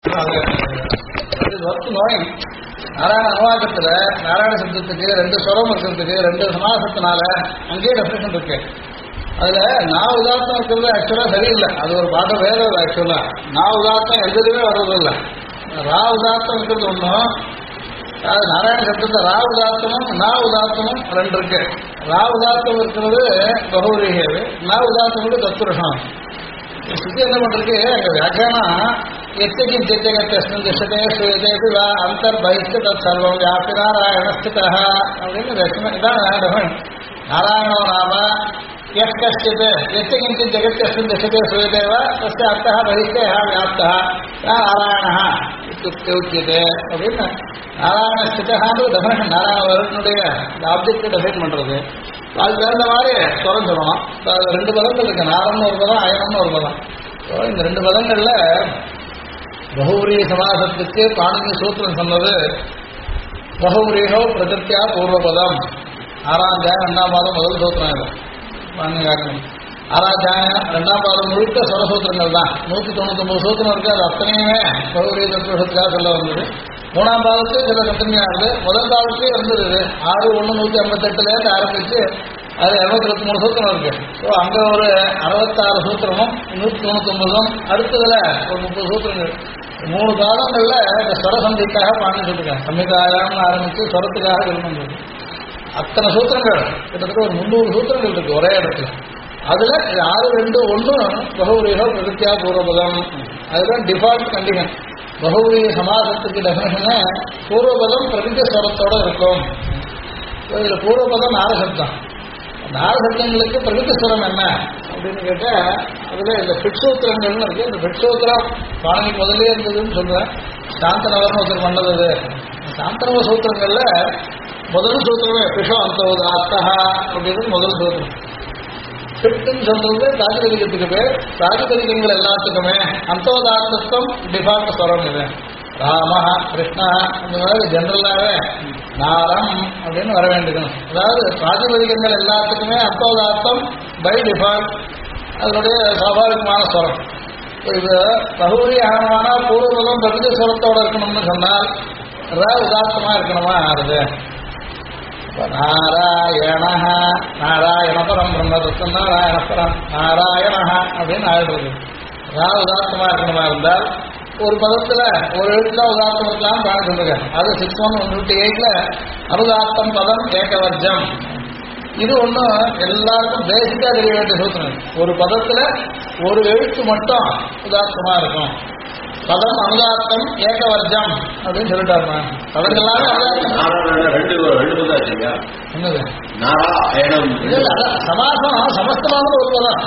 நோய் நாராயண அனுவாகத்துல நாராயண சப்தத்துக்கு ரெண்டு ஸ்வரம் இருக்கிறதுக்கு ரெண்டு சமாசத்தினால அங்கேயே டெஃபினேஷன் இருக்கு. அதுல நான் உதாரணம் இருக்கிறது ஆக்சுவலா சரியில்லை, அது ஒரு பாடம் வேற ஆக்சுவலா. நான் உதாரணம் எதுலையுமே வர்றதில்லை. ரா உதாரணம் இருக்கிறது ஒன்றும், நாராயண சப்தத்தை ரா உதாரணமும் நான் உதாரணமும் ரெண்டு இருக்கு. ரா உதாரணம் இருக்கிறது பகுரீகது, நான் உதாரணம் தத்புருஷம். சுத்தி என்ன பண்றது அங்க வியாக்கியானம் எத்தகின் திட்டகத்தஸ்மின் திசதே சுயதே அந்தர்பகிஷ்ட தத் சர்வம் வியாபி நாராயணஸ்திதா அப்படின்னு இதான் நாராயணோ நாம यः कश्चित् यस्य किञ्चित् जगत्यस्मिन् दृश्यते श्रूयते वा तस्य अर्थः बहिष्टे यः व्याप्तः सः नारायणः इत्युक्ते उच्यते அப்படின்னு நாராயணஸ்திதஹான்னு டெஃபினேஷன் நாராயணனுடைய ஆப்ஜெக்ட் டெஃபைன் பண்றது. அதுக்கு தகுந்த மாதிரி சொல்ல சொல்லணும். ரெண்டு பதங்கள் இருக்கு, நாரம்னு ஒரு பதம், அயனம்னு ஒரு பதம். இந்த ரெண்டு பதங்கள்ல பகுவரிய சமாசத்துக்கு பாணினி சூத்திரம் சொன்னது பகுவரியோ பிரகிருத்தியா பூர்வபதம். ஆறாம் அத்தியாயம் ரெண்டாம் பாதம் முதல் சூத்திரம் இது பாணினி. ஆறாம் அத்தியாயம் ரெண்டாம் பாதம் முழுக்க ஸ்வரசூத்திரங்கள் தான். 199 சூத்திரம் இருக்கு, அது அத்தனையுமே பகுவரிய தத்துவத்துக்காக சொல்ல வந்தது. மூணாம் பாதத்துக்கு சில கத்தன்மையானது, முதல் பாதத்துக்கே இருந்தது 6/1/158 ஆரம்பிச்சு அது 223 சூத்திரம் இருக்கு. ஸோ அங்க ஒரு 66 சூத்திரமும் 199 அடுத்ததுல ஒரு 30 சூத்திரங்கள். 3 பாதங்கள்ல இந்த ஸ்வரசந்திக்காக பாண்டி சொல்லிருக்காங்க. சம்மிதாயான்னு ஆரம்பிச்சு ஸ்வரத்துக்காக விரும்புறது அத்தனை சூத்திரங்கள், கிட்டத்தட்ட ஒரு 300 சூத்திரங்கள் இருக்கு ஒரே இடத்துல. அதுல 6-2-1 பகுவரியோ பிரகிருத்தியா பூர்வபதம். அதுதான் டிஃபால்ட் கண்டிஷன். பகுவரிய சமாசத்துக்கு டெஃபினேஷனு பூர்வபதம் பிரகிருத்த ஸ்வரத்தோட இருக்கும். இதுல பூர்வபதம் நாரசப்தம். நாரசப்தங்களுக்கு பிரகிருத்த ஸ்வரம் என்ன அப்படின்னு கேட்டா அதுல இந்த பிட்சூத்திரங்கள்னு இருக்கு. இந்த பிட்சூத்திரம் பாணனி முதலே இருந்ததுன்னு சொல்றேன். சாந்தனவர்னு ஒருத்தர் பண்ணது. சாந்தனவ சூத்திரங்கள்ல முதல் சூத்திரமே பிஷோ அந்த அத்தஹா அப்படின்னு முதல் சூத்திரம். பிட்டுன்னு சொல்றது பிராதிபதிகத்துக்கு பேர். பிராதிபதிகங்கள் எல்லாத்துக்குமே அந்தோதார்த்தம் டிஃபால்ட் ஸ்வரம் இது. ராம கிருஷ்ணா அந்த மாதிரி ஜென்ரலாகவே நாரம் அப்படின்னு வர வேண்டியது. அதாவது பிராதிபதிகங்கள் எல்லாத்துக்குமே அந்தோதார்த்தம் பை டிஃபால்ட் அதனுடைய சுவாபாவிகமான ஸ்வரம். இது பகுவரியமான பூர்வபதம் பிரகிருதி ஸ்வரத்தோட இருக்கணும்னு சொன்னால் உதார்த்தமா இருக்கணுமா ஆறுது. நாராயண நாராயணபரம் பிரம்மதத்தம் நாராயணபரம் நாராயண அப்படின்னு ஆயிடுறது. உதார்த்தமா இருக்கணுமா இருந்தால் ஒரு பதத்துல ஒரு எழுத்துல உதார்த்தம் இருக்கலாம் காண சொல்லுங்க. அது 6-1-158 அனுதார்த்தம் பதம் ஏகவர்ஜம். இது ஒன்றும் எல்லாருக்கும் பேசிக்கா தெரிய வேண்டிய சூத்திரம். ஒரு பதத்துல ஒரு எழுத்து மட்டும் உதார்த்தமா இருக்கும். பதம் அனுதார்த்தம் ஏகவர்ஜம் அப்படின்னு சொல்லிட்டாருமா. பதங்களாவே என்னது சமாசம் சமஸ்தமான ஒரு பதம்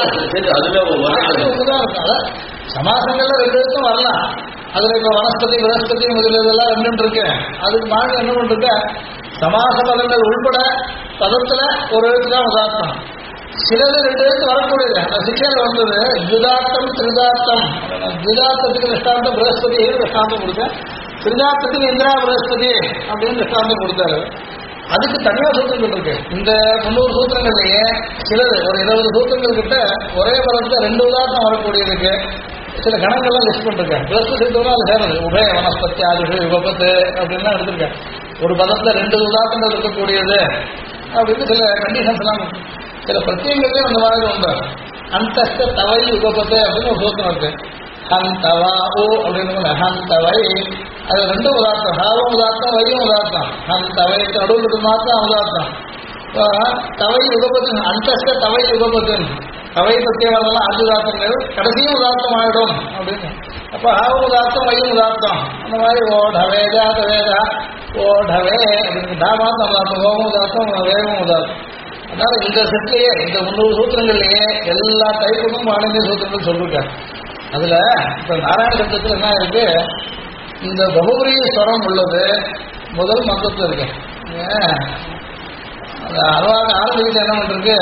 இருக்கும். சமாசங்கள்ல 2 எழுத்தும் வரலாம். அதுல இப்ப வனஸ்பதி வினஸ்பதி முதல் இதெல்லாம் 2 இருக்கு. அதுக்கு மாதிரி என்ன பண்றது, சமாச பதங்கள் உள்பட பதத்துல ஒரு எழுத்து தான் உதார்த்தம். சிலது 2 எழுத்து வரக்கூடியது. அந்த சிக்ஷையில் வந்தது ஜுதார்த்தம் திரிதார்த்தம். ஜுதார்த்தத்துக்கு திருஷ்டாந்தம் பிரகஸ்பதி திருஷ்டாந்தம் கொடுத்தேன். திரிதார்த்தத்துக்கு இந்திரா பிரகஸ்பதி அப்படின்னு திருஷ்டாந்தம் கொடுத்தாரு. அதுக்கு தனியா சூத்திரங்கள் இருக்கு. இந்த 300 சூத்திரங்கள்லயே சிலது ஒரு 20 சூத்திரங்கள் கிட்ட ஒரே பதத்துல 2 உதாரணம் வரக்கூடியதுக்கு சில கணங்கள்லாம் லிஸ்ட் பண்ணிருக்கேன். பிரகஸ்பதி அது சேரது உபய வனஸ்பத்தி ஆதிஷு விபத்து அப்படின்லாம் எடுத்திருக்கேன். ஒரு பதத்துல 2 உதாரணங்கள் இருக்கக்கூடியது அப்படின்னு சில கண்டிஷன்ஸ் எல்லாம். சில பிரத்யேகங்களே அந்த மாதிரி உண்டு. அந்த தவை உபபத்து அப்படின்னு ஒரு சூத்திரம் இருக்கு. ஹன் தவா ஓ அப்படின்னு ஹன் தவை அது 2 உதாரணம். ஹாவும் உதாரணம் வையும் உதாரணம். ஹன் தவை நடுவுக்கு மாத்திரம் உதாரணம். தவை உபபத்து அந்த தவை உபபத்து தவை பிரத்யேகம் 5 உதாரணங்கள் கடைசியும் உதாரணம் ஆயிடும் அப்படின்னு. அப்ப ஹாவும் உதாரணம் வையும் உதாரணம் அந்த மாதிரி ஓடவேதா தவேதா ஓடவே அப்படின்னு தாமாத்தம் உதாரணம் ஓமும் உதாரணம் வேகமும் உதாரணம். அதனால இந்த செட்லயே இந்த 300 சூத்திரங்கள்லயே எல்லா டைப்புக்கும் பாணினி சூத்திரங்கள் சொல்லிருக்காங்க. அதுல இப்ப நாராயண சப்தத்துல என்ன இருக்கு, இந்த பகுவரிய ஸ்வரம் உள்ளது முதல் மந்திரத்துல இருக்கு. ஆரம்பிச்சு என்ன பண்றது,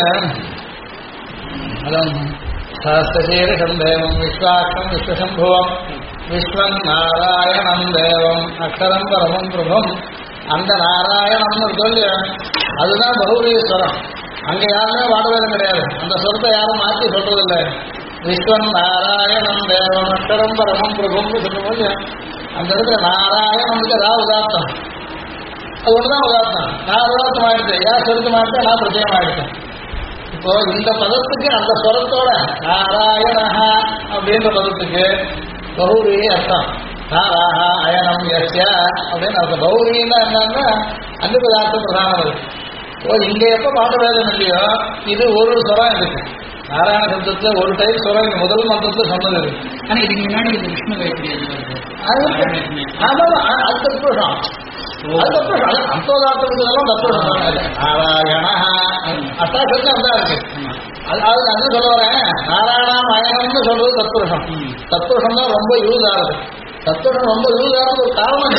சஹஸ்ரசீரிஷம் தேவம் விஸ்வாக்கம் விஸ்வசம்புவம் விஸ்வம் நாராயணம் தேவம் அக்ஷரம் பரமம் பிரபம். அந்த நாராயணம்னு சொல்லி அதுதான் பகுவரிய ஸ்வரம். அங்க யாருமே வாடவேதம் கிடையாது. அந்த ஸ்வரத்தை யாரும் மாற்றி சொல்றதில்லை. விஸ்வம் நாராயணம் தேவம் அக்ஷரம் பரமம் பிரபுன்னு சொல்லும்போது அந்த இடத்துல நாராயணனுக்கு அதான் உதார்த்தம். அது ஒண்ணுதான் உதார்த்தம். நான் உதார்த்தம் ஆயிடுச்சு, ஏன் சொருத்தம் ஆயிடுச்சு, நான் பிரச்சயம் ஆயிடுச்சேன். இப்போ இந்த பதத்துக்கு அந்த ஸ்வரத்தோட நாராயணஹா அப்படின்ற பதத்துக்கு பௌரி அர்த்தம். நாராஹா அயனம் யஸ்ய அப்படின்னு அர்த்தம். பௌரின்னா என்னன்னா அந்த பதார்த்தம் பிரதானது. ஓ இங்க எப்ப பாட வேதம் இல்லையோ இது ஒரு ஸ்வரம் இருக்கு. நாராயண சப்தத்துல ஒரு டைப் ஸ்வரம் முதல் மந்திரத்துல சொன்னது இருக்கு. ஆனா இதுக்கு முன்னாடி விஷ்ணு வைத்தியம் அது தத்புருஷம். அது தத்புருஷம். அந்தோதார்த்தம் தத்புருஷம். நாராயண அட்டாசத்து அதான் இருக்கு. அது அது சொல்ல வரேன். நாராயணம் அயனம்னு சொல்றது தத்புருஷம். தத்புருஷம் தான் ரொம்ப யூஸ் ஆகுது. தத்துவம் ரொம்ப யூஸ் ஆகுது. ஒரு காரணம்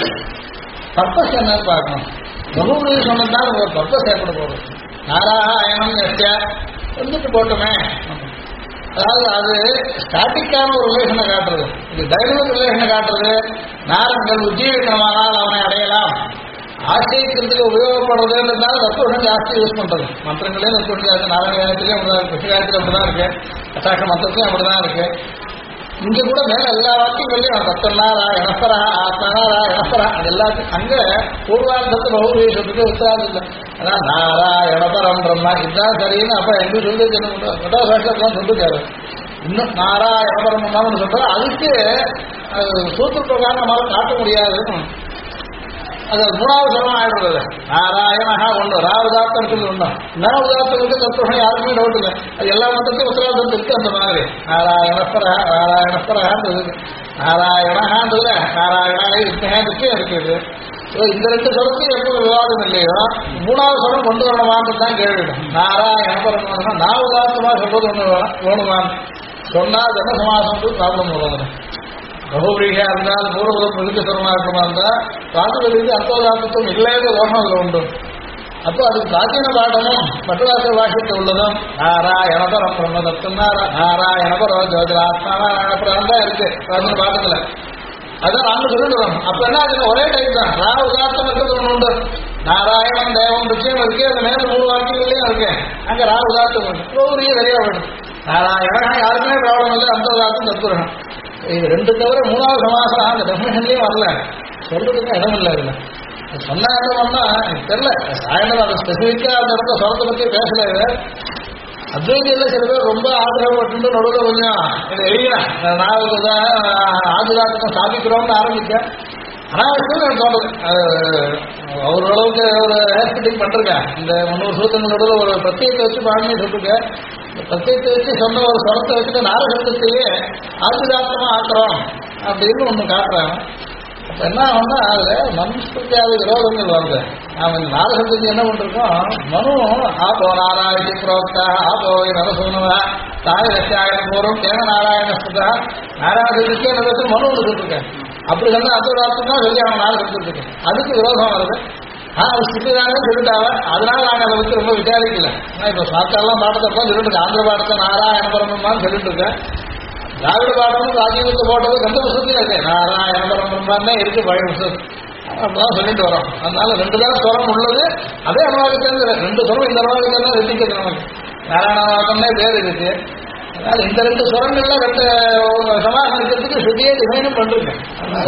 பர்பஸ் என்னன்னு பார்க்கணும். பகுமொழி சொன்னதுதான் ஒரு பர்பஸ் ஏற்பட போகுது. நாராக அயனம் எஸ்யா வந்துட்டு போட்டோமே. அதாவது அது ஸ்டாட்டிக்கான ஒரு ரிலேஷனை காட்டுறது, இது டைனமிக் ரிலேஷனை காட்டுறது. நாரங்கள் உஜ்ஜீவிக்கணமானால் அவனை அடையலாம் ஆசிரியக்கிறதுக்கு உபயோகப்படுறதுன்றதுனால தத்துவம் ஜாஸ்தி யூஸ் பண்றது. மந்திரங்களே தத்துவம் ஜாஸ்தி. நாராயணத்திலையும் அப்படிதான் இருக்கு, கிருஷ்ணகாயத்திலும் அப்படிதான் இருக்கு, கட்டாட்ச மந்திரத்திலையும் அப்படிதான் இருக்கு. இங்க கூட மேல எல்லா வாக்கியங்களையும் தத்தனாரா எனப்பரா ஆத்மனாரா எனப்பரா அது எல்லாத்தையும் அங்க பூர்வார்த்தத்து பகுவேஷத்துக்கு உத்தராது இல்லை. அதான் நாராயணபரம் பிரம்மா இதுதான் சரின்னு அப்ப எங்க சொல்லி கட்டாபாஷத்தான் சொல்லிருக்காரு. இன்னும் நாராயணபரம் பிரம்மான்னு சொல்றாரு. அதுக்கு சூத்திர பிரகாரம் நம்மளால காட்ட முடியாது. அது மூணாவது சரணம் ஆயிடுறது. நாராயணஹா ஒன்று ராவுதாத்தம் சொல்லி ஒன்றும் நாவுதாத்தத்துக்கு தத்துவம் யாருக்குமே டவுட் இல்லை. அது எல்லா மந்திரத்தையும் உத்தரவாதம் இருக்கு. அந்த மாதிரி நாராயணஸ்வரஹான்றது நாராயணஹான்றதுல நாராயணாலே வித்தகத்துக்கே இருக்குது. இந்த ரெண்டு சொல்றதுக்கு எப்போ விவாதம் இல்லையோ மூணாவது சொல்லம் கொண்டு வரணுமான்னு தான் கேள்விடும். நாராயணபரம் நாவுதாத்தமா சொல்றது ஒன்று வேணுமான்னு சொன்னா ஜன சமாசம் ப்ராப்ளம் வரும். பகுபிரியா இருந்தால் பூர்வபுரம் பிரதிசரமா இருக்குமா இருந்தால் பாட்டுகளுக்கு அர்த்தோதாத்தத்துவம் இல்லைன்னு தோஷம் அதில் உண்டு. அப்போ அதுக்கு பிராச்சீன பாடமும் பட்டுவாச பாஷத்தில் உள்ளதும் நாராயணபரம் பிரம்மதத்தும் நாராயணபரம் ஜோதிராத்மாராயணபுரம் தான் இருக்கு பிராச்சீன பாட்டத்தில். அதான் நாங்கள் சொல்லிட்டு வரோம். அப்ப என்ன அதுல ஒரே டைப் தான். ரா உதார்த்தம் இருக்கிறது ஒன்று உண்டு. நாராயணம் தேவம் நிச்சயம் இருக்கு. அந்த மேல 3 வாக்கியங்களையும் இருக்கு. அங்க ரா உதார்த்தம் உண்டு. ப்ரோவரியே சரியா வேணும். நாராயணம் யாருக்குமே ப்ராப்ளம் இல்லை. அந்த உதார்த்தம் தத்துவம். இது ரெண்டு தவிர மூணாவது சமாசம் அந்த டெஃபினேஷன்லயும் வரல. சொல்றதுக்கு இடம் இல்லை. இதுல சொன்னா என்ன பண்ணா தெரியல. சாயந்தரம் அதை ஸ்பெசிஃபிக்கா அந்த இடத்துல சொரத்தை பத்தி பேசல. அத்வைதியில சில பேர் ரொம்ப ஆதரவுப்பட்டு நடுவில் கொஞ்சம் எழுதினேன். நான் ஆதிராத்தம் ஸ்தாபிக்கிறோம்னு ஆரம்பிச்சேன். அனாவசியம் எனக்கு தோணுது. அவரோளவுக்கு ஒரு ஹேர்ஸ்பிட்டிங் பண்றேன். இந்த 300 சூத்திரங்கள் நடுவில் ஒரு பிரத்யேகத்தை வச்சு பாடமே சொல்லிருக்கேன். பிரத்யேகத்தை வச்சு சொன்ன ஒரு சொரத்தை வச்சுட்டு நாரசப்தத்தையே ஆதிராத்தமா ஆக்குறோம் அப்படின்னு ஒன்று காட்டுறாங்க. அப்ப என்ன ஆகும்னா அதுல மனுஸ்மிருத்தியாத விரோதங்கள் வருது. நாம இந்த நாரசப்தத்துக்கு என்ன பண்றோம், மனு ஆபோ நாராயணி புரோக்தா ஆபோவை நரசூனவா தாய் ரஷ்யாயன பூர்வம் தேன நாராயணஸ்துதா நாராயணத்துக்கே நடத்து மனு ஒன்று சொல்லிருக்கேன். அப்படி சொன்னா அர்த்தம் தான் சொல்லி அவன் நாரசப்தத்துக்கு அதுக்கு விரோதம் வருது. ஸ்திதானே சொல்லிட்டாங்க. அதனால நாங்கள் அதை வச்சு ரொம்ப விசாரிக்கல. ஏன்னா இப்போ சாக்காலாம் பாடத்தப்போ சொல்லிட்டு ஆந்திர பாடத்தை நாராயணபரமான்னு சொல்லிட்டு இருக்கேன். திராவிட பாடமும் ராஜீவத்தை போட்டது கந்த புத்தகத்தையும் இருக்கு. நாராயணபரமான் தான் இருக்கு பழைய புத்தகம். அப்படிதான் சொல்லிட்டு வரோம். அதனால 2 தான் ஸ்வரம் உள்ளது. அதே அனுவாகத்திலிருந்து 2 ஸ்வரம் இந்த அனுவாகத்தான் ரெட்டிக்கிறது. நமக்கு நாராயணவாகம்னே பேர் இருக்கு. அதனால இந்த 2 ஸ்வரங்கள்ல 2 சமாசம் இருக்கிறதுக்கு ஸ்ருதியே டிசைனும் பண்றேன்.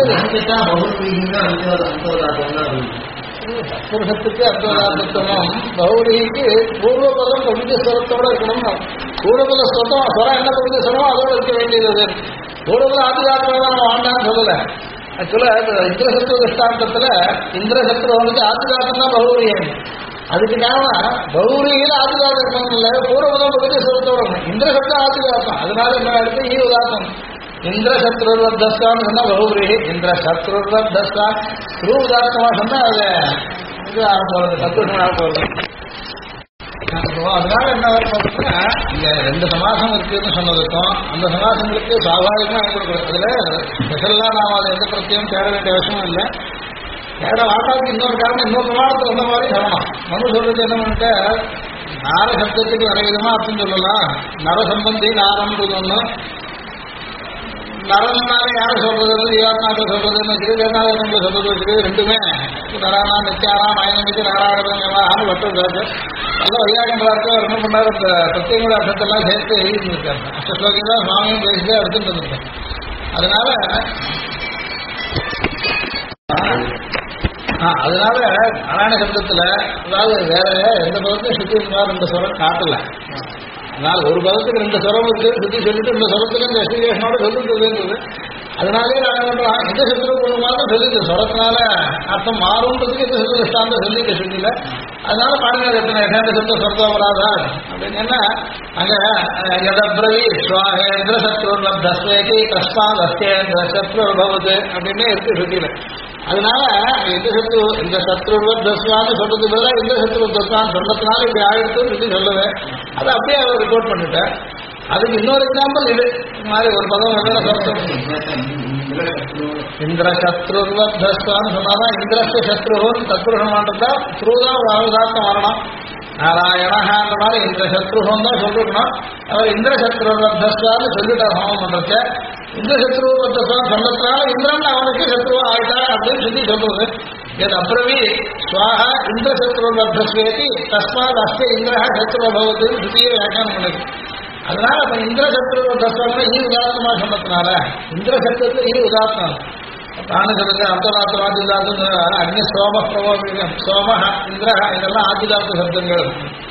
புருஷத்துக்கு அர்த்ததார்த்தமும் பௌரிக்கு பூர்வபதம் பிரபஞ்சஸ்வரத்தோட இருக்கணும். பூர்வபத ஸ்வரம் என்ன பிரபஞ்சஸ்வரமோ அதோட இருக்க வேண்டியது. பூர்வபத ஆதிராத்திரம் நம்ம வாண்டான்னு சொல்லல. ஆக்சுவலா இந்திரசத்ரு திருஷ்டாந்தத்துல இந்திரசத்ரு வந்து ஆதிராத்திரம் தான் பௌரியம். அதுக்கு காரணம் பௌரியில் ஆதிராத்தம் இருக்கணும்ல. பூர்வபதம் பிரபஞ்சஸ்வரத்தோட இந்திரசத்ரு ஆதிராத்தம். அதனால என்ன எடுத்து ஈ உதாத்தம் இந்திரசத்ருவர்தஸ்தான் சொன்னா பௌரி இந்திரசத்ருவர்தஸ்தான் குரு உதாரணமா சொன்னா அது இது ஆக போறது தத்துவம் ஆக போறது. அதனால என்ன வரும்னா இங்க 2 சமாசம் இருக்குன்னு சொன்னதுக்கும் அந்த சமாசங்களுக்கு சுவாபாவிகமா கொடுக்குறது. அதுல ஸ்பெஷலா நாம அதை எந்த பிரத்தியம் தேட வேண்டிய அவசியம் இல்லை. தேட வாட்டாவுக்கு இன்னொரு காரணம் இன்னொரு பிரமாணத்தை வந்த மாதிரி சொல்லணும். மனு சொல்றது என்ன பண்ணிட்டு நார சப்தத்துக்கு நிறைய விதமா அர்த்தம் சொல்லலாம். நர சம்பந்தி நாரம்ன்றது ஒண்ணு, நரனால யாரை சொல்றது ஈவாத்மாக்களை சொல்றதுன்னு வச்சுட்டு வேதாந்தங்களை சொல்றது வச்சுட்டு ரெண்டுமே நரானா நித்தியானா மயனமிக்கு நாராயணான்னு வட்டுருக்காரு. நல்ல வையாகன்றாருக்கு அவர் என்ன பண்ணாரு, இந்த சத்தியங்கள அர்த்தத்தெல்லாம் சேர்த்து எழுதியிருக்காரு. அஷ்டஸ்லோகம் தான் சுவாமியும் பேசிட்டு எடுத்துட்டு வந்திருக்கேன். அதனால நாராயண சப்தத்துல அதாவது வேற எந்த பதத்தையும் சுத்தி இந்த சொல்ல காட்டல. அதனால ஒரு பதத்துக்கு ரெண்டு சுரம் இருக்கு சுத்தி சொல்லிட்டு இந்த சுரத்துக்கு இந்த எஸ்டிகேஷனோட சொல்லிட்டு அதனாலே நாங்கள் பண்றோம் எந்த சத்ரு பண்ணுமாலும் சொல்லிட்டு சுரத்தினால அர்த்தம் மாறுன்றதுக்கு இந்த சத்ரு இஷ்டாந்த சொல்லிட்டு சொல்லல. அதனால பாருங்க எத்தனை எந்த சத்ரு சொர்க்கம் வராதா அப்படின்னா அங்க எதப்ரவி சுவாகேந்திர சத்ரு தஸ்வேதி கஸ்மாத் அஸ்தேந்திர சத்ரு பவது அப்படின்னு இருக்கு சுத்தியில. அதனால இந்த சத்ருவ தஸ்வான்னு சொல்றது போல இந்த சத்ருவ தஸ்வான்னு சொன்னதுனால இப்படி ஆயிடுத்து சொல்லி சொல்லுவேன். அதை அப்படியே அவர் ரிப்போர்ட் பண்ணிட்டேன். அதுக்கு இன்னொரு எக்ஸாம்பிள் இது மாதிரி ஒரு பதம் இந்திர சத்ருவ தஸ்வான்னு சொன்னாதான் இந்திரஸ்த சத்ருன்னு தத்ருஷம் மாட்டா த்ரூதான் ஒரு அவதாக்கம் வரணும். நாராயணா அந்த மாதிரி இந்திர சத்ருகம் தான் சொல்லிருக்கணும். அவர் இந்திர சத்ருவத்வான்னு சொல்லிட்டார் ஹோமம் பண்றச்ச. இந்திர சத்ருவத்வான்னு சொன்னதுனால இந்திரன் அவனுக்கு சத்ருவா ஆயிட்டா அப்படின்னு சொல்லி சொல்றது. எது அப்ரவி சுவாகா இந்திர சத்ருவத்வேதி தஸ்மாத் அஸ்ய இந்திரா சத்ருவ பவத்துன்னு சுத்தியே வியாக்கியானம் பண்ணுது. அதனால அப்ப இந்திர சத்ருவத்வான்னு ஈ உதாரணமா சொன்னதுனால இந்திர சத்ருவத்துல ஈ உதாரணம் தானே சொல்லுங்க. அர்த்தநாத்தம் அக்னி சோம பிரபோகம் சோம இந்திர இதெல்லாம் ஆதிதார்த்த சப்தங்கள்.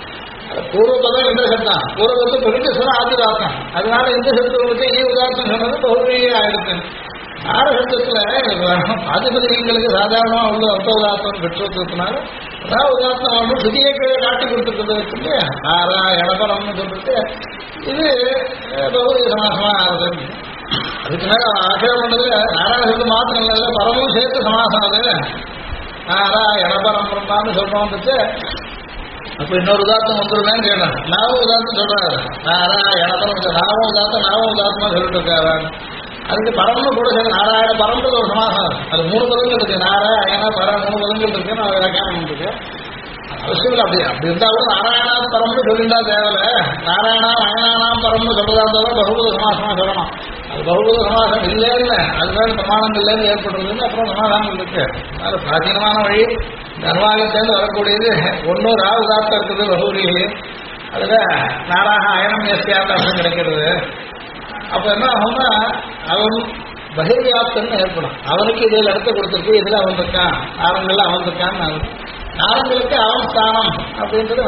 பூர்வபதம் இந்திர சப்தம் பூர்வபத்து பெருக்க சொல்ல ஆதிதார்த்தம். அதனால இந்த சப்தத்தை ஈ உதாரணம் சொன்னது பகுதியே ஆயிடுச்சு. ஆர சப்தத்துல ஆதிபதிகளுக்கு சாதாரணமா உள்ள அர்த்த உதாரணம் பெற்றதுனால அதாவது உதாரணம் வந்து சுதியை காட்டி கொடுத்துருக்கிறது ஆரா இடபரம்னு சொல்லிட்டு இது பகுதி சமாசமா ஆகுது. அதுக்கு மேல ஆக்கிரம் பண்ணது நாராயண சப்தம் மாத்திரம் இல்லை பரமும் சேர்த்து சமாசம். அது நாரா இடபரம் பண்ணான்னு சொல்றோம் வந்துட்டு அப்ப இன்னொரு உதாரணம் வந்துருமேன்னு கேட்டேன். நாவும் உதாரணம் சொல்றாரு நாரா இடபரம் நாவும் உதாரணமா சொல்லிட்டு இருக்காரு. அதுக்கு பரம்னு கூட சரி நாராயண பரம்ன்றது ஒரு சமாசம். அது 3 பதங்கள் இருக்கு. நாராயண பரம் 3 பதங்கள் இருக்கு. நான் வியாக்கியானம் பண்ணிருக்கு அவசியம் இல்லை. அப்படி இருந்தா கூட நாராயணா பரம்னு சொல்லிண்டா தேவையில்ல. நாராயணா அயனானாம் பரம்னு சொல்றதா இருந்தாலும் பகுபூத சமாசமா சொல்லணும். அது பகுபூத சமாசம் இல்லைன்னு அதுதான் பிரமாணம் இல்லைன்னு ஏற்படுறதுன்னு அப்புறம் சமாதானம் இருக்கு. அதனால பிராச்சீனமான வழி தர்மாகத்தேர்ந்து வரக்கூடியது ஒன்னும் ராவுதார்த்தம் இருக்குது பகுதியிலே. அதுல நாராக அயனம் எஸ்யாத்த அர்த்தம் கிடைக்கிறது. அப்ப என்ன ஆகும்னா அவன் பகிர்வியாப்தன்னு ஏற்படும். அவனுக்கு இதில் இடத்த கொடுத்துருக்கு, இதுல அவன் இருக்கான், ஆரங்கள்ல அவன் இருக்கான்னு ஆரங்களுக்கு அவன் ஸ்தானம் அப்படின்றது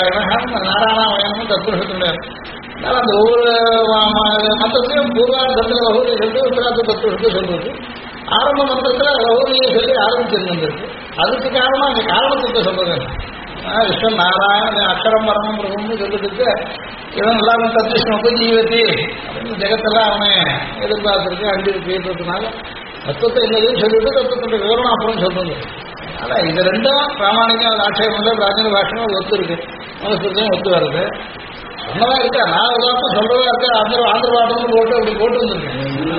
நாராயணம் தத்துவத்தினுடைய. அதனால அந்த ஒவ்வொரு மந்திரத்தையும் பூர்வார்த்தத்தில் வகுதியை சொல்லி உத்தரார்த்த தத்துவத்தை சொல்றது. ஆரம்ப மந்திரத்தில் வகுதியை சொல்லி ஆரம்பிச்சிருந்திருக்கு. அதுக்கு காரணம் அந்த காரணத்தை சொல்றது. விஷ்ணு நாராயண அக்ஷரம் பரமம் பிரபம்னு சொல்லிட்டு இவன் எல்லாரும் தத்துவம் ஜீவதி அப்படின்னு ஜெகத்தெல்லாம் அவனை எதிர்பார்த்திருக்கு அண்டிருக்கிறதுனால தத்துவத்தை என்னதுன்னு சொல்லிட்டு தத்துவத்துடைய விவரம் அப்புறம் சொல்றது. ஆனா இது ரெண்டும் பிராமணிகம் ஆட்சேபம் இல்லை. பிராச்சீன பாஷமும் ஒத்து இருக்கு, மனசுலையும் ஒத்து வருது. சொன்னதா இருக்கா நான் உதாரணம் சொல்றதா இருக்கா. ஆந்திர பாட்டம்னு போட்டு அப்படி போட்டு வந்துருக்கேன்.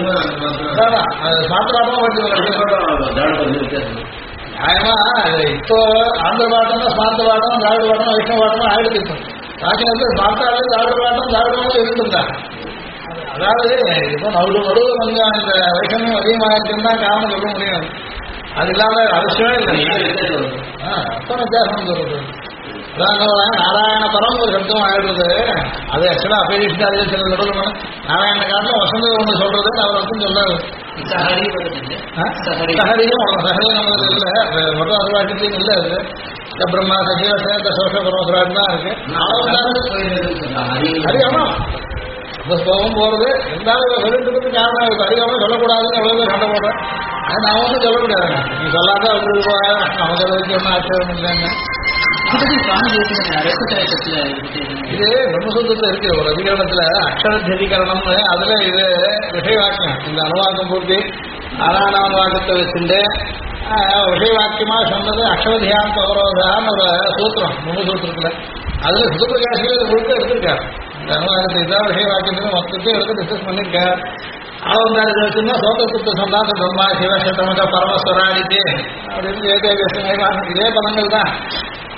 சாத்திராட்டமா படிச்சு நியாயமா இப்போ ஆந்திர பாட்டம்னா ஸ்மார்த்த பாட்டம் திராவிட பாட்டம் வைஷ்ணவ பாட்டமா ஆயிடுச்சு. இப்போ பிராச்சீனத்தில் ஸ்மார்த்தாலே திராவிட பாட்டம் திராவிடமும் இருந்துருந்தா. அதாவது இப்போ நடுவு கொஞ்சம் இந்த வைஷ்ணவம் அதிகமாக இருக்குன்னு தான் காரணம் சொல்ல முடியும். அது இல்லாம அவசியமே இல்லை. அத்தனை வித்தியாசம் சொல்றது. அதான் நாராயண பரம் ஒரு சப்தம் ஆயிடுறது. அது ஆக்சுவலா அப்பேஷன் அதே சில நடுவில் நாராயண காட்டில் வசந்த ஒன்று சொல்றது அவர் அர்த்தம் சொல்றாரு. சஹரியும் நமக்கு இல்லை, மொத்தம் அதுவாக்கியத்தையும் இல்லை. அது பிரம்மா சஜீவ சேத சோஷ பரமசுராஜ் தான் இருக்கு. ஹரியாமா போகும் போறது இருந்தாலும் சொல்லிட்டு காரணம் இருக்கு. அறியாம சொல்லக்கூடாதுன்னு எவ்வளவு சண்டை போடுறேன். அது நான் ஒன்றும் சொல்லக்கூடாது. நீ சொல்லாத உங்களுக்கு நமக்கு அளவுக்கு ஒன்றும் ஆச்சரியம் இல்லைன்னு இது பிரம்மசூத்திரத்தில் இருக்கு. ஒரு அதிகரணத்துல அக்ஷரத்திகரணம்னு அதுல இது விஷய வாக்கியம். இந்த அனுவாக்கம் பூர்த்தி நாராயணானுவாக்கத்தை வச்சுட்டு விஷய வாக்கியமா சொன்னது அக்ஷரதியாந்த அவரோதான்னு ஒரு சூத்திரம் பிரம்மசூத்திரத்துல. அதுல சுதப்பிரகாசில இது முழுக்க எடுத்திருக்காரு. இந்த அனுவாக்கத்தை இதான் விஷய வாக்கியத்துக்கு மொத்தத்தையும் எடுத்து டிஸ்கஸ் பண்ணியிருக்காரு. அவன் சோதத்துக்கு சொன்னாங்க பிரம்மா சிவசட்டமக பரமஸ்வராடிக்கு அப்படின்னு இதே பதங்கள் தான்.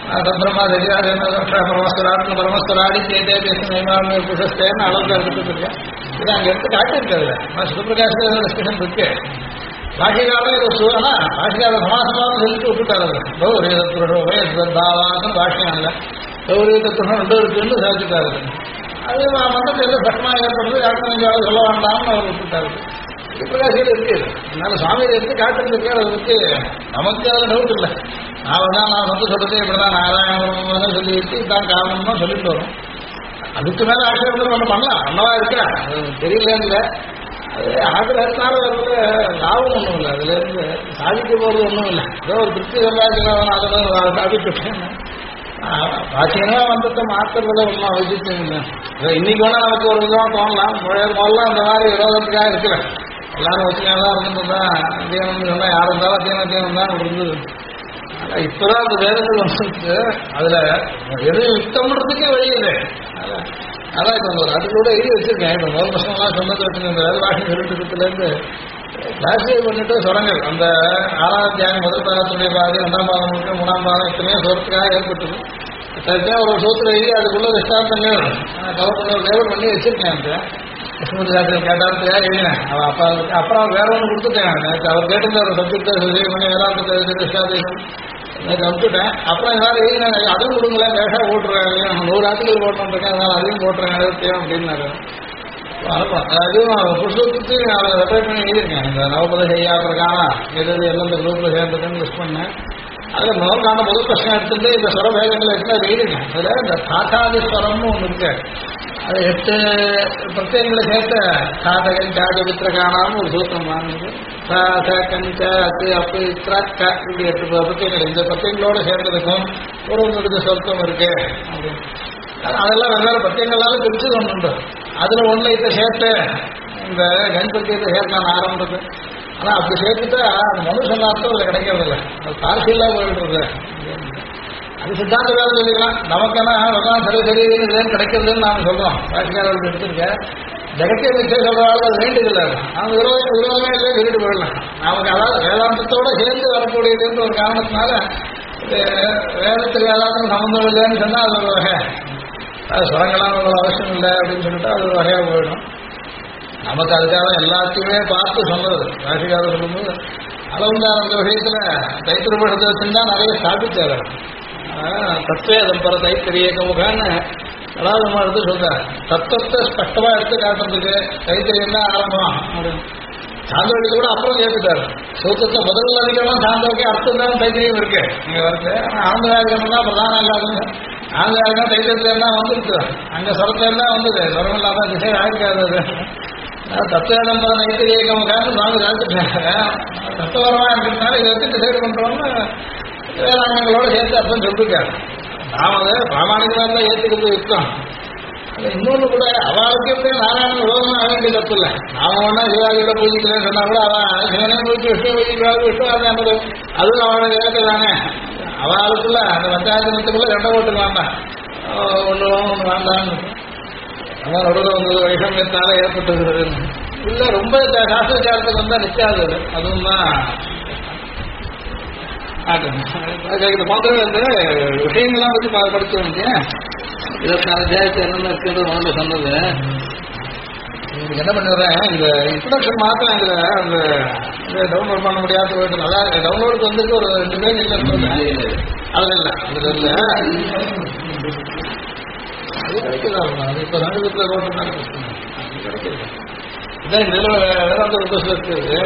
சந்திரமா தெரியாது பரமஸ்வராட்னு பரமஸ்வராடி தேதே பேசுமே புஷஸ்தேன்னு அளவுக்கு எடுத்துட்டு இருக்கேன். இது அங்கே எடுத்து காட்டியிருக்காது. சிவபிரகாஷ் டிஸ்கஷன் இருக்கு. பாஷிகாரம் இது சூழனா பாஷிகார சமாசமாக சொல்லிட்டு விட்டுட்டாரு. கௌரி தத்துருஷோபாவான்னு பாஷியம் இல்லை. கௌரி தத்துருஷம் 2 இருக்குன்னு சாதிச்சுட்டாரு. அது மந்தத்தில் எல்லாம் சட்டமாக ஏற்படுறது யாருக்கும் நீங்கள் சொல்ல வேண்டாம்னு அவர் விட்டுட்டாரு. சிவபிரகாசியில் இருக்கு. அதனால சுவாமியை எடுத்து காட்டுறதுக்கு அதை பற்றி நமக்கு அதில் டவுட் இல்லை. நான் வந்து சொல்றது இப்படிதான் நாராயணன் சொல்லிட்டு இதுதான் காரணம்னு சொல்லிட்டு வரும். அதுக்கு மேலே ஆசிரியர்கள் ஒன்று பண்ணலாம். அண்ணவா இருக்கா அது தெரியலன்னு அது ஆகிரகத்தினால வர்றது லாபம் ஒன்றும் இல்லை. அதுலேருந்து சாதிக்க போகிறது ஒன்றும் இல்லை. ஏதோ ஒரு திருப்தி சம்பாதிக்கிறவன் அதை சாதிச்சுட்டேன். பாத்தீங்கன்னா வந்துட்டு மாற்றுறதுல ஒன்றும் அவசியம் இல்லை. இன்னைக்கு வேணா நமக்கு ஒரு விதமாக தோணலாம். முதல்ல அந்த மாதிரி விரோதத்துக்காக இருக்கிறேன். எல்லாரும் ஒத்துமையாக தான் இருந்துட்டுதான் தீனம் சொன்னால் யார் இருந்தாலும் தீனம் தான் இருந்தது. ஆனால் இப்போதான் அந்த வேதங்கள் வந்துட்டு அதில் எதுவும் யுத்தம்ன்றதுக்கே வழி இல்லை. அதான் இப்போ ஒரு அது கூட எழுதி வச்சிருக்கேன். இப்போ முதல் பசங்களாம் சொன்னது வச்சுருக்கேன். இந்த வேதவாஷி சொல்லிட்டுலேருந்து கிளாசிஃபை பண்ணிட்டு சுரங்கள் அந்த 6ஆம் அத்தியாயம் முதல் பாகத்துடைய பாதி 2ஆம் பாகம் முழுக்க 3ஆம் பாகம் இத்தனையோ சொல்றதுக்காக ஏற்பட்டது. சரியாக ஒரு சூத்திர எழுதி அதுக்குள்ள திஷ்டாந்தங்கள் கவர் பண்ணி லேபிள் பண்ணி வச்சிருக்கேன். அந்த கிருஷ்ணமூர்த்தி சாஸ்திரம் கேட்டாரத்துக்காக எழுதினேன். அவன் அப்பா அப்புறம் வேற ஒன்று கொடுத்துட்டேன். அவர் கேட்டிருந்த ஒரு சப்ஜெக்ட் பண்ணி வேதாந்த திஷ்டாந்தம் அனுப்பிச்சுட்டேன். அப்புறம் எல்லாரும் எழுதினாங்க அதுவும் கொடுங்களேன் வேஷா போட்டுருக்காங்க 100 ஆர்டிகல் போட்டோம்ருக்கேன் அதனால அதையும் போட்டுறேன் எழுதியும் அப்படின்னாரு. அதுவும் புஷ்பத்துக்கு அதை ரெஃபர் பண்ணி எழுதியிருக்கேன். இந்த நவபத செய்யா பிரகாரம் எது எல்லாம் இந்த குரூப்பில் சேர்ந்ததுன்னு லிஸ்ட் பண்ணேன். அதில் முதற்கான முதல் பிரச்சனை எடுத்துட்டு இந்த ஸ்வரபேதங்களை எடுத்து அதை எழுதிருக்கேன். அதில் இந்த தாத்தாதி ஸ்வரம்னு ஒன்று இருக்கு. அது 8 பிரத்யங்களை சேர்த்த காதகன் காதவித்திரகானான்னு ஒரு சூத்திரம் வாங்குது. கஞ்சு அப்பு இத்திரக்க இப்படி 8 பிரத்யங்கள் இந்த பிரத்யங்களோட சேர்ந்ததுக்கும் ஒரு ஒன்று சொர்க்கம் இருக்கு அப்படின்னு. அதெல்லாம் வெவ்வேறு பிரத்யங்களாலும் பிரிச்சு ஒன்று உண்டு. அதில் ஒன்றில் இதை சேர்த்து இந்த கணபத்தியத்தை சேர்த்தான் ஆரம்பிறது. ஆனால் அப்படி சேர்த்துட்டா அது மனுஷன் அர்த்தம் அதில் கிடைக்கிறதில்ல. அது பார்சியலாக போயிடுறது. அது சித்தாந்த வேலை சொல்லிக்கலாம். நமக்கான பகவான் சரி சரின்னு கிடைக்கிறதுன்னு நாம் சொல்கிறோம். பாஷிகாரர்களுக்கு எடுத்துருக்க ஜெகத்திய நிச்சயம் சொல்கிறாலும் அது வேண்டியதில்லை. அவங்க விரோதமே இல்லை சொல்லிட்டு போயிடலாம். நமக்கு அதாவது வேதாந்தத்தோடு சேர்ந்து வரக்கூடியதுன்ற ஒரு காரணத்தினால வேதத்துக்கு வேதாந்தம் சம்மந்தம் இல்லைன்னு சொன்னால் அது ஒரு வகை. அது சுரங்களாம் உங்களுக்கு அவசியம் இல்லை அப்படின்னு சொல்லிட்டு அது ஒரு வகையாக போயிடும். நமக்கு அதுக்காக எல்லாத்தையுமே பார்த்து சொன்னது ராசிக்காரர் சொல்லும்போது அளவுண்டார் அந்த விஷயத்தில் தைத்திருபடத்தை வச்சுருந்தா நிறைய ஸ்தாபித்தார். தத்வேதம் பர தைத்திரியமுகான்னு அதாவது நம்ம எடுத்து சொல்றார். தத்துவத்தை ஸ்பஷ்டமாக எடுத்து காட்டுறதுக்கு தைத்திரியம் தான் ஆரம்பம் அப்படின்னு. சாந்தோக்கு கூட அப்புறம் ஏற்றுட்டார். சூத்திரத்தை முதல் அதிகமாக சாந்தோக்கே அர்த்தம் தான் தைத்திரியம் இருக்கு இங்கே வருது. ஆனால் ஆந்திராதிகம் தான் பிரதானம் இல்லாதுங்க. ஆந்திராதிகம் தைத்தியத்துல எல்லாம் வந்துருக்கு. அங்கே சொரத்துல எல்லாம் வந்தது. சொரம் இல்லாமல் திசை ஆயிருக்காது. தத்துவேதம் பல தைத்திரியமுகான்னு சுவாமி காத்துட்டாங்க. தத்துவரமாக இருக்கிறதுனால இதை வச்சு டிசைட் பண்ணுறோம்னு வேதாங்கங்களோட சேர்த்து அர்த்தம் சொல்லிருக்காரு. நாம் அதை பிராமணிகமாக தான் ஏற்றுக்கிறது யுத்தம். இன்னொன்று கூட அவளுக்கு எப்படி நாராயணன் விரோதமாக ஆக வேண்டிய தப்பு இல்லை. நாம ஒன்றா சிவாஜியோட பூஜிக்கலன்னு சொன்னா கூட அவன் சிவனே பூஜிச்சு விஷ்ணு பூஜிக்கிறாரு விஷ்ணு அது அதுவும் அவனோட வேலை தானே. அவளுக்குள்ள அந்த பஞ்சாயத்துக்குள்ள 2 ஓட்டுக்கு வேண்டாம். ஒன்று வேண்டாம்னு அவன் நடுவில் வந்தது வைஷமியத்தால ஏற்பட்டுகிறது. இல்லை ரொம்ப சாஸ்திரச்சாரத்துக்கு வந்தால் நிற்காது. அதுவும் தான் மாத்திரம் இந்த விஷயங்கள்லாம் பற்றி படிச்சு வந்து 24 அத்தியாயத்தை என்னென்ன இருக்குன்றது முதல்ல சொன்னது. என்ன பண்ணிடுறேன் இந்த இன்ட்ரடக்ஷன் மாத்திரம் இதில் அந்த டவுன்லோட் பண்ண முடியாத போயிட்டு நல்லா டவுன்லோடுக்கு வந்துட்டு ஒரு 2 பேர் இல்லை அது இல்லை அதில் இல்லை அது கிடைக்குதா? அது இப்போ சங்கத்தில் ரோட்டுனால கிடைக்குது. இதான் இந்த வேதாந்த ரிக்வஸ்ட் இருக்குது.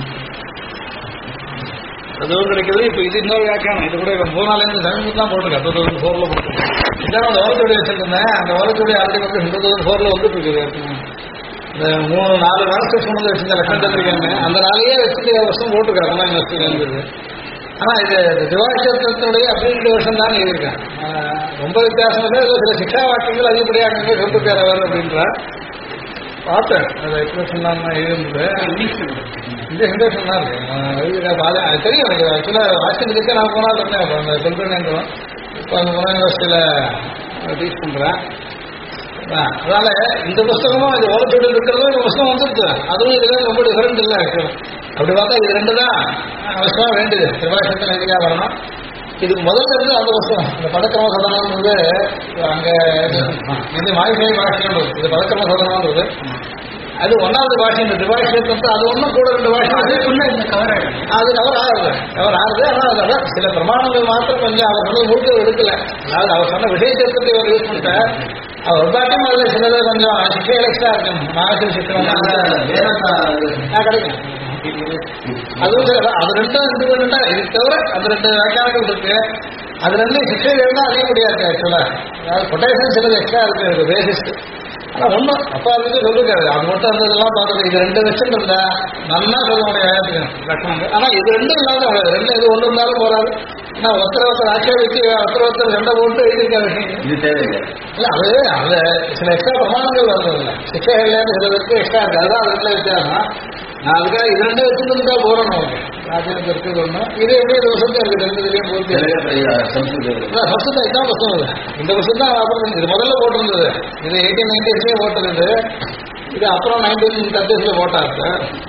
அதுவும் கிடைக்கிறது. இப்போ இது இன்னொரு வியாக்கியானம். இது கூட 3 நாள்லேருந்து சமீபம் தான் போட்டிருக்கேன். 2004 போட்டிருக்கேன். இதான் அந்த ஓலச்சுவடி வச்சிருந்தேன். அந்த ஓலச்சுவடி ஆல்ரெடி வந்து 2004 வந்துட்டு இருக்குது. இந்த 3-4 வருஷம் சொன்னது வச்சிருந்தேன். லட்சம் தந்திருக்காங்க. அந்த நாளையே வச்சுட்டு வருஷம் போட்டிருக்காரு. ஆனால் யூனிவர்சிட்டியில் இருந்தது. ஆனால் இது திவாசத்தினுடைய அப்டேட் வருஷம் தான் எழுதியிருக்கேன். ரொம்ப வித்தியாசம் இல்லை. சில சிக்ஷா வாக்கியங்கள் அதிகப்படியாக சொல்லிருக்காரு அவர் அப்படின்ற பார்த்தேன். அது எக்ஸ்பிரஷன் தான் எழுதுனது. இந்த சந்தோஷம் தான் இருக்கு. அது தெரியும் எனக்கு. ஆக்சுவலாக வாட்சியத்துக்கு நான் போனால் இருந்தேன். அப்போ அந்த சொல்கிறேன். இப்போ அந்த முறை யூனிவர்சிட்டியில் டீச் பண்ணுறேன். அதனால இந்த புஸ்தகமும் இது ஓலச்சூடு இருக்கிறதும் இந்த புஸ்தகம் வந்துருக்கு. அதுவும் இதுல ரொம்ப டிஃபரெண்ட் இல்லை. அப்படி பார்த்தா இது 2 தான் அவசியமாக வேண்டியது. திரிபாஷத்தில் எதிராக வரணும். இதுக்கு முதல்ல இருந்து அந்த வருஷம் இந்த பதக்கிரம சதனம்ன்றது அங்க இது மாய்கை பாஷைன்றது, இது பதக்கிரம சதனம்ன்றது அது ஒன்னாவது பாஷை. இந்த திவாஷயத்தை அது ஒன்றும் கூட ரெண்டு பாஷை அதுக்குள்ள இந்த கவர் ஆயிடும். அது கவர் ஆகுது ஆனால் அதான் சில பிரமாணங்கள் மாத்திரம் கொஞ்சம் அவர் சொன்ன முழுக்க எடுக்கல. அதாவது அவர் சொன்ன விஷயத்தை அவர் யூஸ் பண்ணிட்ட அவர் ஒருபாட்டையும் அதில் சிலது கொஞ்சம் சிக்கை எக்ஸ்ட்ரா இருக்கும். மாசம் சிக்கனம் கிடைக்கும். அதுவும் சரி, அது ரெண்டும் இண்டிபெண்டா இதுக்கு தவிர அந்த ரெண்டு வியாக்கியானங்கள் இருக்கு. அது ரெண்டும் சிக்கை இருந்தால் அதிகப்படியா இருக்கு ஆக்சுவலா. அதாவது கொட்டேஷன் சிலது எக்ஸ்ட்ரா இருக்கு பேசிஸ். ஆனால் ஒன்றும் அப்பா இருந்து சொல்லிருக்காரு அது மட்டும் இருந்ததெல்லாம் பார்த்துட்டு இது ரெண்டு வச்சுட்டு இருந்தா நல்லா சொல்ல முடியாது லட்சணம். ஆனால் இது ரெண்டும் இல்லாத ரெண்டு இது ஒன்று இருந்தாலும் போறாது. ஆனால் ஒருத்தர் ஆட்சேபிச்சு ஒருத்தர் ரெண்டை போட்டு எழுதியிருக்காரு இது தேவையில்லை. இல்லை அது அது சில எக்ஸ்ட்ரா பிரமாணங்கள் வருது இல்லை சிக்கைகள்லேருந்து சிலருக்கு எக்ஸ்ட்ரா இருக்கு. அதுதான் அது ரெண்டு வித்தியாசம். நான் அதுக்காக இது ரெண்டு வச்சுருந்தா போறணும் ராஜனுக்கு இருக்குது ஒன்று. இது எப்படி இது வருஷம் இருக்கு ரெண்டுலேயும் பூர்த்தி வருஷம் இதான் புத்தகம் இல்லை. இந்த வருஷம் தான் அப்புறம் இது முதல்ல போட்டிருந்தது. இது 1890s போட்டிருந்தது. இது அப்புறம் 1930s போட்டாரு.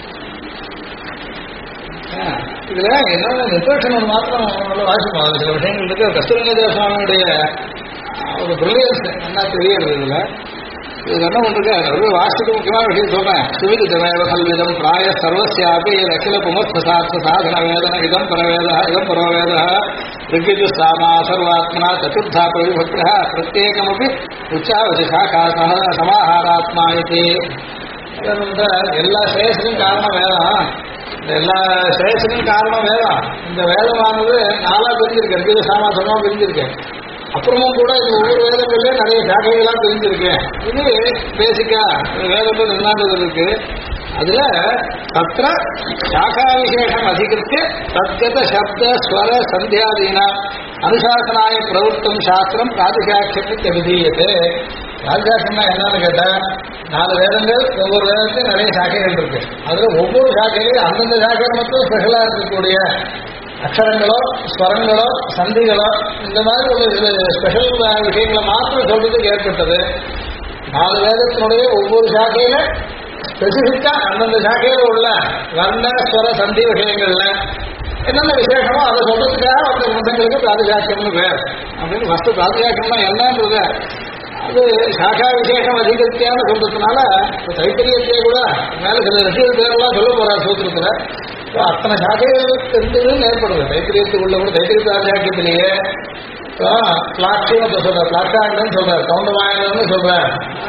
இதுல என்ன நிர்பேஷன் மாத்திரம் வாசிப்போம். சில விஷயங்கள் இருக்கு. கஸ்தூரிநாத சுவாமியுடைய ஒரு பிரில்லியன்ஸ் என்ன தெரியுது இதுல. இது என்ன பண்றது வாசிக்கு முக்கியமான விஷயம் சொல்றேன். சுவிதிதமேவ கல்விதம் பிராய சர்வசியாபி அகில புமர்த்தார்த்த சாதன வேதன இதம் பரவேத இதம் பரவேத ரிகிஜு சாமா சர்வாத்மனா சதுர்த்தா பிரவிபக்த பிரத்யேகமபி உச்சாவசி சாக்கா சமாஹாராத்மா இது. எல்லா சேஷனும் காரணம் வேதம். எல்லா சேஷனும் காரணம் வேதம். இந்த வேதமானது நாளா பிரிஞ்சிருக்கு. ரிகிஜு சாமா சர்வா பிரிஞ்சிருக்கு. அப்புறமும் கூட இது ஒவ்வொரு வேதங்கள்லயே நிறைய சாக்கைகளாக பிரிஞ்சிருக்கு. இது பேசிக்கா வேதங்கள் நிர்ணயம் இருக்கு. அதுல தத்திர சாக்கா விசேஷம் அதிகரித்து தத்கத சப்த ஸ்வர சந்தியாதீனா அனுசாசனாய பிரவருத்தம் சாஸ்திரம் பிராதிசாட்சியத்தை விதீயது. பிராதிசாட்சியம்னா என்னன்னு கேட்டா 4 வேதங்கள் ஒவ்வொரு வேதத்தையும் நிறைய சாக்கைகள் இருக்கு. அதுல ஒவ்வொரு சாக்கையிலையும் அந்தந்த சாக்கையில் மட்டும் ஸ்பெஷலா இருக்கக்கூடிய அக்ஷரங்களோ ஸ்வரங்களோ சந்திகளோ இந்த மாதிரி ஒரு ஸ்பெஷல் விஷயங்களை மாத்திரம் சொல்றதுக்கு ஏற்பட்டது. 4 வேதத்தினுடைய ஒவ்வொரு சாக்கையில ஸ்பெசிபிக்கா அந்தந்த சாக்கையில உள்ள வர்ண ஸ்வர சந்தி விஷயங்கள்ல என்னென்ன விசேஷமோ அதை சொல்றதுக்காக அந்த கிரந்தங்களுக்கு பிராதிசாக்கியம்னு பேர். அப்படின்னு ஃபஸ்ட்டு பிராதிசாக்கியம்னா என்னன்றது அது சாக்கா விசேஷம் அதிகரித்தியான்னு சொல்றதுனால தைத்தரியத்தை கூட மேல சில ரசிகர் பேரெல்லாம் சொல்ல போறார் சூத்திரத்துல. அத்தனை சாக்கைகள் இருந்ததுன்னு ஏற்படுது. தைத்திரியத்துக்குள்ள கூட தைத்திரிய பிராதிசாக்கியத்திலேயே பிளாட்சியம் சொல்றாரு, பிளாட்டாங்கன்னு சொல்றாரு, கவுண்டமாயன்னு சொல்றாரு,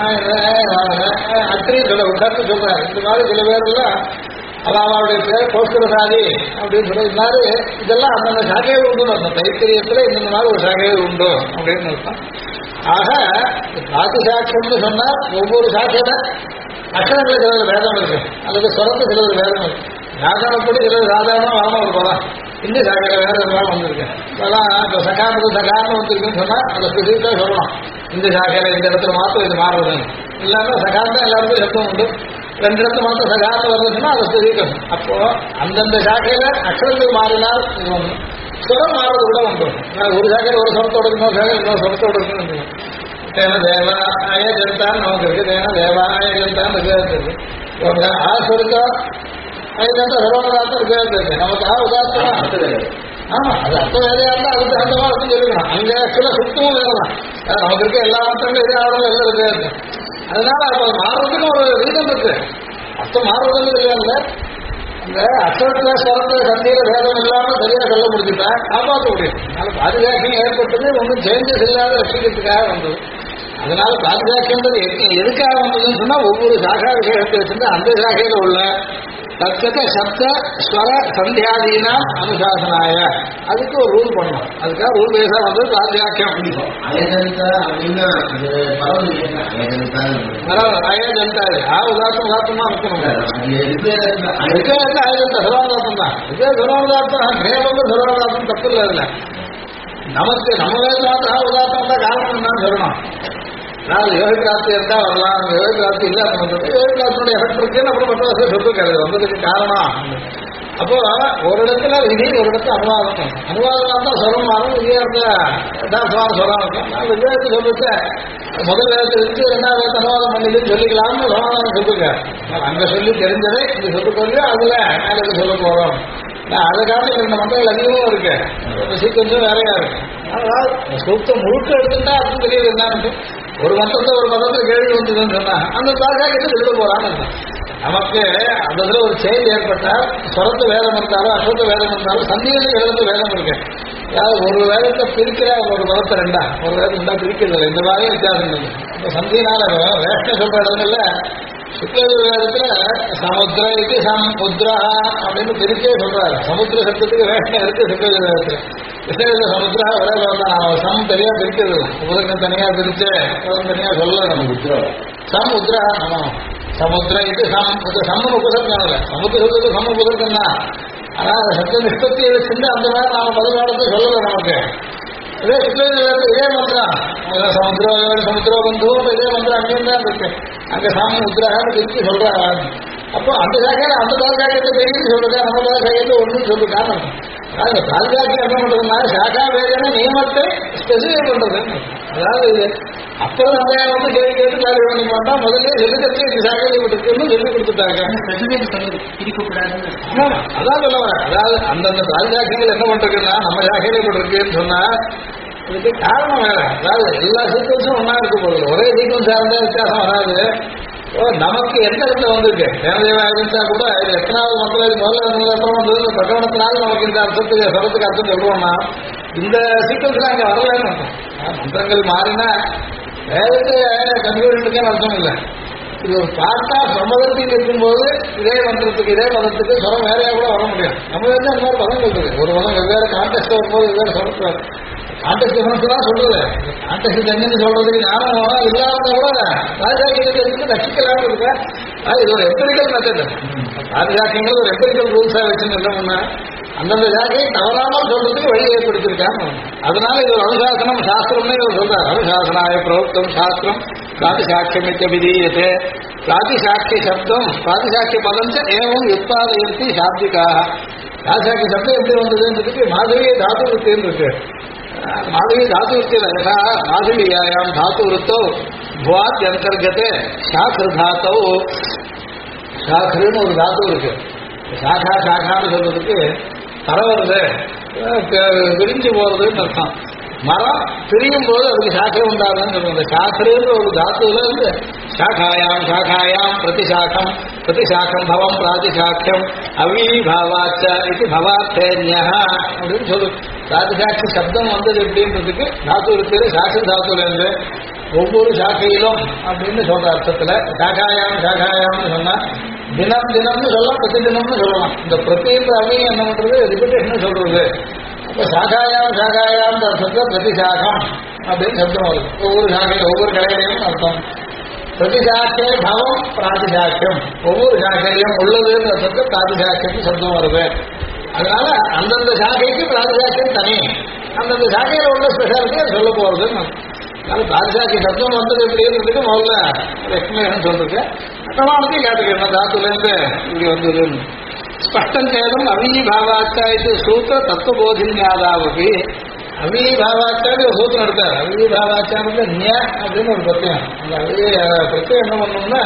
அத்திரியும் சொல்ற உட்கார்ந்து சொல்றாரு. இந்த மாதிரி சில பேர்லாம் அவளுடைய பேர் கோஸ்கரசாதி அப்படின்னு சொல்ற இது மாதிரி இதெல்லாம் அந்தந்த சாக்கைகள் உண்டு. அந்த தைத்திரியத்துல இந்த மாதிரி ஒரு சாக்கைகள் உண்டு அப்படின்னு அர்த்தம். ஆக பிராதிசாட்சியம்னு சொன்னா ஒவ்வொரு சாக்கையில அக்ஷரங்களுக்கு சிலர் வேதம் இருக்கு அல்லது சொரத்து சிலர் வேதம் இருக்கு. வியாக்கரணப்படி சிலர் சாதாரணமாக வராமல் இருக்கலாம். இந்த சாக்கையில வேதம்லாம் வந்திருக்கு. அதெல்லாம் இப்போ சகாந்து சகான்னு வந்திருக்குன்னு சொன்னா அதை ஸ்பெசிஃபிக்காக சொல்லணும். இந்த சாக்கையில இந்த இடத்துல மாத்திரம் இது மாறுறதுன்னு இல்லாம சகாந்தம் எல்லாருக்கும் சத்தம் உண்டு. 2 இடத்துல மாத்திரம் சகாந்து வருதுன்னா அதை ஸ்பெசிஃபிக்கணும். அப்போ அந்தந்த சாக்கையில அக்ஷரங்கள் மாறினால் இது ஒன்று. சுரம் மாறுறது கூட உண்டு. ஒரு சாக்கையில் ஒரு சொரத்தோடு இன்னொரு சாக்கையில் இன்னொரு சொரத்தோடு இருக்குன்னு தேன தேவாய ஜனதான் நமக்கு இருக்கு. தேன தேவாய ஜனதான் இருக்கு. ஆ சொருக்கம் அதுதான் சர்வதார்த்தம் இருக்கு. நமக்கு உதாரணமா ஆமா அது அர்த்த வேலையா இருந்தா அதுக்கு அர்த்தமா இருக்குன்னு சொல்லிக்கணும். அங்க ஆக்சுவலா சுத்தமும் வேறலாம். நமக்கு இருக்க எல்லா அர்த்தங்களும் இதே ஆளும் எல்லாம் இருக்கு. அதனால அப்ப மாறுறதுக்கு ஒரு ரீசன் இருக்கு. அர்த்தம் மாறுறதுன்னு இல்லையா இந்த அர்த்தத்துல ஸ்வரத்துல சந்தியில வேதம் இல்லாம சரியா சொல்ல முடிஞ்சுட்டா காப்பாற்ற முடியும். அதனால பாதுகாக்கம் ஏற்பட்டது ஒன்றும் சேஞ்சஸ் இல்லாத ரசிக்கிறதுக்காக வந்தது. அதனால பாதுகாக்கின்றது எதுக்காக வந்ததுன்னு சொன்னா ஒவ்வொரு சாகா விஷயத்தை வச்சிருந்தா அந்த சாகையில உள்ள தற்கத சப்த ஸ்வர சந்தியாதீனா அனுசாசனாய அதுக்கு ஒரு ரூல் பண்ணணும். அதுக்காக ரூல் பேஸா வந்து பாதுகாக்கம் அயஜந்தா அப்படின்னா அயஜந்தா உதாரணமா இருக்கணும். அயஜந்தா சர்வாதார்த்தம் தான். இதே சர்வாதார்த்தம் கிரேவங்க சர்வாதார்த்தம் தப்பு இல்லை. அதுல நமக்கு நம்ம வேதா உதாரணம் தான் காரணம் என்னன்னு சொல்லணும். அதாவது யோகி பிராப்தி இருந்தா வரலாம். யோகி பிராப்தி இல்லை அப்படின்னு யோகி பிராப்தியோட எஃபெக்ட் இருக்குன்னு அப்புறம் மற்ற வருஷம் சொல்லிருக்காரு வந்ததுக்கு காரணம். அப்போ ஒரு இடத்துல விதி ஒரு இடத்துல அனுவாதம். அனுவாதம் தான் சொல்ல மாறும். விஜயதான் சொல்ல இருக்கும். நான் விஜயத்தை சொல்லிட்டு முதல் வேதத்தை இருந்து 2வது வேதத்தை அனுவாதம் பண்ணிதுன்னு சொல்லிக்கலாம்னு சமாதானம் சொல்லிருக்காரு. அங்க சொல்லி தெரிஞ்சதே இந்த சொல்லிக்கொண்டு அதுல மேலே சொல்ல போறோம். அதை காட்டில் 2 மந்திரங்கள் அதிகமும் இருக்கு, சீக்கிரம் வேறையா இருக்கு. அதாவது சூக்தம் முழுக்க எடுத்துட்டா அப்படின்னு தெரியுது என்னன்னு. ஒரு மந்திரத்தை ஒரு மதத்தில் கேள்வி வந்ததுன்னு சொன்னா அந்த தாக்காக்கிட்டு எழுத போறான்னு இருக்கும். நமக்கு அந்த இதுல ஒரு செயல் ஏற்பட்டால் சொரத்து வேதம் இருந்தாலும் அசத்து வேதம் இருந்தாலும் சந்தியில எழுதுறது வேதம் இருக்கு. அதாவது ஒரு வேதத்தை பிரிக்கிற ஒரு மதத்தை 2 ஒரு வேதம் 2 பிரிக்கிறது இல்லை. இந்த மாதிரி வித்தியாசம் இல்லை. இப்போ சந்தியினால வேஷ்ண சொல்ற இடத்துல சுக்லவேதத்துல சமுத்திர இது சமுத்ரா அப்படின்னு பிரிச்சே சொல்றாரு. சமுத்திர சப்தத்துக்கு வேஷ்ண இருக்கு சுக்லவேதத்துல. கிருஷ்ணகிரி சமுத்திரா ஒரே நான் சம் தனியா பிரிக்கிறது உபதர்க்கம் தனியா பிரிச்சு தனியா சொல்லல. நம்ம சமுத்ரா நம்ம சமுத்திர இது சம்ம உபதர்க்கம் இல்லை. சமுத்திர சப்தத்துக்கு சம்ம உபதர்க்கம் தான். ஆனா சப்த நிஷ்பத்தியை வச்சுட்டு அந்த மாதிரி நாம பதினாலத்தை சொல்லலை. நமக்கு இதே சுக்லவேதத்துல இதே மந்திரம் சமுத்திர பந்து இதே மந்திரம் அங்கேயும் தான் இருக்கு. அங்க சாமி உத்ராகான்னு பிரிச்சு சொல்றாங்க. அப்போ அந்த சாக்கையில அந்த தாழ்காக்கியத்தை பெரிய சொல்றது, நம்ம தாழ்காக்கியத்தை ஒன்றும் சொல்லிருக்காங்க. அதாவது தாழ்காக்கியம் என்ன பண்றதுன்னா சாக்கா வேதனை நியமத்தை ஸ்பெசிஃபை பண்றது. அதாவது இது அப்புறம் அந்த கேள்வி கேட்டு கிளாரிஃபை பண்ணி மாட்டா முதல்ல எழுதுறதுக்கு இந்த சாக்கையில் இருக்குன்னு சொல்லி கொடுத்துட்டாங்க. அதான் சொல்ல வரேன். அதாவது அந்தந்த தாழ்காக்கியங்கள் என்ன பண்றதுன்னா நம்ம சாக்கையில இப்படி இருக்குன்னு சொன்னா இதுக்கு காரணம் வேற. அதாவது எல்லா சீக்வன்ஸும் ஒன்னா இருக்க போகுது. ஒரே சீக்வன்ஸா இருந்தா வித்தியாசம் வராது. நமக்கு எந்த இடத்துல வந்திருக்கு தேவதேவா இருந்தா கூட இது எத்தனாவது மக்கள் இது முதல்ல அப்புறம் வந்தது பிரகடனத்தினால நமக்கு இந்த அர்த்தத்துக்கு சொரத்துக்கு அர்த்தம் சொல்றோம்னா இந்த சீக்வன்ஸ்ல அங்க வரலன்னு அர்த்தம். மந்திரங்கள் மாறினா வேதத்தை கன்ஃபியூஷனுக்கே அர்த்தம் இல்லை. இது ஒரு பாட்டா பிரமதத்தில் இருக்கும்போது இதே மந்திரத்துக்கு இதே மதத்துக்கு சொரம் வேறையா கூட வர முடியும். நம்ம வந்து அந்த மாதிரி பதம் இருக்குது. ஒரு மதம் வெவ்வேறு கான்டெஸ்ட் வரும்போது வெவ்வேறு சொல்றாரு. கான்டெஸ்ட் டிஃபரன்ஸ் தான் சொல்றது. கான்டெஸ்ட் என்னன்னு சொல்றதுக்கு ஞானம் இல்லாத கூட பாதுகாக்கிறது ரசிக்கலாம்னு இருக்க. இது ஒரு எம்பரிக்கல் மெத்தட். பாதுகாக்கங்கள் ஒரு எம்பரிக்கல் ரூல்ஸா வச்சுன்னு இல்லைன்னா அந்தந்த ஜாக்கையை தவறாமல் சொல்றதுக்கு வழி ஏற்படுத்திருக்காங்க. அதனால இது ஒரு அனுசாசனம் சாஸ்திரம்னு இவர் சொல்றாரு. அனுசாசனாய பிரவக்தம் சாஸ்திரம் பிராதிசாட்சியமித்த விதீயத்தை. பிராதிசாட்சிய சப்தம் பிராதிசாட்சிய பதம் ஏவம் உற்பாதயந்தி சாப்திகாக. பிராதிசாட்சிய சப்தம் எப்படி வந்ததுன்றதுக்கு மாதவிய தாத்து விருத்தின்னு இருக்கு. மாதவி தாத்து விருத்தியில் மாதவியாயாம் தாத்து விருத்தோ புவாத்யந்தர்கத்தை சாக்கிர தாத்தோ சாக்கிரன்னு ஒரு தாத்து இருக்கு. சாக்கா சாக்கான்னு சொல்றதுக்கு தர வருது விரிஞ்சு போறதுன்னு அர்த்தம். மரம் பிரியும் போது அதுக்கு சாக்கிரம் உண்டாகுதுன்னு சொல்லுவாங்க. சாக்கிரன்ற ஒரு தாத்துல இருந்து சாக்காயாம் சாக்காயாம் பிரதிசாக்கம் பிரதிசாக்கம் பவம் பிராதிசாக்கியம் அவிபாவாச்ச இது பவாத்தேன்யா அப்படின்னு சொல்லு. பிராதிசாட்சி சப்தம் வந்தது எப்படின்றதுக்கு தாத்து இருக்கிற சாட்சி தாத்துல இருந்து ஒவ்வொரு சாக்கையிலும் அப்படின்னு சொல்ற அர்த்தத்துல சாக்காயாம் சாக்காயாம்னு சொன்னா தினம் தினம்னு சொல்லலாம், பிரதி தினம்னு சொல்லலாம். இந்த பிரத்தின்ற அவையும் என்ன பண்றது ரிப்பிட்டேஷன் சொல்றது. அப்ப சாகாயாம் சாகாயாம் அர்த்தத்துல பிரதிசாகம் அப்படின்னு சப்தம் வருது. ஒவ்வொரு சாக்கையும் ஒவ்வொரு கலையிலையும் அர்த்தம். பிரதிசாக்கே பவம் பிராதிசாக்கியம் ஒவ்வொரு சாக்கையிலும் உள்ளதுன்ற அர்த்தத்தை பிராதிசாக்கியம் சப்தம் வருது. அதனால அந்தந்த சாக்கைக்கு பிராதிசாக்கியம் தனி, அந்தந்த சாக்கையில உள்ள ஸ்பெஷாலிட்டியை சொல்ல போறதுன்னு. அதனால பிராதிசாக்கிய சப்தம் வந்தது எப்படின்றதுக்கு முதல்ல எக்ஸ்பிளேஷன் சொல்றது. பிரமாணத்தை கேட்டுக்கணும் தாத்துலேருந்து இப்படி வந்ததுன்னு. ஸ்பஷ்டம் சேதம் அவிபாவாச்சா இது சூத்திர தத்துவபோதின்யாதாவுக்கு. அவிபாவாச்சான்னு ஒரு சூத்திரம் எடுத்தார். அவிபாவாச்சான்னு நியா அப்படின்னு ஒரு பிரத்தியம். அந்த பிரத்தியம் என்ன பண்ணணும்னா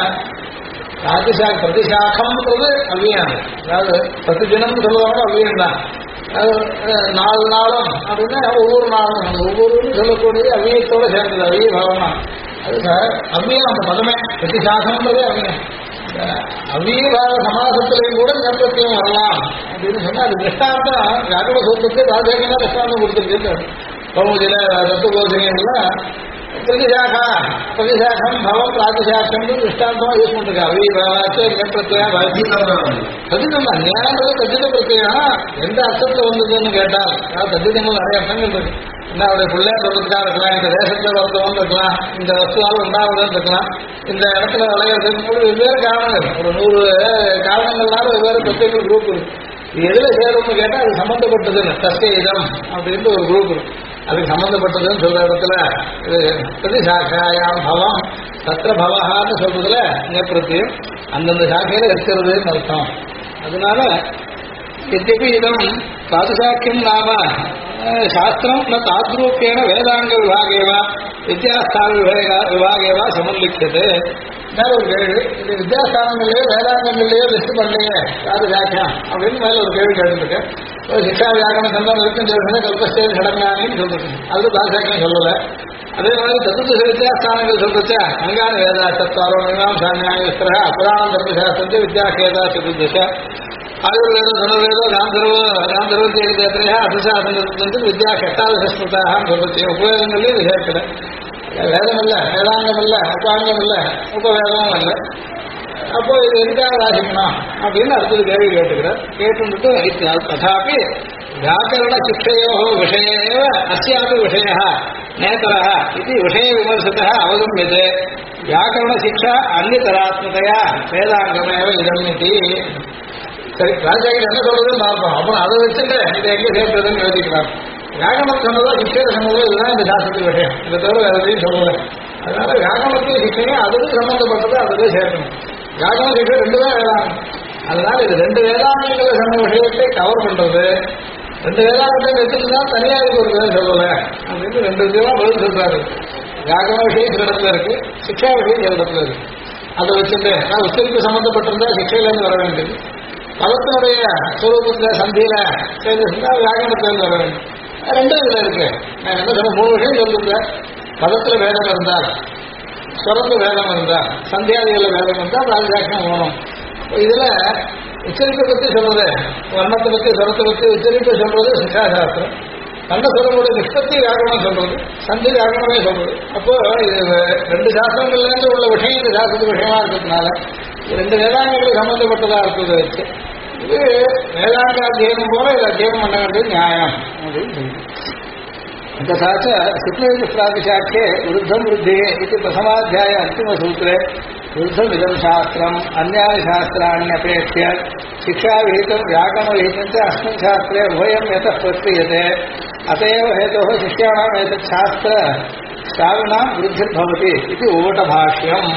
பிரதிசாக்கம்ன்றது அவ்வியம். அதாவது பிரதிதினம் சொல்லுவாங்க அவ்வியம் தான். நாலு நாளும் அப்படின்னா ஒவ்வொரு நாளும் ஒவ்வொரு சொல்லக்கூடியது அவ்வியத்தோட சேர்ந்தது அவ்விய பாவமா. அது அவ்வியம் அந்த பதமே பிரதிசாகம்ன்றதே அவ்வியம். அவ்வியபாவ சமாசத்திலையும் கூட ஞாபகத்தையும் வரலாம் அப்படின்னு சொன்னா அது திருஷ்டாந்தம் யாரோட சூத்திரத்தை ராஜேகனா திருஷ்டாந்தம் கொடுத்துருக்கு. கௌமுதில தத்துவபோதனைகள்லாம் பிரதிசாகா பிரதிசாகம் பவம் பிராதிசாக்கம் திருஷ்டாந்தமா யூஸ் பண்ணிருக்கா. அவ்வியபாவாச்சு பிரத்யம் பிரதிதம் தான் ஞானன்றது தஜித பிரத்யம். எந்த அர்த்தத்தை வந்ததுன்னு கேட்டால் அதாவது தஜிதங்கள் நிறைய அர்த்தங்கள் இருக்கு. என்ன அவருடைய பிள்ளைய சொல்றதுக்காக இருக்கலாம், இந்த தேசத்துல வளர்த்தவன் இருக்கலாம், இந்த வஸ்துவால் உண்டாவதுன்னு இருக்கலாம், இந்த இடத்துல விளையாடுறதுக்கு வெவ்வேறு காரணங்கள் ஒரு 100 காரணங்கள்னால வெவ்வேறு பிரத்யேக குரூப் இருக்கு. இது எதுல சேரும்னு கேட்டால் அது சம்பந்தப்பட்டதுன்னு தஸ்கேதம் அப்படின்ட்டு ஒரு குரூப் இருக்கு. அதுக்கு சம்பந்தப்பட்டதுன்னு சொல்ற இடத்துல இது பிரதிசாக்காயாம் பவம் சத்திர பவகான்னு சொல்றதுல பிரத்தியம் அந்தந்த சாக்கையில இருக்கிறதுன்னு அர்த்தம். அதனால यद्यपि इदं साधुसाख्यं नाम शास्त्रं न ताद्रूप्येण वेदांग विभागे वा विद्यास्थान विभागे वा समुल्लिख्यते. மேல ஒரு கேள்வி, இது வித்யாஸ்தானங்கள்லயோ வேதாந்தங்கள்லயோ லிஸ்ட் பண்ணலையே அது வியாக்கியம் அப்படின்னு மேல ஒரு கேள்வி கேட்டுருக்கேன். சிக்ஷா வியாக்கரண சந்தம் இருக்கும் சொல்லுங்க, கல்பஸ்தேவி சடங்கானின்னு சொல்லிருக்கு, அது பாசாக்கியம் சொல்லலை. அதே மாதிரி சதுர்தச வித்யாஸ்தானங்கள் சொல்றச்சா அங்கான வேதா சத்வாரோ மீமாம்சா நியாயஸ்திர புராணம் தர்மசாஸ்திரத்தை வித்யாகேதா சதுர்தச ஆயுர்வேதம் தனுர்வேதம் ராந்தர்வத்தி ஏகதேத்திரையா அர்த்தசாசனத்து வித்யா கட்டாதசஸ்மிருதான்னு சொல்றது. உபவேதங்கள்லேயும் இது சேர்க்கல, வேதம் இல்லை, வேதாங்கம் இல்லை, உபாங்கம் இல்லை, உபவேதமும் இல்லை. அப்போ இது எதுக்காக வாசிக்கணும் அப்படின்னு அடுத்தது கேள்வி கேட்டுக்கிறேன். கேட்டுட்டு ததாபி வியாக்கரண சிக்ஷையோ விஷயேவ அஸ்யாபி விஷய நேதரः இது விஷய விமர்சத்தः அவகம்யதே. வியாக்கரண சிக்ஷா அந்நியதராத்மதையா வேதாங்கமேவ இதமிதி. சரி, ராஜாக்கள் என்ன சொல்றதுன்னு பார்ப்போம். அப்புறம் அதை வச்சுட்டு இதை எங்கே சேர்க்கிறதுன்னு யோசிக்கலாம். வியாகமம் சொன்னதோ சிக்ஷையை சொன்னதோ இதுதான் இந்த சாஸ்திரத்துக்கு விஷயம், இதை தவிர வேற எதையும் சொல்லலை. அதனால வியாகமத்தையும் சிக்ஷையும் அதுக்கு சம்பந்தப்பட்டது அதுவே சேர்க்கணும். வியாகம சிக்ஷை ரெண்டு தான் வேதாங்கம். அதனால இது ரெண்டு வேதாங்கங்களை சொன்ன விஷயத்தை கவர் பண்றது, ரெண்டு வேதாங்கத்தை வச்சுட்டுனா தனியாக இதுக்கு ஒரு வேலை சொல்லலை அப்படின்னு ரெண்டு விதமாக பதில் சொல்றாரு. வியாகம விஷயம் சில இடத்துல இருக்கு, சிக்ஷா விஷயம் சில இடத்துல இருக்கு. அதை வச்சுட்டு நான் உச்சரிப்பு சம்பந்தப்பட்டிருந்தா சிக்ஷையிலேருந்து வர வேண்டியது, பதத்தினுடைய சுரூபத்தில் சந்தியில சேர்ந்துருந்தா வியாகமத்திலேருந்து வர வேண்டும். ரெண்டும் இதுல இருக்கு. நான் என்ன சொல்ல, மூணு விஷயம் சொல்லிருந்தேன். பதத்துல வேதம் இருந்தால், ஸ்வரத்து வேதம் இருந்தால், சந்தியாதிகளில் வேதம் இருந்தால் ராஜாக்கியம் வேணும். இதுல உச்சரிப்பை பற்றி சொல்றது, வர்ணத்தை பற்றி ஸ்வரத்தை பற்றி உச்சரிப்பை சொல்றது சிக்ஷாசாஸ்திரம். கண்டஸ்வரங்களுடைய நிஷ்பத்தி வியாகரணம் சொல்றது, சந்தி வியாகரணமே சொல்றது. அப்போ இது ரெண்டு சாஸ்திரங்கள்லேருந்து உள்ள விஷயம் இந்த சாஸ்திரத்துக்கு விஷயமா இருக்கிறதுனால ரெண்டு வேதாங்கங்களுக்கு சம்பந்தப்பட்டதா இருக்கிறத வச்சு இது வேதாங்க அத்தியனம் போல இதை அத்தியனம் பண்ண வேண்டியது நியாயம் அப்படின்னு சொல்லுது. ததாச்ச சுக்லயுக்திசாட்சியே விருத்தம் விருத்தி இது பிரதமாத்தியாய அந்திமசூத்திரே விருத்தம் இதம் சாஸ்திரம் அந்யானி சாஸ்திராணி அபேட்சிய शिक्षाविहितं व्याकरणविहितं च अस्मिन् शास्त्रे उभयं यतः प्रक्रियते अतएव हेतोः शिष्याणाम् एतत् शास्त्र श्राविणां वृद्धिर्भवति इति ऊटभाष्यम्.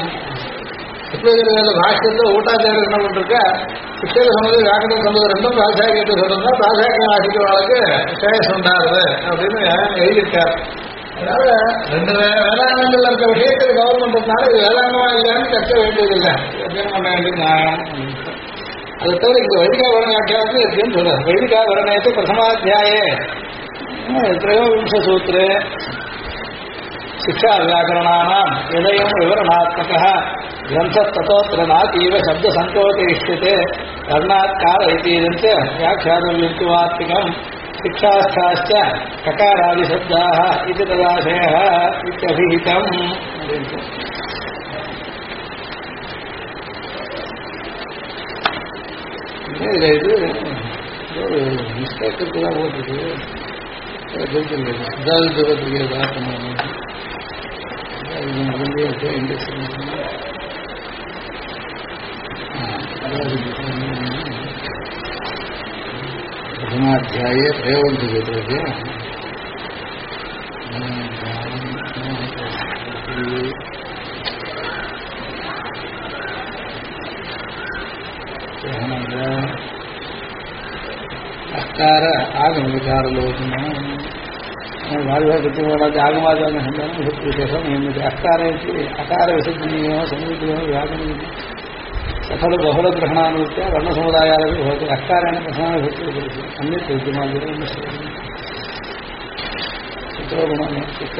भाष्यத்தில் ஊட்டாச்சாரியர் என்ன பண்ணிருக்க, சிக்ஷையில சொன்னது வியாக்கரணம் சொன்னது ரெண்டும் பிராசாக்கியத்தை சொல்றதுனா பிராசாக்கியம் வாசிக்கிறவளுக்கு ஸ்ரேயஸ் உண்டாருது அப்படின்னு எழுதியிருக்கார். அதனால ரெண்டு வேதாங்கங்கள் இருக்க விஷயத்தை கவர் பண்றதுனால இது வேதாங்கமா இல்லைன்னு கற்க வேண்டியதில்லை, அத்தியனம் பண்ண வேண்டியது நியாயம். அதை தவிர இங்க வைதிகாவரண வியாக்கியானத்தில் இருக்குன்னு சொல்றாரு. வைதிகாவரணத்தை பிரதமாத்தியாயே त्रयोविंश सूत्रे शिक्षा व्याकरणानाम् यदयं विवरणात्मकः ग्रन्थः ततोऽत्र नातीव शब्दसङ्कोचयिष्यते कर्णात् काल इतीदं च व्याख्यातव्यत्वात्मिकम् शिक्षास्थाश्च ककारादिशब्दाः इति तदाशयः इत्यभिहितम्. இது ஒரு மிஸ்டேக் இருக்குதான் போட்டுருக்கு, பத்திரிகை இண்டெக்ஸ் பிரதமாத்தியாய त्रयोविंश सूत्रस्य अकार आगम विचार लोचन आगमाचार विशेषम अकार अकार विसर्जनीय संयुक्त व्याकरण सफल बहुल ग्रहणानुत्या वर्ण समुदायादपि भवति अकारेण प्रधान भवति अन्यत् विद्यमानं सूत्रगुणः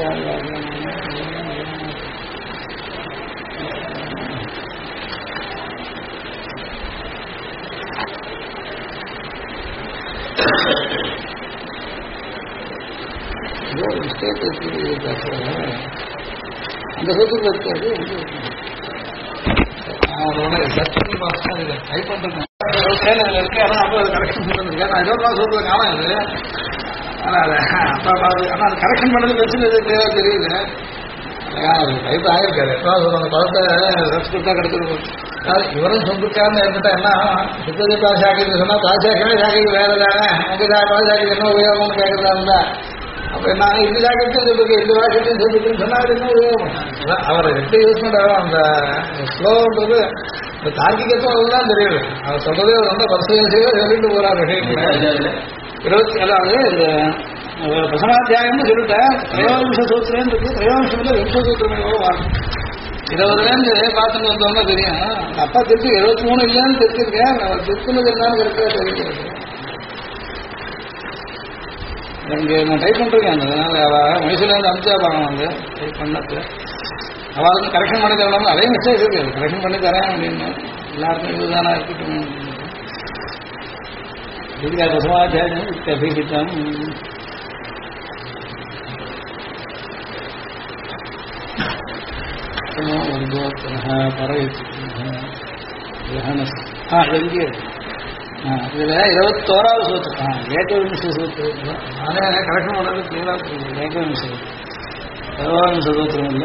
அந்த சூத்திரத்தில் அவனோட சக்தி பாஸ்டர் இதை டைப் பண்ணுறேன் இருக்கு. ஆனால் அப்போ கரெக்ஷன் பண்ணிருக்கேன். நான் ஏதோ சூத்திரம் காணும் இது. ஆனால் அதை அப்போ அது ஆனால் அது கரெக்ஷன் பண்ணது பிரச்சனை தேவை தெரியல. டைப் ஆகிருக்காரு அந்த பதத்தை சம்ஸ்கிருத்தா கிடைச்சிருக்கும். இவரும் சொல்லிருக்காருன்னு இருந்துட்டா என்ன சுத்ததி பாசாக்கிட்டு சொன்னால் பாசாக்கவே சாக்கிக்கு வேலை தானே அங்கே பாசாக்கிக்கு என்ன உபயோகம்னு கேட்கறதா இருந்தா அப்போ நான் இந்த ஜாக்கெட்டும் சொல்லிருக்கேன் இந்த வாக்கெட்டும் சொல்லிருக்கேன்னு சொன்னால் என்ன உபயோகம். அவர் எப்படி யூஸ் பண்ணுறாரோ அந்த ஸ்லோன்றது இந்த தார்க்கிகத்துவம் அதுதான் தெரியுது. அவர் சொல்றதே ரொம்ப பரிசீலனையாக சொல்லிட்டு போறார் விஷயங்கள் 20 அதாவது இந்த பிரசனாத்தியாயம்னு சொல்லிட்டேன். त्रयोविंश सूत्रेன்னு இருக்கு. त्रयोविंशத்தில் விம்ச சூத்திரமே வாங்க 20 பார்த்துட்டு வந்தோம்னா தெரியும். அப்பா திருப்பி 73 இல்லைன்னு தெரிஞ்சிருக்கேன். அவர் திருப்பினது என்னன்னு கரெக்டாக தெரிவிக்கிறது. இங்கே நான் டைப் பண்ணிருக்கேன். அதனால அவள் மைசூர்லேருந்து அனுப்பிச்சா பாருங்க வந்து டைப் பண்ணது. அவளுக்கு கரெக்ஷன் பண்ணி தரணும். அதே மிஸ்டேக் இருக்கு. கரெக்ஷன் பண்ணி தரேன் அப்படின்னு எல்லாருக்கும் இதுதானா இருக்கட்டும். இதுக்காக சமாச்சாரம் அபிகிதம் இதுல 21வது சூத்திரம் ஏகவிம்ச சூத்திரம். நானே கரெக்ஷன் பண்றது கிளீனா ஏகவிம்ச 21 சூத்திரம் இல்ல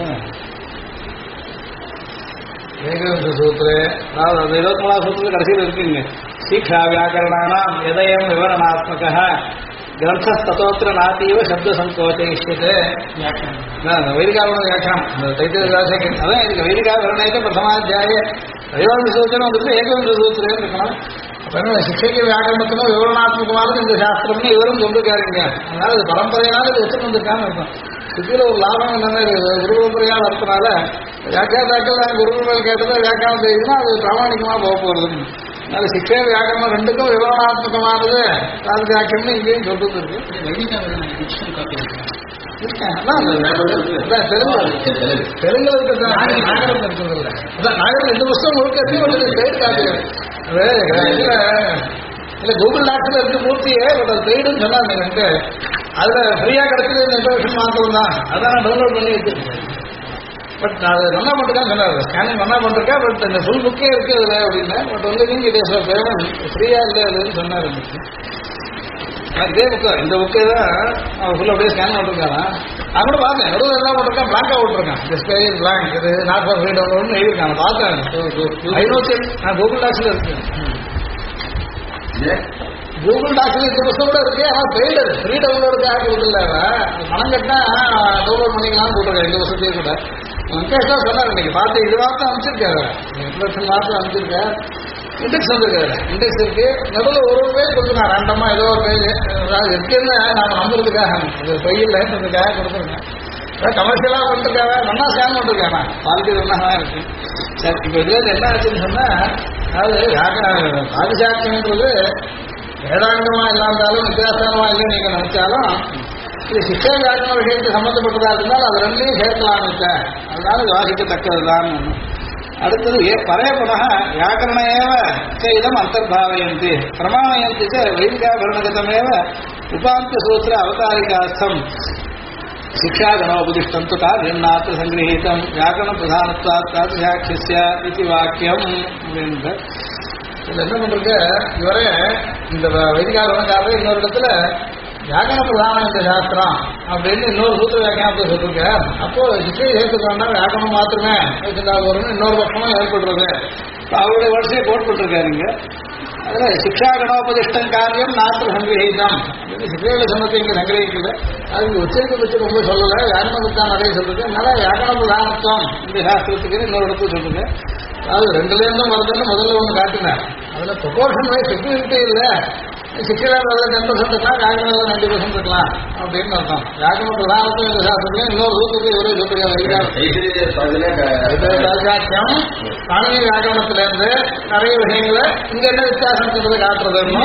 ஏகவிம்ச சூத்திரம். அதாவது 23வது சூத்திரம் கடைசியில் இருக்குங்க. சீக்ஷா வியாக்கரணானாம் எதயம் விவரணாத்மக கிரந்தஸ்தோத்திர நாத்தீவ சப்த சங்கோச்சயிஷ்யதே. வைதிகாவன வியாக்கியானம் இந்த தைத்தியராசைக்கு அதான் இதுக்கு வைதிகா விவரணத்தை பிரதமாத்தியாய தைவாந்த சூத்திரம் வந்துட்டு ஏகவிம்ச சூத்திரம் இருக்கணும். அப்போ என்ன சிக்ஷைக்கு வியாக்கரணத்துக்கும் விவரணாத்மகமானது இந்த சாஸ்திரம்னு இவரும் சொல்லிருக்காருங்க. அதனால இது பரம்பரையினால இது ஒத்து வந்திருக்கான்னு இருக்கும். இதுல ஒரு லாபம் என்னன்னா குரு பரம்பரையாக வரதுனால வியாக்கியாதாக்கள் நாங்கள் குருகுருகள் கேட்டதை வியாக்கியானம் செய்யுதுன்னா அது பிராமணிகமாக போக போகிறது. அதனால சிக்ஷை வியாக்கரணம் ரெண்டுக்கும் விவரணாத்மகமானது வியாக்கியம்னு இங்கேயும் சொல்லிட்டு இருக்கு. தெலுங்குல இருக்கிறது நாகரம் இருக்கிறது. அதான் நாகரம் 2 வருஷம் முழுக்க பெய்டு காட்டுது. இல்ல கூகுள் டாக்ஸ்ல இருக்கு மூர்த்தியே பெய்டுன்னு சொன்னாங்க எனக்கு. அதுல ஃப்ரீயா கிடைச்சது இந்த இன்ஃபர்மேஷன் மாத்திரம் தான். அதான் நான் டவுன்லோட் பண்ணி வச்சிருக்கேன். பட் அது நல்லா மட்டும் சொன்னாரு. ஸ்கேனிங் நல்லா பண்ணிருக்கேன். பட் இந்த ஃபுல் புக்கே இருக்கு அதுல அப்படின்னு. பட் வந்து நீங்க இதே பேமெண்ட் ஃப்ரீயா இல்லை அதுன்னு சொன்னாரு. இதே புக்கு இந்த புக்கே தான் அவன் ஃபுல் அப்படியே ஸ்கேன் பண்ணிருக்காரான். நான் கூட பார்த்தேன். நடுவில் என்ன பண்ணிருக்கேன் பிளாங்கா விட்டுருக்கேன். டிஸ்பிளே பிளாங்க் இது நாட் ஃபார் ஃப்ரீ டவுன்லோட்னு எழுதியிருக்காங்க. பார்த்தேன் 500 நான் கூகுள் டாக்ஸ்ல இருக்கு. கூகுள் டாக்ஸ்ல 2 வருஷம் கூட இருக்கு. ஆனால் பெய்டு ஃப்ரீ டவுன்லோடுக்காக கொடுக்கல. பணம் கட்டினா டவுன்லோட் பண்ணிக்கலாம் போட்டிருக்கேன் 2 வருஷத்தையே கூட. வெங்கடேஷ் தான் சொன்னார் இன்னைக்கு பார்த்து இது வார்த்தை அனுப்பிச்சிருக்காரு. இன்ட்ரடக்ஷன் வார்த்தை அனுப்பிச்சிருக்காரு. இண்டெக்ஸ் வந்துருக்காரு. இண்டெக்ஸ் இருக்கு. நடுவில் ஒரு பேஜ் கொடுத்துருக்கான். ரெண்டமா ஏதோ ஒரு பேஜ் இருக்குன்னு நாம நம்புறதுக்காக பையில் லைன்றதுக்காக கொடுத்துருக்கேன். கமர்ஷியலா பண்ணிருக்காங்க. நல்லா ஸ்கேன் பண்ணிருக்காங்க. குவாலிட்டி நல்லா தான் இருக்கு. சரி இப்போ இதுல என்ன ஆச்சுன்னு சொன்னா அதாவது பாதுசாட்சியன்றது வேதாங்கமா இல்லாந்தாலும் வித்தியாசமா இல்லை நீங்க நினைச்சாலும் இது சிக்ஷை வியாக்கரண விஷயத்துக்கு சம்பந்தப்பட்டதா இருந்தாலும் அது ரெண்டையும் சேர்க்கலாம் இருக்க. அதனால வாசிக்கத்தக்கதுதான். அடுத்தது பரேபுனः வியாக்கரண ஏவ இதம் அந்தர்பாவயந்தி பிரமாணயந்தி ச வைதிகாபரணகதமேவ உபாந்திய சூத்திர அவதாரிகார்த்தம் शिक्षागणोपदिष्टं तु कार्यन्नात्र संगृहीतं व्याकरण प्रधानत्वात् तादृशाख्यस्य इति वाक्यम. என்ன பண்றது இவரே இந்த வைதிகாரக்காரர் இன்னொரு இடத்துல வியாக்கரண பிரதானம் இந்த சாஸ்திரம் அப்படின்னு இன்னொரு சூத்திர வியாக்கியானத்தை சொல்லிருக்க. அப்போ சிக்ஷை சேர்த்துக்கோன்னா வியாக்கரணம் மாத்திரமே வரும்னு இன்னொரு பட்சமும் ஏற்படுறது. அவருடைய வருஷையை கோட் பண்ணிருக்காருங்க. அதில் சிக்ஷா கணோபதிஷ்டம் காரியம் நாத்திர சங்கிரகிதம் சிக்ஷையில சொன்னதை இங்கே சங்கிரகிக்கல. அதுக்கு உச்சரிக்க பற்றி ரொம்ப சொல்லலை. வியாக்கரணத்தான் நிறைய சொல்றது. அதனால வியாக்கரண பிரதானத்துவம் இந்த சாஸ்திரத்துக்கு இன்னொரு இடத்துல சொல்லுங்க. அதாவது 2லேருந்தும் வருதுன்னு முதல்ல ஒன்று காட்டினார். அதில் ப்ரொபோர்ஷன் வைஸ் செக்யூரிட்டி இல்லை. சிக்ஷையில 10% இருக்கலாம், வியாக்கரணம் 90% இருக்கலாம் அப்படின்னு அர்த்தம். வியாக்கரண பிரதானத்துவம் இந்த சாஸ்திரத்துலையும் இன்னொரு ரூபத்துக்கு இவரே சொல்லுங்க. பாணினி வியாக்கரணத்திலேருந்து நிறைய விஷயங்களை இங்க என்ன வித்தியாசம் சொல்றது காட்டுறதுன்னு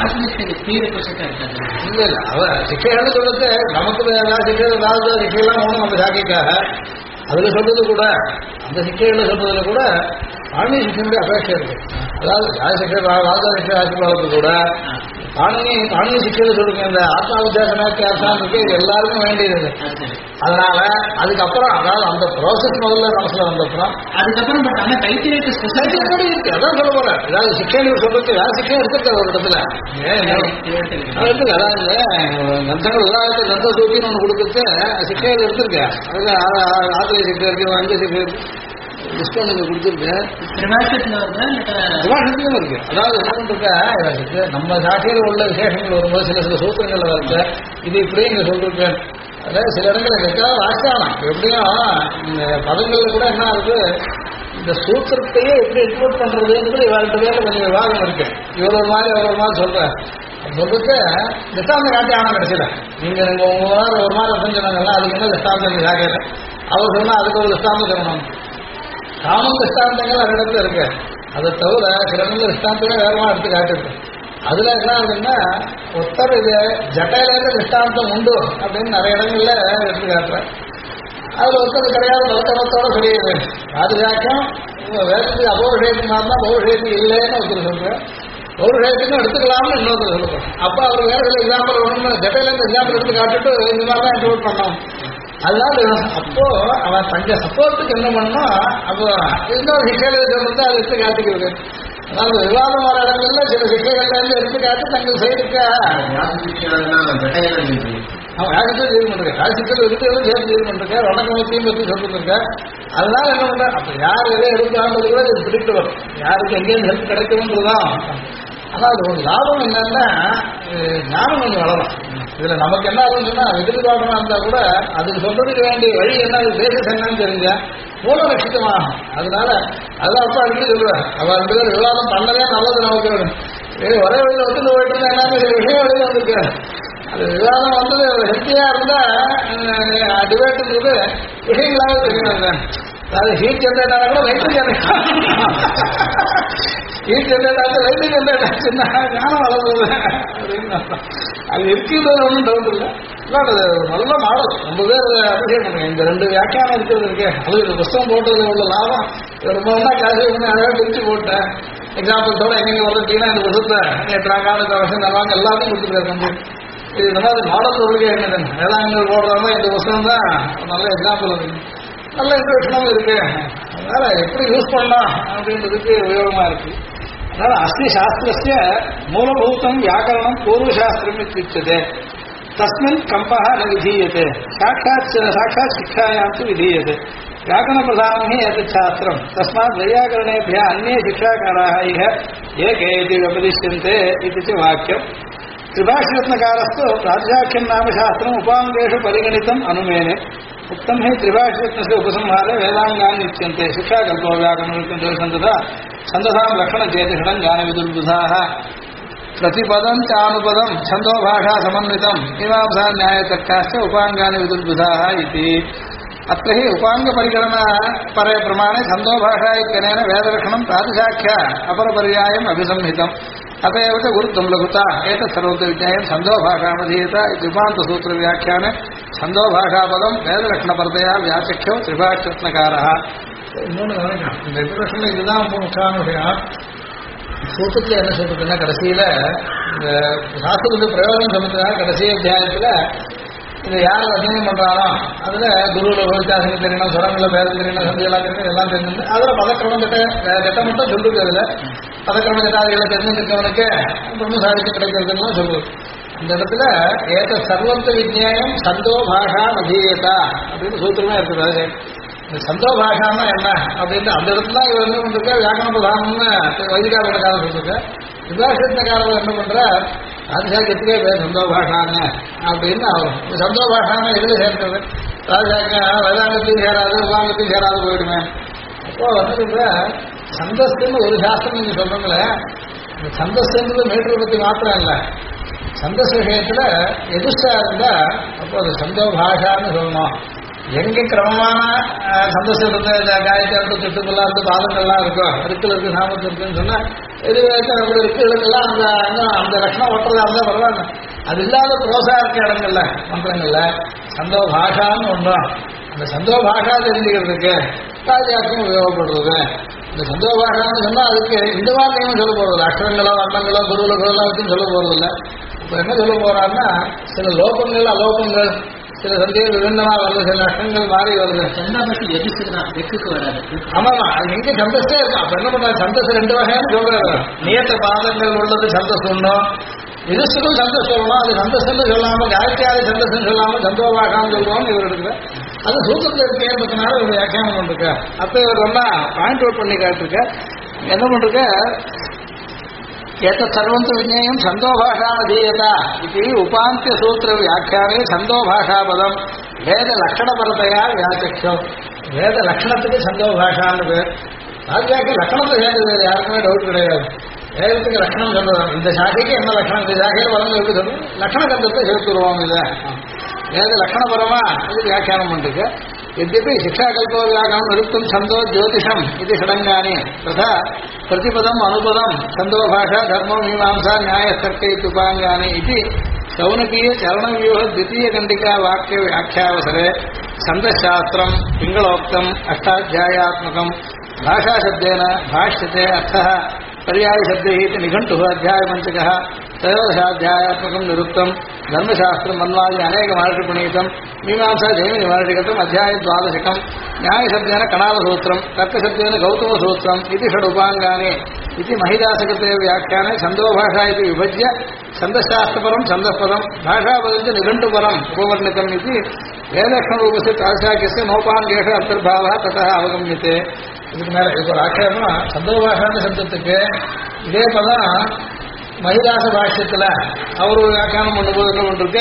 இல்ல இல்ல அவ சிக்ஷைன்னு சொல்றது நமக்கு சிக்ஷை ஏதாவது சிக்ஷையெல்லாம் ஒன்றும் நம்ம சாக்கிக்காக அதுல சொல்றது கூட அந்த சிக்ஷைகளை சொல்றதுல கூட பாணினி சிக்ஷனுடைய அபேட்சை இருக்கு. அதாவது சிக்ஷை ராஜா சிக்ஷை ஆசிர்வாதத்து கூட பாணினி சிக்ஷையில சொல்லுங்க. இந்த ஆத்மாவித்தியாசனாத்தியாசம் இருக்கு. இது எல்லாருக்கும் வேண்டியது. அதனால அதுக்கப்புறம் அதாவது அந்த ப்ராசஸ் முதல்ல மனசுல வந்தப்புறம் அதுக்கப்புறம் இருக்கு. அதான் சொல்ல போறேன். அதாவது சிக்ஷையில் சொல்றது வேற சிக்ஷையும் எடுத்துருக்காரு ஒரு இடத்துல இருக்கு. அதாவது நந்தங்கள் உதாரணத்தை நந்த சூத்தின்னு ஒன்று கொடுக்குறது சிக்ஷையில் எடுத்திருக்கேன். அதுல ஆத்திரை சிக்ஷை இருக்கு, வஞ்ச சிக்ஷை இருக்கு, டிஸ்கவுண்ட் கொடுத்துருக்கேன். விவாசத்திலும் இருக்கு. அதாவது என்ன பண்ணிருக்க நம்ம சாட்சியில் உள்ள விசேஷங்கள் வரும்போது சில சூத்திரங்கள்ல வருது. இது இப்படியே இங்க சொல்லிருக்கேன். அதாவது சில இடங்கள் எதுக்காக வாசிக்கலாம். எப்படியும் இந்த பதங்கள்ல கூட என்ன இருக்கு இந்த சூத்திரத்தையே எப்படி இன்க்ளூட் பண்றதுன்றது இவர்கிட்ட வேலை கொஞ்சம் விவாதம் இருக்கு. இவர் ஒரு மாதிரி அவர் ஒரு மாதிரி சொல்றேன். சொல்லிட்டு திஷ்டாந்த காட்டி ஆனா கிடைச்சல நீங்க உங்க ஒரு மாதிரி அர்த்தம் சொன்னாங்கல்ல அதுக்கு என்ன திஷ்டாந்தம் சாக்கையில அவர் சொன்னா அதுக்கு ஒரு திஷ்டாந்தம் சொல்லணும். காமன் திஷ்டாந்தங்கள் அந்த இடத்துல இருக்கு. அதை தவிர சிறந்த திஷ்டாந்தமே வேறமா எடுத்து காட்டிருக்கு. அதுல என்ன ஆகுதுன்னா ஒருத்தர் இது ஜட்டையிலேருந்து திஷ்டாந்தம் உண்டு அப்படின்னு நிறைய இடங்கள்ல எடுத்து காட்டுறேன். அதுல ஒருத்தர் கிடையாது லோக்கத்தோட தெரியுது. பாதுகாக்கம் வேதத்துக்கு அபௌஷயத்துக்கு மாறினா பௌஷயத்துக்கு இல்லைன்னு ஒருத்தர் சொல்றேன். பௌஷயத்துக்கும் எடுத்துக்கலாம்னு இன்னொருத்தர் சொல்லுறேன். அப்ப அவர் வேற சில எக்ஸாம்பிள் ஒன்று ஜட்டையிலேருந்து எக்ஸாம்பிள் எடுத்து காட்டுட்டு இந்த மாதிரி தான் இன்ட்ரோட் பண்ணோம். அதனால அப்போ அவன் தங்க சப்போர்ட்டுக்கு என்ன பண்ணணும், அப்போ இன்னொரு சிக்கையில சொல்றது அதை எடுத்து காட்டிக்கிறது. அதாவது விவாதம் வர இடங்கள்ல சில சிக்கைகள்ல இருந்து எடுத்து காட்டி தங்கள் சைடுக்கு அவன் யாருக்கும் தீர்வு பண்ணிருக்கேன். ராசிக்கல் இருக்கிறதும் சேர்த்து தீர்வு பண்ணிருக்கேன். வணக்கமத்தையும் பற்றி சொல்லிருக்கேன். அதனால என்ன பண்றேன், அப்ப யார் எதை எடுத்தான்றது கூட இது பிடிட்டு வரும். யாருக்கு எங்கேயும் ஹெல்ப் கிடைக்கும்ன்றதுதான். ஆனா அது ஒரு லாபம் என்னன்னா ஞானம் கொஞ்சம் வளரும். இதுல நமக்கு என்ன ஆகும்னு சொன்னா எதிர்பார்க்கமா இருந்தா கூட அதுக்கு சொல்றதுக்கு வேண்டிய வழி என்ன, அது பேசிஸ் என்னன்னு தெரிஞ்சா மூல ரட்சிதமாகும். அதனால அதான் அப்பா அடிக்கடி சொல்லுவேன், அவ 2 பேரும் விவாதம் பண்ணவே நல்லது நமக்கு. ஒரே வழியில் ஒத்துந்து போயிட்டு இருந்தா என்ன விஷயம் வழியில் வந்திருக்காரு. அது விவாதம் வந்தது ஹெல்த்தியா இருந்தா டிபேட்டுன்றது விஷயங்களாக தெரியும். அதாவது ஹீட் ஜென்ரேட் ஆனா கூட லைட்டு ஜென்ரேட் ஹீட் ஜென்ரேட் ஆச்சு லைட்டு ஜென்ரேட் ஆச்சுன்னா ஞானம் வளர்ந்தது அப்படின்னு அது இருக்கிறது ஒன்றும் டவுட் இல்லை. அது நல்ல மாடல். ரொம்ப பேர் அபிஷேகம் பண்ணுங்க. இந்த 2 வியாக்கியானம் இருக்கிறது இருக்கே, அது இந்த புத்தகம் போட்டது உள்ள லாபம். ரொம்ப ஒன்றா காசு பண்ணி அழகாக பிரிச்சு போட்டேன். எக்ஸாம்பிள்ஸோட எங்கெங்க வளர்த்தீங்கன்னா இந்த புத்தகத்தை நேற்றாங்கான அவசியம் நல்லாங்க எல்லாத்தையும் கொடுத்துருக்காரு கம்பி. இது இந்த மாதிரி மாடல் தொழில்கை என்னது வேளாண்கள் போடுறாங்க. இந்த புத்தகம் தான் நல்ல எக்ஸாம்பிள் இருக்கு, நல்ல இன்ட்ரெஸ்டாகவும் இருக்கு. அதனால எப்படி யூஸ் பண்ணலாம் அப்படின்றதுக்கு உபயோகமா இருக்கு. அதனால அஸ்தி சாஸ்திரஸ்ய மூலபூதம் வியாக்கரணம் பூர்வசாஸ்திரம் இத்தியுச்யதே தஸ்மின் கம்பः न विधीयते साक्षात् शिक्षायां तु विधीयते व्याकरणप्रधानं हि एतत् शास्त्रं तस्मात् वैयाकरणेभ्यः अन्ये शिक्षाकाराः इह एके इति व्यपदिश्यन्ते इति च वाक्यम्. त्रिभाषरत्नकारस्तु प्रातिशाख्यं नाम शास्त्रम् उपाङ्गेषु परिगणितम् अनुमेने उक्तं हि त्रिभाषरत्नस्य उपसंहारे वेदाङ्गानि उच्यन्ते शिक्षाकल्पो व्याकरणं तथा छन्दसां लक्षणचेतिषणं ज्ञानविदुर्बुधाः प्रतिपदं चानुपदं छन्दो भाषा समन्वितं मीमांसा न्यायतर्काश्च उपाङ्गानि विदुर्बुधाः इति. अत्र हि उपाङ्गपरिगणन परे प्रमाणे छन्दो भाषा इत्यनेन वेदलक्षणं प्रातिशाख्य अपरपर्यायम् अभिसंहितम्. अत एव च गुरुत्वं लघुता एतत् सर्वोक्तविज्ञायं छन्दो भाषामधीयत इति उपान्तसूत्रव्याख्याने छन्दो भाषापदं वेदलक्षणपरतया व्याचख्यो त्रिभाषरत्नकारः. இன்னொன்று நினைக்கணும், இந்த எக்ஸ்பிரஷன்ல இதுதான் ரொம்ப முக்கியமான விஷயம். சூத்திரத்தில் என்ன சொல்றதுன்னா கடைசியில இந்த சாஸ்திரத்துக்கு பிரயோகம் சமத்துக்காக கடைசி அத்தியாயத்துல இதை யார் அத்தியனம் பண்றாரோ அதுல குருவில் விவசாயம் தெரியணும், சுரங்களை பேரம் தெரியணும், சந்தியெல்லாம் தெரியணும், எல்லாம் தெரிஞ்சு அதுல பதக்கிரமம் கட்டம் மட்டும் சொல்லுது. அதுல பதக்கிரம கட்டாதிகளை தெரிஞ்சிருக்கவனுக்கு பிரம்ம சாதித்து கிடைக்கிறதுலாம் சொல்லுது. அந்த இடத்துல ஏத சர்வந்த விஜயம் சந்தோ பாஷா மதீயதா அப்படின்னு சூத்திரமே இருக்குது. அது இந்த சந்தோ பாஷான்னா என்ன அப்படின்னு அந்த இடத்துல இவர் என்ன பண்றாரு, வியாக்கரண பிரதானம்னு வைதிகாரக்காரர் சொல்லிருக்க. விவாசத்துக்காரர் என்ன பண்ற ராஜசாக்கியத்துக்கே பேர் சந்தோ பாஷான்னு அப்படின்னு ஆகும். சந்தோ பாஷான்னு எதுல சேர்க்கிறது, ராஜசாக்கியம் வேதாங்கத்தையும் சேராது உபாங்கத்தையும் சேராது போயிடுமே. அப்போ வந்து சந்தஸ்துன்னு ஒரு சாஸ்திரம் நீங்க சொல்றீங்களே, இந்த சந்தஸ்துன்றது மீட்டரை பத்தி மாத்திரம் இல்லை, சந்தஸ் விஷயத்துல எதிர்த்தா இருந்தா அப்போ அது சந்தோ பாஷான்னு சொல்லணும். எங்க கிரமமான சந்தோஷம் இருந்து காயத்தை இருந்து திட்டுக்கெல்லாம் இருந்து பாதங்கள்லாம் இருக்கும், ரிக்கில் இருக்கு சாமத்து இருக்குன்னு சொன்னா எது அப்படி ரிக்குகளுக்கெல்லாம் அந்த லட்சணம் ஒட்டுறதா இருந்தா பரவாயில்ல. அது இல்லாத புரோசா இருக்க இடங்கள்ல மந்திரங்கள்ல சந்தோ பாஷான்னு ஒன்றும், அந்த சந்தோ பாஷா தெரிஞ்சுக்கிறதுக்கு ராஜாக்கும் உபயோகப்படுறது. இந்த சந்தோ பாஷான்னு சொன்னா அதுக்கு இந்த வார்த்தையும் சொல்ல போறது அக்ஷரங்களோ வண்ணங்களோ குருவுலகளோ வச்சுன்னு சொல்ல போறது இல்லை. இப்போ என்ன சொல்ல போறான்னா சில லோகங்கள் அலோகங்கள் சில சந்தேகம் விபந்தமா வருது, சில லட்சங்கள் மாறி வருது. சந்தாபட்டி எதிர்த்துதான் வெக்குக்கு வராது. ஆமாமா, அது எங்க சந்தஸ்தே இருக்கும். அப்ப என்ன பண்றாரு, சந்தஸ் 2 வகைன்னு சொல்றாரு. நியத்த பாதங்கள் உள்ளது சந்தஸ் ஒண்ணும், எதிர்த்துக்கும் சந்தஸ் சொல்லணும். அது சந்தஸ்ன்னு சொல்லாம காயத்ரியாதி சந்தஸ்ன்னு சொல்லாம சந்தோபாகான்னு சொல்லுவோம்னு இவர் எடுக்கிற. அது சூத்திரத்தில் இருக்கேன்றதுனால ஒரு வியாக்கியானம் பண்ணிருக்க. அப்ப இவர் ரொம்ப பாயிண்ட் அவுட் பண்ணி காட்டிருக்க. என்ன பண்றக்க एतत् सर्वं तु विज्ञेयं छन्दोभाषामधीयता इति उपान्त्यसूत्रव्याख्याने छन्दोभाषापदं वेदलक्षणपरतया व्याचख्यो. வேதலட்சணத்துக்கு சந்தோபாஷான்னு பேர். ராஜாக்கு லட்சணத்தை சேர்ந்தது யாருக்குமே டவுட் கிடையாது. வேதத்துக்கு லட்சணம் சொல்றோம், இந்த சாக்கைக்கு என்ன லட்சணம், இந்த சாக்கையில் வளர்ந்து எப்படி சொல்றோம், லட்சண கந்தத்தை சேர்த்துருவோம். இதை வேத லட்சணபரமா இது வியாக்கியானம் பண்ணிருக்கு. यद्यपि शिक्षाकल्पो व्याकरणं निरुक्तं छन्दो ज्योतिषम् इति षडङ्गानि तथा प्रतिपदम् अनुपदम् छन्दो भाषा धर्मो मीमांसा न्यायस्तर्क इत्युपाङ्गानि इति शौनकीय चरणव्यूह द्वितीयखण्डिका वाक्य व्याख्यावसरे छन्दशास्त्रं पिङ्गलोक्तम् अष्टाध्यायात्मकं भाषाशब्देन भाष्यते अर्थः पर्यायशब्दैः इति निघण्टुः अध्यायपञ्चकः त्रयोदशाध्यायात्मकं निरुक्तं धर्मशास्त्रं मन्वादि अनेकमहर्षिप्रणीतं मीमांसा जैमिनिमहर्षिगतम् अध्यायद्वादशकं न्यायशब्देन कणालसूत्रं तर्कशब्देन गौतमसूत्रम् इति षडुपाङ्गानि इति महिदासकृते व्याख्याने छन्दोभाषा इति विभज्य छन्दशास्त्रपरं छन्दःपदं भाषापदं च निघण्टुपरम् उपवर्णितम् इति वेदलक्षणरूपस्य तादृशाख्यस्य नोपाङ्गेषु अन्तर्भावः ततः अवगम्यते. இதுக்கு மேலே இப்போ ஒரு ஆட்சேபம்னா சந்தோபாஷான சப்தத்துக்கு இதே பதம் மகிதாச பாஷ்யத்தில் அவர் ஒரு வியாக்கியானம் பண்ணும்போது என்ன பண்ணிருக்கு,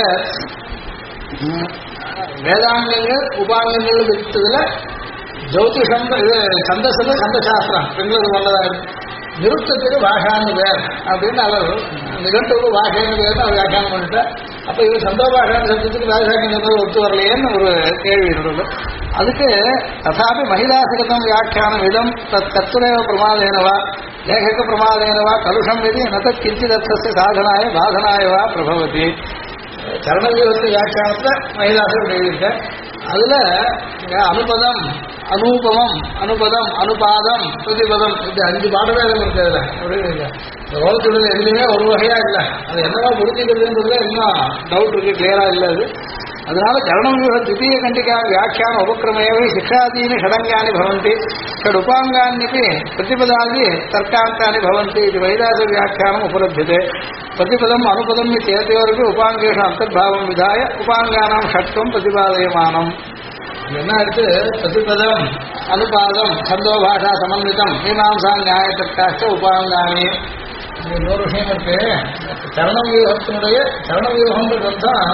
வேதாங்கங்கள் உபாங்கங்கள் வித்ததுல ஜோதிஷம் இது சந்தசது சந்தசாஸ்திரம் பெண்களுக்கு வல்லதாக நிருத்தத்துக்கு பாஷான்னு பேர் அப்படின்னு அவர் நிகழ்த்துக்கு பாஷைன்னு பேர்னு அவர் வியாக்கியானம் பண்ணிட்டார். அப்போ இது சந்தோபாஷான சப்தத்துக்கு வேதாக்கியம் ஒத்து வரலையேன்னு ஒரு கேள்வி இருந்தது. அதுக்கு ததாபி மகிதாசகதம் வியாக்கியானம் இதம் தத்துரேவ பிரமாதேனவா லேகக பிரமாதேனவா கலுஷம் விதி நதத் கிஞ்சிதர்த்தஸ்ய சாதனாய பாதனாயவா பிரபவதி. சரணவியூகத்து வியாக்கியானத்தில் மகிதாசகர் எழுதியிருக்க அதுல அனுபதம் அனூபமம் அனுபதம் அனுபாதம் பிரதிபதம் இது 5 பாடவேதம் இருக்கு. அதுல அப்படின்னு இந்த ரோகத்துடைய எதுலையுமே ஒரு வகையா இல்லை. அது என்னவா புரிஞ்சுக்கிறதுன்றதுல இன்னும் டவுட் இருக்கு, கிளியரா இல்லை அது. அதனால சரணவியூக द्वितीय கண்டிகா வியாக்கியான உபக்கிரமேவை சிக்ஷாதீனி ஷடங்கானி பவந்தி षडुपाङ्गान्यपि प्रतिपदादि तर्कान्तानि भवन्ति इति वैदास व्याख्यानम् उपलभ्यते. प्रतिपदम् अनुपदम् इत्येतयोरपि उपाङ्गेषु अन्तर्भावं विधाय उपाङ्गानां षट्त्वं प्रतिपादयमानम्. என்ன அடுத்து பிரதிபதம் அனுபாதம் சந்தோபாஷா சமன்விதம் மீமாம்சா நியாயத்தர்க்காச்ச உபாங்கானி. இன்னொரு விஷயம் இருக்கு. சரணவியூகத்தினுடைய சரணவியூகம்ன்றது தான்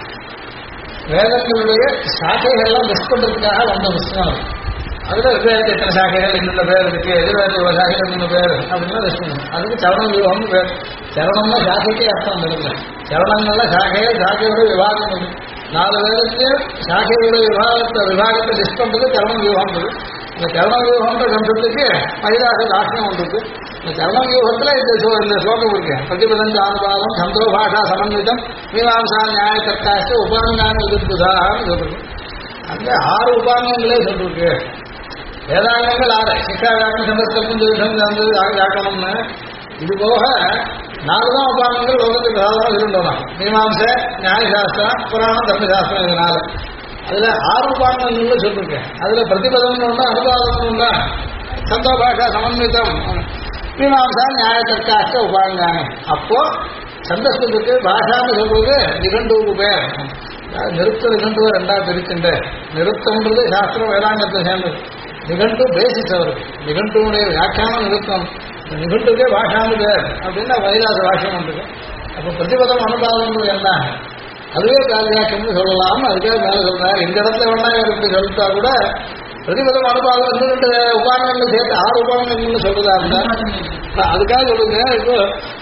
வேதங்களுடைய சாக்கைகள்லாம் மிஸ் பண்றதுக்காக வந்த புஸ்தகம். அதுல வேதத்தை எத்தனை சாக்கைகள் இன்னொரு பேர் இருக்கு, எதிர்வேத சாக்கைகள் இன்னொரு பேர் அப்படின்னா விஷயம். அதுக்கு சரணம் வியூகம்னு பேர். சரணம்னா சாக்கைக்கே அர்த்தம் இல்லை. சரணங்கள்ல சாக்கைகள் சாக்கையோட விவாகம் உண்டு. 4 வேதத்தையே சாக்கையோட விவாகத்தை மிஸ் பண்றது சரணம் வியூகம். இந்த சரணவியூகம்ன்ற கம்சத்துக்கு மகிதாச தாஷ்யம் ஒன்று. இந்த சரணவியூகத்துல இந்த ஸ்லோகம் இருக்கு. பிரதிபதம் அனுபாதம் சந்தோபாஷா சமன்விதம் மீமாம்சா நியாயத்தர்க்காச்ச உபாங்கான எதிர்ப்புதான்னு சொல்றது. அங்கே 6 உபாங்கங்களே சொல்லிருக்கு. வேதாங்கங்கள் 6 சிக்ஷா வியாக்கணம் சந்தஸ்தம் ஜோதிஷம் வியாக்கணம்னு இது போக 4 தான் உபாங்கங்கள் லோகத்துக்கு சாதாரண இருந்தோம். மீமாம்ச நியாயசாஸ்திரம் புராணம் தர்மசாஸ்திரம் இதனால அதுல 6 உபாங்கங்கள் சொல்லிருக்கேன். அதுல பிரதிபதம் ஒண்ணு அனுபாதம் ஒண்ணு சந்தோபாஷா சமன்விதம் மீமாம்சா நியாயத்தர்க்காச்ச உபாங்கானே. அப்போ சந்தஸ்தத்துக்கு பாஷான்னு சொல்றது நிகண்டூருக்கு பேர். நிருத்த நிகண்டுவ 2ஆ பிரிச்சுண்டு நிருத்தம்ன்றது சாஸ்திரம் வேதாங்கத்தை சேர்ந்தது. நிகண்டு பேசிஸ் அவருக்கு. நிகண்டுடைய வியாக்கியானம் நிருத்தம். நிகண்டுக்கே பாஷான்னு பேர் அப்படின்னா வைதாச பாஷ்யம் வந்தது. அப்போ பிரதிபதம் அனுபாதம்ன்றது என்ன, அதுவே காலியாக்கம்னு சொல்லலாம்னு அதுக்காக மேலே சொல்றாரு. இந்த இடத்துல வேணா இருக்கு சொல்லிட்டா கூட பிரதிபதம் அனுபாதம் 2 உபாங்கங்கள் சேர்த்து 6 உபாங்கங்கள்னு சொல்றதா இருந்தா அதுக்காக சொல்லுங்க. இப்போ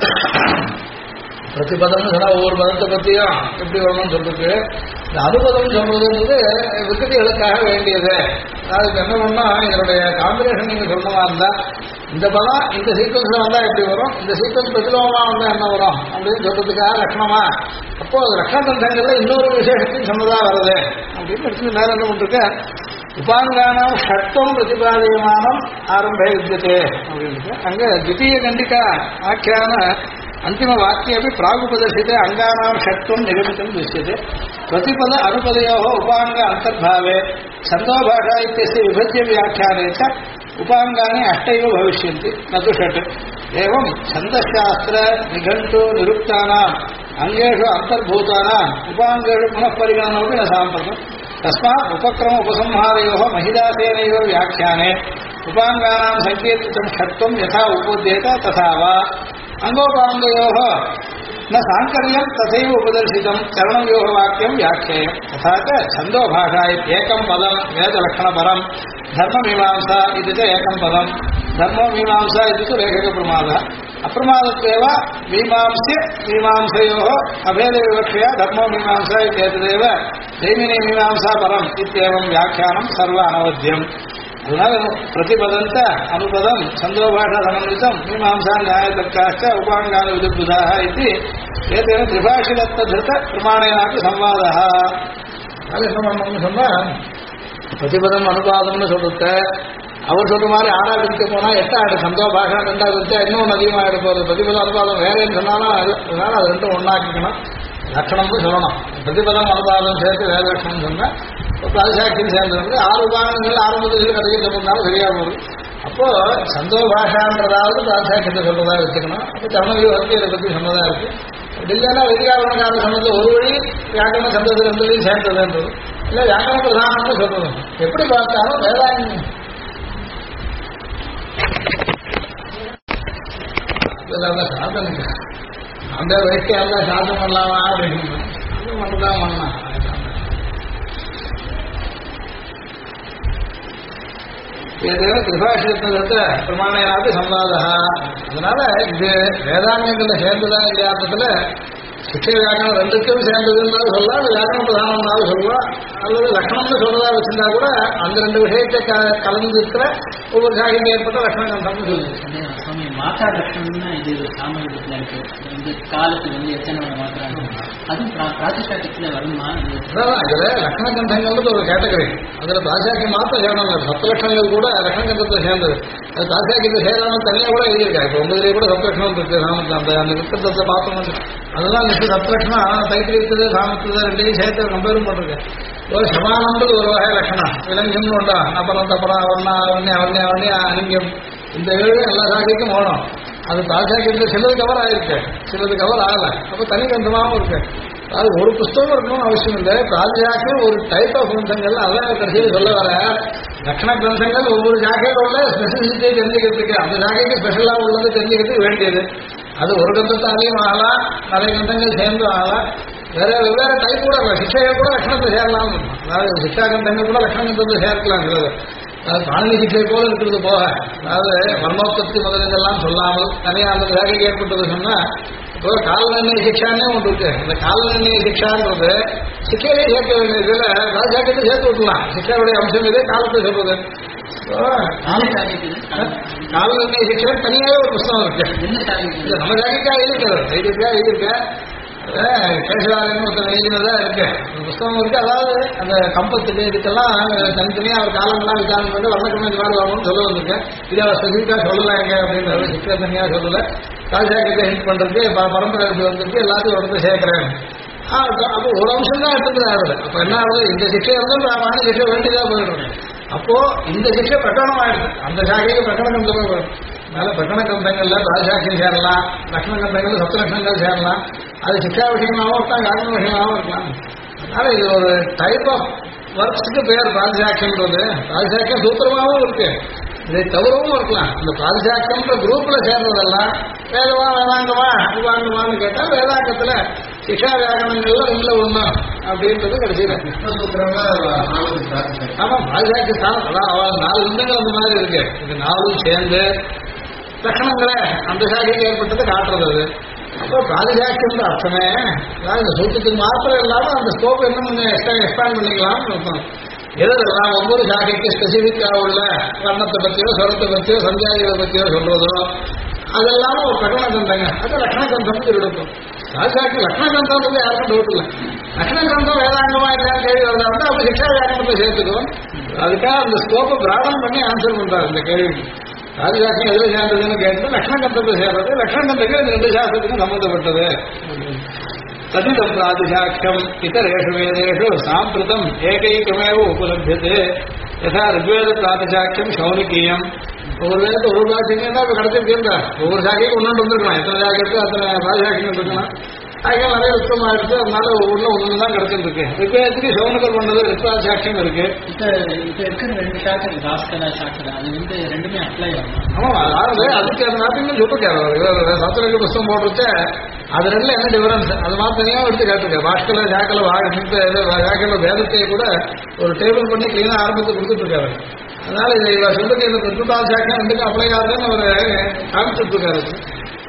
பிரதிபதம்னு சொன்னா ஒவ்வொரு பதத்தை பத்தியும் எப்படி வரணும்னு சொல்றது. இந்த அனுபதம் சொல்றதுன்றது விக்கதிகளுக்காக வேண்டியது. அதுக்கு என்ன பண்ணா இதனுடைய காம்பினேஷன் நீங்க சொல்லணுமா இருந்தா இந்த பதம் இந்த சீக்வன்ஸ்ல வந்தா எப்படி வரும், இந்த சீக்வன்ஸ் பிரதிலோகமா வந்தா என்ன வரும் அப்படின்னு சொல்றதுக்காக லட்சணமா. அப்போ லட்சண தந்தங்கள்ல இன்னொரு விசேஷத்தையும் சொன்னதா வருது அப்படின்னு எடுத்து மேல என்ன பண்ணிருக்க. உபாங்கானம் ஷட்வம் பிரதிபாதயமானம் ஆரம்பே வித்தியதே அப்படின்னு அங்க द्वितीय கண்டிகா ஆக்கியான अंतिम वाक्ये अपि प्रागुपदर्शिते अंगानां षट्त्वं निगमितं दृश्यते. प्रतिपद अनुपदयोः उपांग अंतर्भावे छन्दोभाषा इत्यस्य विभज्य व्याख्याने च उपांगानि 8 एव भविष्यन्ति न तु 6. एवं छन्दशास्त्र निघण्टु निरुक्तानाम् अंगेषु अन्तर्भूतानाम् उपांगेषु पुनः परिगणनमपि न साम्प्रतम्. तस्मात् उपक्रम उपसंहारयोः महिदासेनैव व्याख्याने उपांगानां संकीर्तितं षट्त्वं यथा उपोद्येत तथा वा अंगोपांगयोः न सांकर्यं तथैव उपदर्शितं चरणव्यूह वाक्यं व्याख्येयं. तथा च छन्दोभाषा इत्येकं पदं वेदलक्षणपरं धर्ममीमांसा इति च एकं पदं धर्ममीमांसा इति तु लेखकप्रमादः அப்பிரமாதத்தேவ மீமாம்சிய மீமாம்சையோ அபேத விவக்ஷயா தர்மோ மீமாம்சா இத்தேததேவ ஜெய்மினி மீமாம்சா பரம் இத்தியேவம் வியாக்கியானம் சர்வ அனவத்தியம். அதனால பிரதிபதந்த அனுபதம் சந்தோபாஷ சமன்விதம் மீமாம்சா நியாயதர்க்காச்ச உபாங்கால விதுபுதாக இது ஏதேன திரிபாஷிதத்த திருத்த பிரமாணேனாப்பி சம்வாதா. அது என்ன பண்ணணும்னு சொன்னா பிரதிபதம் அனுபாதம்னு சொல்லிட்டு அவர் சொல்ற மாதிரி ஆறாவது இருக்க போனா எட்டாடு சந்தோபாஷா ரெண்டாவது இருக்க இன்னொன்று அதிகமாக எடுப்பது. பிரதிபதம் அனுபாதம் வேறேன்னு சொன்னாலும் அதனால அது ரெண்டும் ஒன்னாக்கிக்கணும். லட்சணம்னு சொல்லணும். பிரதிபதம் அனுபாதம் சேர்த்து வேற லட்சணம் சொன்னா பிராதிசாக்கியம் சேர்ந்து வந்து 6 உபாகங்கள் ஆரம்பத்தில் கதையை சொல்றதுனால சரியா போகுது. அப்போ சந்தோபாஷான்றதாவது பிராதிசாக்கியத்தை சொல்றதா வச்சுக்கணும். அப்போ சரணவியூகத்தை இதை பற்றி சொன்னதா இருக்கு. அப்படி இல்லைன்னா வெதிகாரணக்காரன் சொன்னது ஒரு வழி வியாக்கரண சந்தோஷம் ரெண்டுலையும் சேர்ந்ததுன்றது இல்லை வியாக்கரண பிரதானம்னு சொல்றது. எப்படி பார்த்தாலும் வேதாங்க சாதனை அந்த வயசுக்கு எல்லாம் சாதம் பண்ணலாமா அப்படின்னு அது மட்டும்தான் பண்ணலாம். ஏதேனும் திரிபாஷியத்தை பிரமாணேனாப்பி சம்வாதா. அதனால இது வேதாங்கங்களை சேர்ந்துதான் இல்லையாட்டத்துல சிக்ஷை வியாக்கரணம் ரெண்டுக்கும் சேர்ந்ததுன்னு சொல்லலாம். அது வியாக்கரண பிரதானம்னாலும் சொல்லலாம். அல்லது லக்ஷணம்னு சொல்றதா வச்சிருந்தா கூட அந்த ரெண்டு விஷயத்தை கலந்து இருக்கிற ஒவ்வொரு சாகிக்கு ஏற்பட்ட லக்ஷணம் கண்டம்னு சொல்லுது. சுவாமி மாத்திரா லட்சணம்னா இது சாமானியத்துல இருக்கு. இந்த காலத்துல வந்து எத்தனை மாத்திராங்க அதுவும் பிராதிசாக்கியத்துல வருமா? இதுல லக்ஷண கண்டங்கள் ஒரு கேட்டகரி. அதுல பிராதிசாக்கியம் மாத்திரம் சேரணும். 10 லட்சங்கள் கூட லக்ஷண கண்டத்தை சேர்ந்தது. அது பிராதிசாக்கியத்தை சேரணும் தனியாக கூட எழுதியிருக்காரு. இப்போ 9 கூட 10 லட்சணம் இருக்கு. சாமத்தை அந்த விருத்தத்தை பார்த்தோம். அதெல்லாம் 10 லட்சணம் தைத்திரி இருக்குது சாமத்துல ரெண்டையும் சேர்த்து கம்பேரும் பண்ணிருக்கேன். ஒரு சமானம்ன்றது ஒரு வகை லட்சணம். விலங்கியம்னு உண்டா அப்புறம் தப்பரா அவர்ணா அவர்ணி அலிங்கம் இந்த 7 எல்லா சாக்கியக்கும் ஓடும். அது பிராதிசாக்கியத்தில் சிலது கவர் ஆயிருக்கு, சிலது கவர் ஆகலை. அப்போ தனி கந்தமாகவும் இருக்கு. அது ஒரு புஸ்தகம் இருக்கணும்னு அவசியம் இல்லை. பிராதிசாக்கியம் ஒரு டைப் ஆஃப் கிரந்தங்கள் அதான் கடைசியில் சொல்ல வர லட்சண கிரந்தங்கள் ஒவ்வொரு ஜாக்கையில் உள்ள ஸ்பெசிபிசிட்டியை தெரிஞ்சுக்கிறதுக்கு அந்த ஜாக்கைக்கு ஸ்பெஷலாக உள்ளது தெரிஞ்சுக்கிறதுக்கு வேண்டியது. அது ஒரு கிரந்தத்தாலையும் ஆகலாம், நிறைய கிரந்தங்கள் சேர்ந்து ஆகலாம். வேற வெவ்வேறு டைப் கூட இல்லை. சிக்ஷையை கூட லட்சணத்தை சேரலாம். அதாவது சிக்ஷா கிரந்தங்கள் கூட லட்சண கிரந்தத்தை சேர்க்கலாம். அது பாணினி சிக்ஷை போல இருக்கிறது போக அதாவது வர்ணோத்பத்தி முதலெல்லாம் சொல்லாமல் தனியாக அந்த வேலைக்கு ஏற்பட்டது சொன்னா இப்போ காலநிர்ணய சிக்ஷானே ஒன்று இருக்கு. இந்த காலநிர்ணய சிக்ஷான்றது சிக்ஷையிலே சேர்க்க வேண்டியது. இதுல ராஜாக்கியத்தை சேர்த்து விட்டுலாம். சிக்ஷாவுடைய அம்சம் இதே காலத்தை சொல்றது. காலநிர்ணய சிக்ஷை தனியாகவே ஒரு புத்தகம் இருக்கு. நம்ம ஜாக்கியக்கா எழுதிக்கிறது தைரியக்கா எழுதியிருக்கேன். கேசவாலன்னு ஒருத்தர் எழுதினதான் இருக்கு. ஒரு புத்தகம் இருக்கு. அதாவது அந்த கம்பத்துக்கு இதுக்கெல்லாம் தனித்தனியாக அவர் காலங்கள்லாம் விசாரணை பண்ணி வர்ணக்கிழமை இந்த மாதிரி வரணும்னு சொல்ல வந்திருக்கேன். இதை அவர் ஸ்பெசிஃபிக்காக சொல்லலை எங்க அப்படின்றது சிக்ஷை தனியாக சொல்லலை. ராஜாக்கியத்தை ஹெல்ப் பண்ணுறதுக்கு பரம்பரை வந்திருக்கு. எல்லாத்தையும் ஒரு இடத்துல சேர்க்கிறேன். அப்போ ஒரு அம்சம் தான் எடுத்துக்கிட்டு ஆகுது. அப்போ என்ன ஆகுது? இந்த சிக்ஷை இருந்தாலும் ராமாயண சிக்ஷை வேண்டியதாக போயிடுறோம். அப்போ இந்த சிக்ஷை பிரகடனம் ஆயிடுது. அந்த சாகைக்கு பிரகடன கந்தமாக வரும். அதனால பிரகடன கந்தங்கள்ல ராஜாக்கியம் சேரலாம், லட்சண கந்தங்கள் 10 லட்சங்கள் சேரலாம். அது சிக்ஷா விஷயமாகவும் இருக்கலாம், காரண விஷயமாகவும் இருக்கலாம். அதனால இது ஒரு டைப் ஆஃப் ஒர்க்ஸுக்கு பேர் பிராதிசாக்கியம்ன்றது. பிராதிசாக்கியம் சூத்திரமாகவும் இருக்கு, இதை தவிரவும் இருக்கலாம். இந்த பிராதிசாக்கியம்ன்ற குரூப்ல சேர்றதெல்லாம் வேதமா வேதாங்கமா உபாங்கமான்னு கேட்டால் வேதாங்கத்துல சிக்ஷா வியாகரணங்கள்ல உள்ள ஒண்ணு அப்படின்றது கடைசியில ஆமா பிராதிசாக்கிய ஸ்தானம். அதான் 4 விந்தங்கள் அந்த மாதிரி இருக்கு. இது 4 சேர்ந்து லட்சணங்களை அந்த சாகிக்கு ஏற்பட்டதை காட்டுறது. அது அப்போ பிராதிசாக்கியம் அர்த்தமே அதாவது இந்த சூத்திரத்துக்கு மாத்திரம் இல்லாமல் அந்த ஸ்கோப் இன்னும் கொஞ்சம் எக்ஸ்பேண்ட் பண்ணிக்கலாம்னு இருக்கும். எதெல்லாம் ஒவ்வொரு சாகைக்கு ஸ்பெசிஃபிக்காக உள்ள வர்ணத்தை பற்றியோ ஸ்வரத்தை பற்றியோ சந்தியாதிகளை பற்றியோ சொல்றதோ அதெல்லாம் ஒரு பிரகடன கந்தங்க. அது லக்ஷண கந்தம் இருக்கும். ராஜாக்கு லக்ஷண கந்தம் யாருக்கும் டவுட் இல்லை. லக்ஷண கந்தம் வேதாங்கமா இல்லையான்னு கேள்வி வரதா வந்து அப்போ சிக்ஷா வியாக்கரணத்தை சேர்த்துக்கும். அதுக்காக அந்த ஸ்கோப்பை பிராடம் பண்ணி ஆன்சர் பண்றாரு இந்த கேள்விக்கு. ராஜாக்கியம் எதில் சேர்ந்ததுன்னு கேட்டு லக்ஷண கந்தத்தை சேர்றது. லக்ஷண கந்தத்துக்கு இந்த 2 சாஸ்திரத்துக்கும் சம்பந்தப்பட்டது. तदिदं प्रातिशाख्यम् इतरेषु वेदेषु साम्प्रतम् एकैकमेव उपलभ्यते यथा ऋग्वेदप्रातिशाख्यं शौनिकीयम् ஒரு வேதத்தை ஒரு பாஷைங்கன்னா இப்போ கிடைச்சிருக்கேன். ஒவ்வொரு சாக்கைக்கு ஒன்று வந்துருக்கலாம். எத்தனை சாக்கைக்கு அத்தனை பிராதிசாக்கியம் இருக்கணும். அதுக்காக நிறைய ருத்தமாக இருக்கு. அதனால ஒவ்வொன்றும் தான் கிடைச்சிருக்கு. ரிக்வேதத்துக்கு சவுனகர் பண்ணது ரித்வாதிசாக்கியம் இருக்கு. இப்போ இருக்கிற 2 சாக்கர் பாஸ்கரா சாக்கரா அது வந்து ரெண்டுமே அப்ளை ஆகும். ஆமாம் அதாவது அதுக்கு அந்த நாட்டுன்னு சொல்லிருக்காரு. சத்துரைக்கு புத்தகம் போட்டுருச்சு. அது ரெண்டுல என்ன டிஃபரன்ஸ் அது மாதிரி தனியாக எடுத்து கேட்டிருக்கேன். பாஷ்கல சாக்கல வாக்கில வேதத்தை கூட ஒரு டேபிள் பண்ணி கிளீனாக ஆரம்பித்து கொடுத்துட்டு இருக்காரு. அதனால இதை சொல்லிட்டு இந்த ரித்வாதிசாக்கியம் 2க்கும் அப்ளை ஆகுதுன்னு அவர் காமிச்சுட்டு இருக்காரு.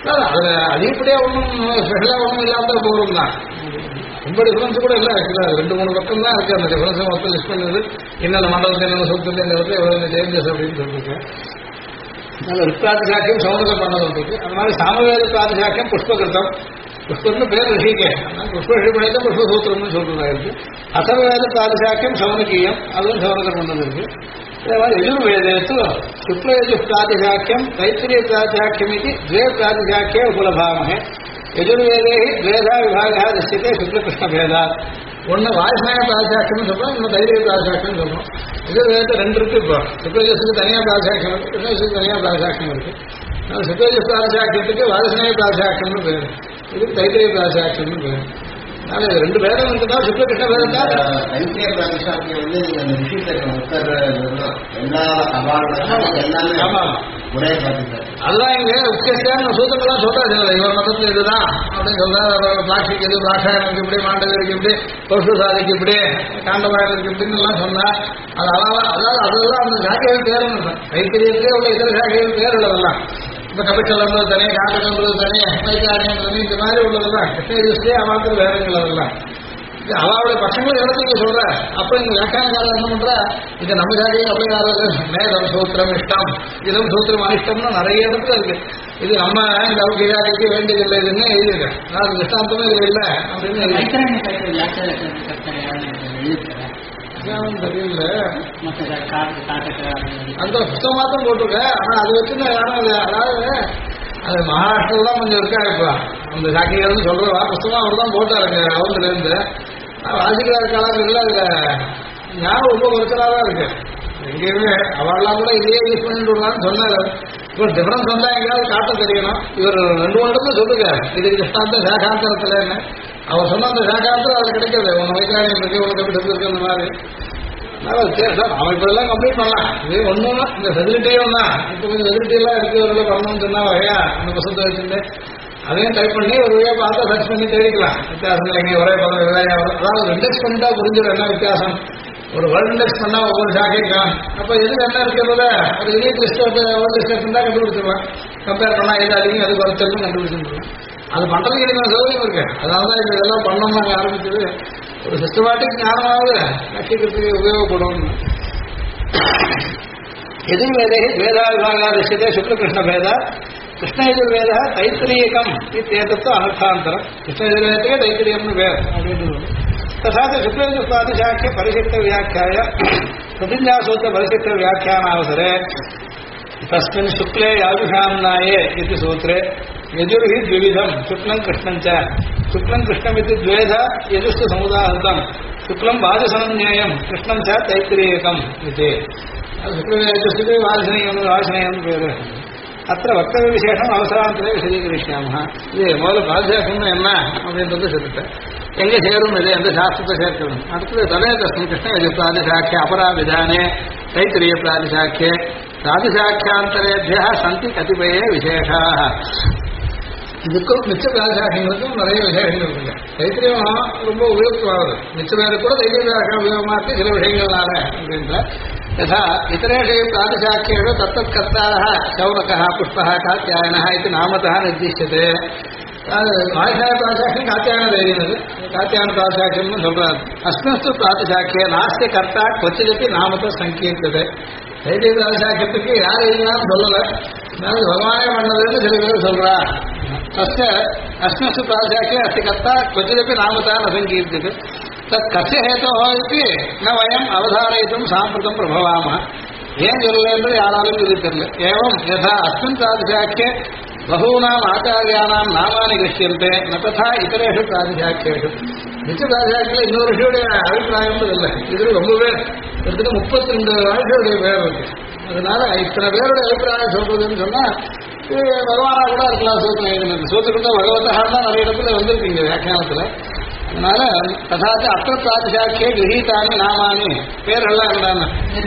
அதுல அதிகப்படியா ஒன்றும் ஸ்பெஷலா ஒன்றும் இல்லாம போகிறோம் தான். ரொம்ப டிஃபரன்ஸ் கூட இல்லை ஆக்சுவலா. 2-3 பக்கம் தான் இருக்கு. அந்த டிஃபரன்ஸ் மொத்தம் லிஸ்ட் பண்ணது என்னென்ன மண்டலத்தில் என்னென்ன சூத்திரத்தில் இந்த இடத்துல எவ்வளவு சேஞ்சஸ் அப்படின்னு சொல்லிருக்கேன். அதனால ரிக்ராதிசாக்கியம் சௌந்தர பண்ணது இருக்கு. அது மாதிரி சாமவேத பிராதிசாக்கியம் புஷ்பகிருத்தம். புஷ்பம்னு பேர் ரிஷிக்கே, புஷ்ப ரிஷி பண்ணிட்டு புஷ்பசூத்திரம்னு சொல்றதா இருக்கு. அசர்வேத பிராதிசாக்கியம் சௌனகீயம், அதுவும் சௌனகர் பண்ணது இருக்கு. அதே மாதிரி யஜுர்வேதேத்து சுக்லயஜு பிராதிசாக்கியம் தைத்திரிய பிராதிசாக்கியம் இது द्वे பிராதிசாக்கிய உபலபாமஹே. யஜுர்வேதே द्वेधा விபாகः दृश्यते शुक्लकृष्णभेदात्. ஒன்று வாயுஸ்நாய பிராதிசாக்கியம்னு சொல்றோம், இன்னும் தைரிய பிராதிசாக்கியம் சொல்றோம். யஜுர்வேதத்தை 2 இருக்கு. இப்போ சுக்லயஜுக்கு தனியாக பிராதிசாக்கியம் இருக்கு, கிருஷ்ணயஜுக்கு தனியாக பிராதிசாக்கியம் இருக்கு. சுக்லயஜு பிராதிசாக்கியத்துக்கு வாயுஸ்நாய பிராதிசாக்கியம்னு பேரு, இதுக்கு தைத்திரிய பிராதிசாக்கியம்னு பேரு. அதனால 2 பேரும் இருக்குதா சுக்லகிருஷ்ண பேரும் தான். தைத்திரிய பிராதிசாக்கியம் வந்து நீங்க ரிஷித்த உத்தர எல்லா சவால்களும் எல்லாமே ஒரே பிராதிசாக்கியம். அதுதான் இங்க முக்கியமான சூத்திரங்கள்லாம் சொல்றாரு. இவர் மதத்துல இதுதான் அப்படின்னு சொல்றாரு. பிளாஸ்டிக் இது பிளாஷாயனுக்கு இப்படி, மாண்டவருக்கு இப்படி, பௌஷ்டசாதிக்கு இப்படி, காண்டவாயனுக்கு இப்படின்னு எல்லாம் சொன்னா அது அதாவது அதெல்லாம் அந்த சாக்கைகள் பேரும் தைத்திரியத்திலே உள்ள இதர சாக்கைகள் பேர் உள்ளதெல்லாம். இப்போ கபிச்சலன்றது தனி, காண்டகன்றது தனி, வைத்தாரியன்றது இந்த மாதிரி உள்ளதெல்லாம் கிருஷ்ணகிரிஸ்லேயே அவாத்திர வேதங்கள் அதெல்லாம். அவளுடைய பசங்களை இடத்துக்கு சொல்ற. அப்ப இந்த வியாக்கியானக்காரர் என்ன பண்ற, இது நம்ம ஜாதியை அப்படிங்கிறது மேதம் சூத்திரம் இஷ்டம், இதம் சூத்திரம் அனிஷ்டம்னு நிறைய இடத்துல இருக்கு. இது நம்ம இந்த ஜாதிக்கு வேண்டியதில்லை இதுன்னு எழுதியிருக்கேன். அதாவது திஷ்டாந்தமே இது இல்லை அப்படின்னு தெரியல. அந்த புத்தகம் மாத்திரம் போட்டிருக்க. ஆனா அது வச்சுன்னா யாரும் அதாவது அது மகாராஷ்டிரில தான் கொஞ்சம் இருக்கா. இப்போ அந்த சாக்கிகள் சொல்றவா புத்தகம் அவர் தான் போட்டாருங்க. அவங்கல இருந்து வாசிக்கிறார் காலங்கள்ல அதுல ஞாபகம் ரொம்ப குறைச்சலா தான் இருக்கு. எங்கேயுமே அவெல்லாம் கூட இதையே யூஸ் பண்ணிட்டு சொன்னாரு. இப்போ டிஃபரன்ஸ் வந்தா எங்கேயாவது காட்ட தெரியணும். இவர் 2 இடத்துல சொல்லுங்க இதுக்கு திஷ்டாந்தம் சாகாந்தரத்துல என்ன அவர் சொன்ன அந்த சாகாந்தரம் அது கிடைக்கிறது. உன் வைக்காரியம் இருக்கு, உனக்கு எப்படி இருக்கு அந்த மாதிரி. அவன் இப்ப எல்லாம் கம்ப்ளீட் பண்ணலாம். இது ஒண்ணும் இந்த ஃபெசிலிட்டியும் தான். இப்போ கொஞ்சம் ஃபெசிலிட்டி எல்லாம் இருக்கிறவர்கள பண்ணணும்னு சொன்னா வகையா அந்த புத்தகத்தை வச்சுட்டு அதையும் டைப் பண்ணி ஒரு வழியா பார்த்தா சர்ச் பண்ணி தேடிக்கலாம். வித்தியாசம் எங்கே ஒரே பதம் விவசாயம் அதாவது இண்டெக்ஸ் பண்ணிட்டா புரிஞ்சிடும் என்ன வித்தியாசம். ஒரு வேர்ல்ட் இண்டெக்ஸ் பண்ணா ஒவ்வொரு ஷாக்கைக்கும் அப்ப எது என்ன இருக்கிறத ஒரு யூனிட் லிஸ்ட் வேர்ல்ட் லிஸ்ட் இருந்தா கண்டுபிடிச்சிடலாம். கம்பேர் பண்ணா எது அதிகம் எது குறைச்சலும் கண்டுபிடிச்சிருக்கலாம். அது பண்றதுக்கு எனக்கு சௌகரியம் இருக்கு. அதனாலதான் இது இதெல்லாம் பண்ணோம் நாங்கள் ஆரம்பிச்சது. ஒரு சிஸ்டமேட்டிக் ஞானமாவது லட்சியத்துக்கு உபயோகப்படும். यजुर्वेदे वेदाविभागादृश्यते शुक्लकृष्णभेद कृष्णयजुर्वेदः तैत्तिरीयकम् इत्येतत्तु अनर्थान्तरम् कृष्णयजुर्वेदे तैत्तिरीयम् वेद तथा च शुक्लयजुर्पादिशाख्ये परिशिष्टव्याख्याय प्रतिज्ञासूत्रपरिशिष्टव्याख्यानावसरे तस्मिन् शुक्ले याजुषाम्नाये इति सूत्रे यजुर्हि द्विविधम् शुक्लम् कृष्णम् च शुक्लम् कृष्णमिति द्वेधा यजुस्तु समुदाहृतम् शुक्लम् वाजसनन्येयम् कृष्णम् च तैत्तिरीयकम् इति शुक्लयजुस्तु वाजसनेयम् पेरु अत्र वक्तव्यविशेषम् அவசராந்தரே விசதீகரிஷ்யாமः. இது முதல்ல பாதுகாக்கணும் என்ன அப்படின்றது சொல்லிட்டேன். எங்கே சேரும் இது எந்த சாஸ்திரத்தை சேர்க்கணும். அடுத்தது தலே தஸ்மின் கிருஷ்ண பிராதிசாக்கிய அபராவிதானே தைத்திரிய பிராதிசாக்கிய பிராதிசாக்கியாந்தரேபிய சந்தி கதிபயே விசேஷாக. இதுக்கும் மிச்ச பிராதிசாக்கியங்களுக்கும் நிறைய விசேஷங்கள் இருக்குங்க. தைத்திரியம் ரொம்ப உபயோகமாகுது. மிச்ச பேருக்கு கூட தைத்திரிய உபயோகமாக இருக்கு சில விஷயங்கள்னால அப்படின்ற यथा इतरेषु प्रातिशाख्येषु तत्तत्कर्तारः शौनकः पुष्पः कात्यायनः इति नामतः निर्दिश्यते. प्रातिशाख्यं कात्यायनदैर्यम् कात्यायनप्रातिशाख्यं சொல்றார். अस्मिन् प्रातिशाख्ये नास्ति कर्ता क्वचिदपि नामतः सङ्कीर्त्यते. தைத்திரிய பிராதிசாக்கியத்துக்கு யார் எழுதினாலும் சொல்லலை, பகவானே பண்ணதுன்னு சில பேர் சொல்றா. अस्मिन् प्रातिशाख्ये अस्ति कर्ता क्वचिदपि नामतः न सङ्कीर्त्यते. तत् कस्य हेतोः इति न वयम् अवधारयितुं साम्प्रतं प्रभवामः. ஏன் சொல்லலை என்று யாராலும் இது தெரியல. ஏவம் யதா அஸ்மின் பிராதிசாக்கியே பகூனாம் ஆச்சாரியானாம் நாமானி கிருஷ்யந்தே ந ததா இதரேஷு பிராதிசாக்கியேஷு. மிச்ச பிராதிசாக்கியில் இன்னொரு ரிஷியுடைய அபிப்பிராயம் இல்லை. இதில் ரொம்ப பேர் கிட்டத்தட்ட 32 ரிஷியுடைய பேர் இருக்கு. அதனால இத்தனை பேருடைய அபிப்பிராயம் சொல்றதுன்னு சொன்னா பகவானா கூட இருக்கலாம். சூத்திரம் எழுதினது சூத்திரம் பகவத்தான் தான் நிறைய இடத்துல வந்திருக்கீங்க வியாக்கியானத்துல. அதனால ததாச்ச அத்த பிராதிசாக்கியே கிரகீதானி நாமானி பேரெல்லாம் இருந்தாங்க.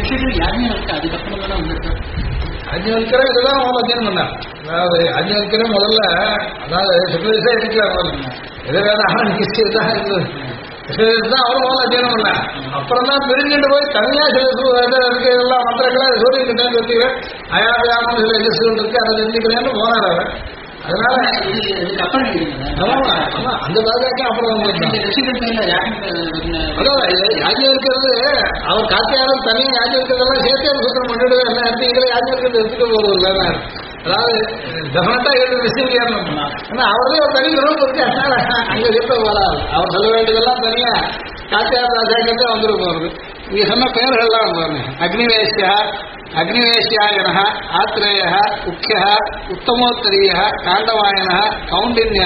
அஜ்ஞவல்கர இதுதான் முதல்ல அத்தியனம் பண்ணார். அதாவது அஜ்ஞவல்கர முதல்ல அதாவது சுக்லதேசம் எடுக்கலாம். எது வேணாலும் கிறிஸ்டியதான் இருந்தது. தான் அவர் முதல்ல அத்தியனம் பண்ணார். அப்புறம் தான் பிரிஞ்சுட்டு போய் தனியா சில இருக்கு எல்லாம் மந்திரங்களை சூரியன் கிட்டே வச்சுக்கிறேன். அயாபியாமம் சில எஜஸ்கள் இருக்கு அதை தெரிஞ்சுக்கிறேன்னு போனார் அவர். அதனால இதுக்கு அப்புறம் ஆமா, ஆமா, அந்த பாதுகாக்க அப்புறம் இந்த ரிஷிகள் பேர்ல அதான் யாஜ்யம் இருக்கிறது அவர் காத்தியாரம் தனியாக யாஜ்யம் இருக்கிறதெல்லாம் சேர்த்து அவர் சூத்திரம் பண்ணிவிடுது. என்ன அர்த்தம் இதில் யாஜ்யம் இருக்கிறது எடுத்துக்க போகிறது இல்லை. அதாவது டெஃபினட்டா ஏழு விஷயம் ஏறணும். ஆனா அவரே ஒரு தனி குரூப் இருக்கு. அதனால அங்க இருக்க வராது. அவர் சொல்ல வேண்டியதெல்லாம் தனியா காத்தியாரம் ராஜாக்கிட்டே வந்துட்டு போறது. இங்க சொன்ன பெயர்கள்லாம் பாருங்க. அக்னிவேஷ்யா, அக்னிவேஷ்யாயன, ஆத்ரேய, முக்கிய, உத்தமோத்தரிய, காண்டவாயன, கௌண்டின்ய,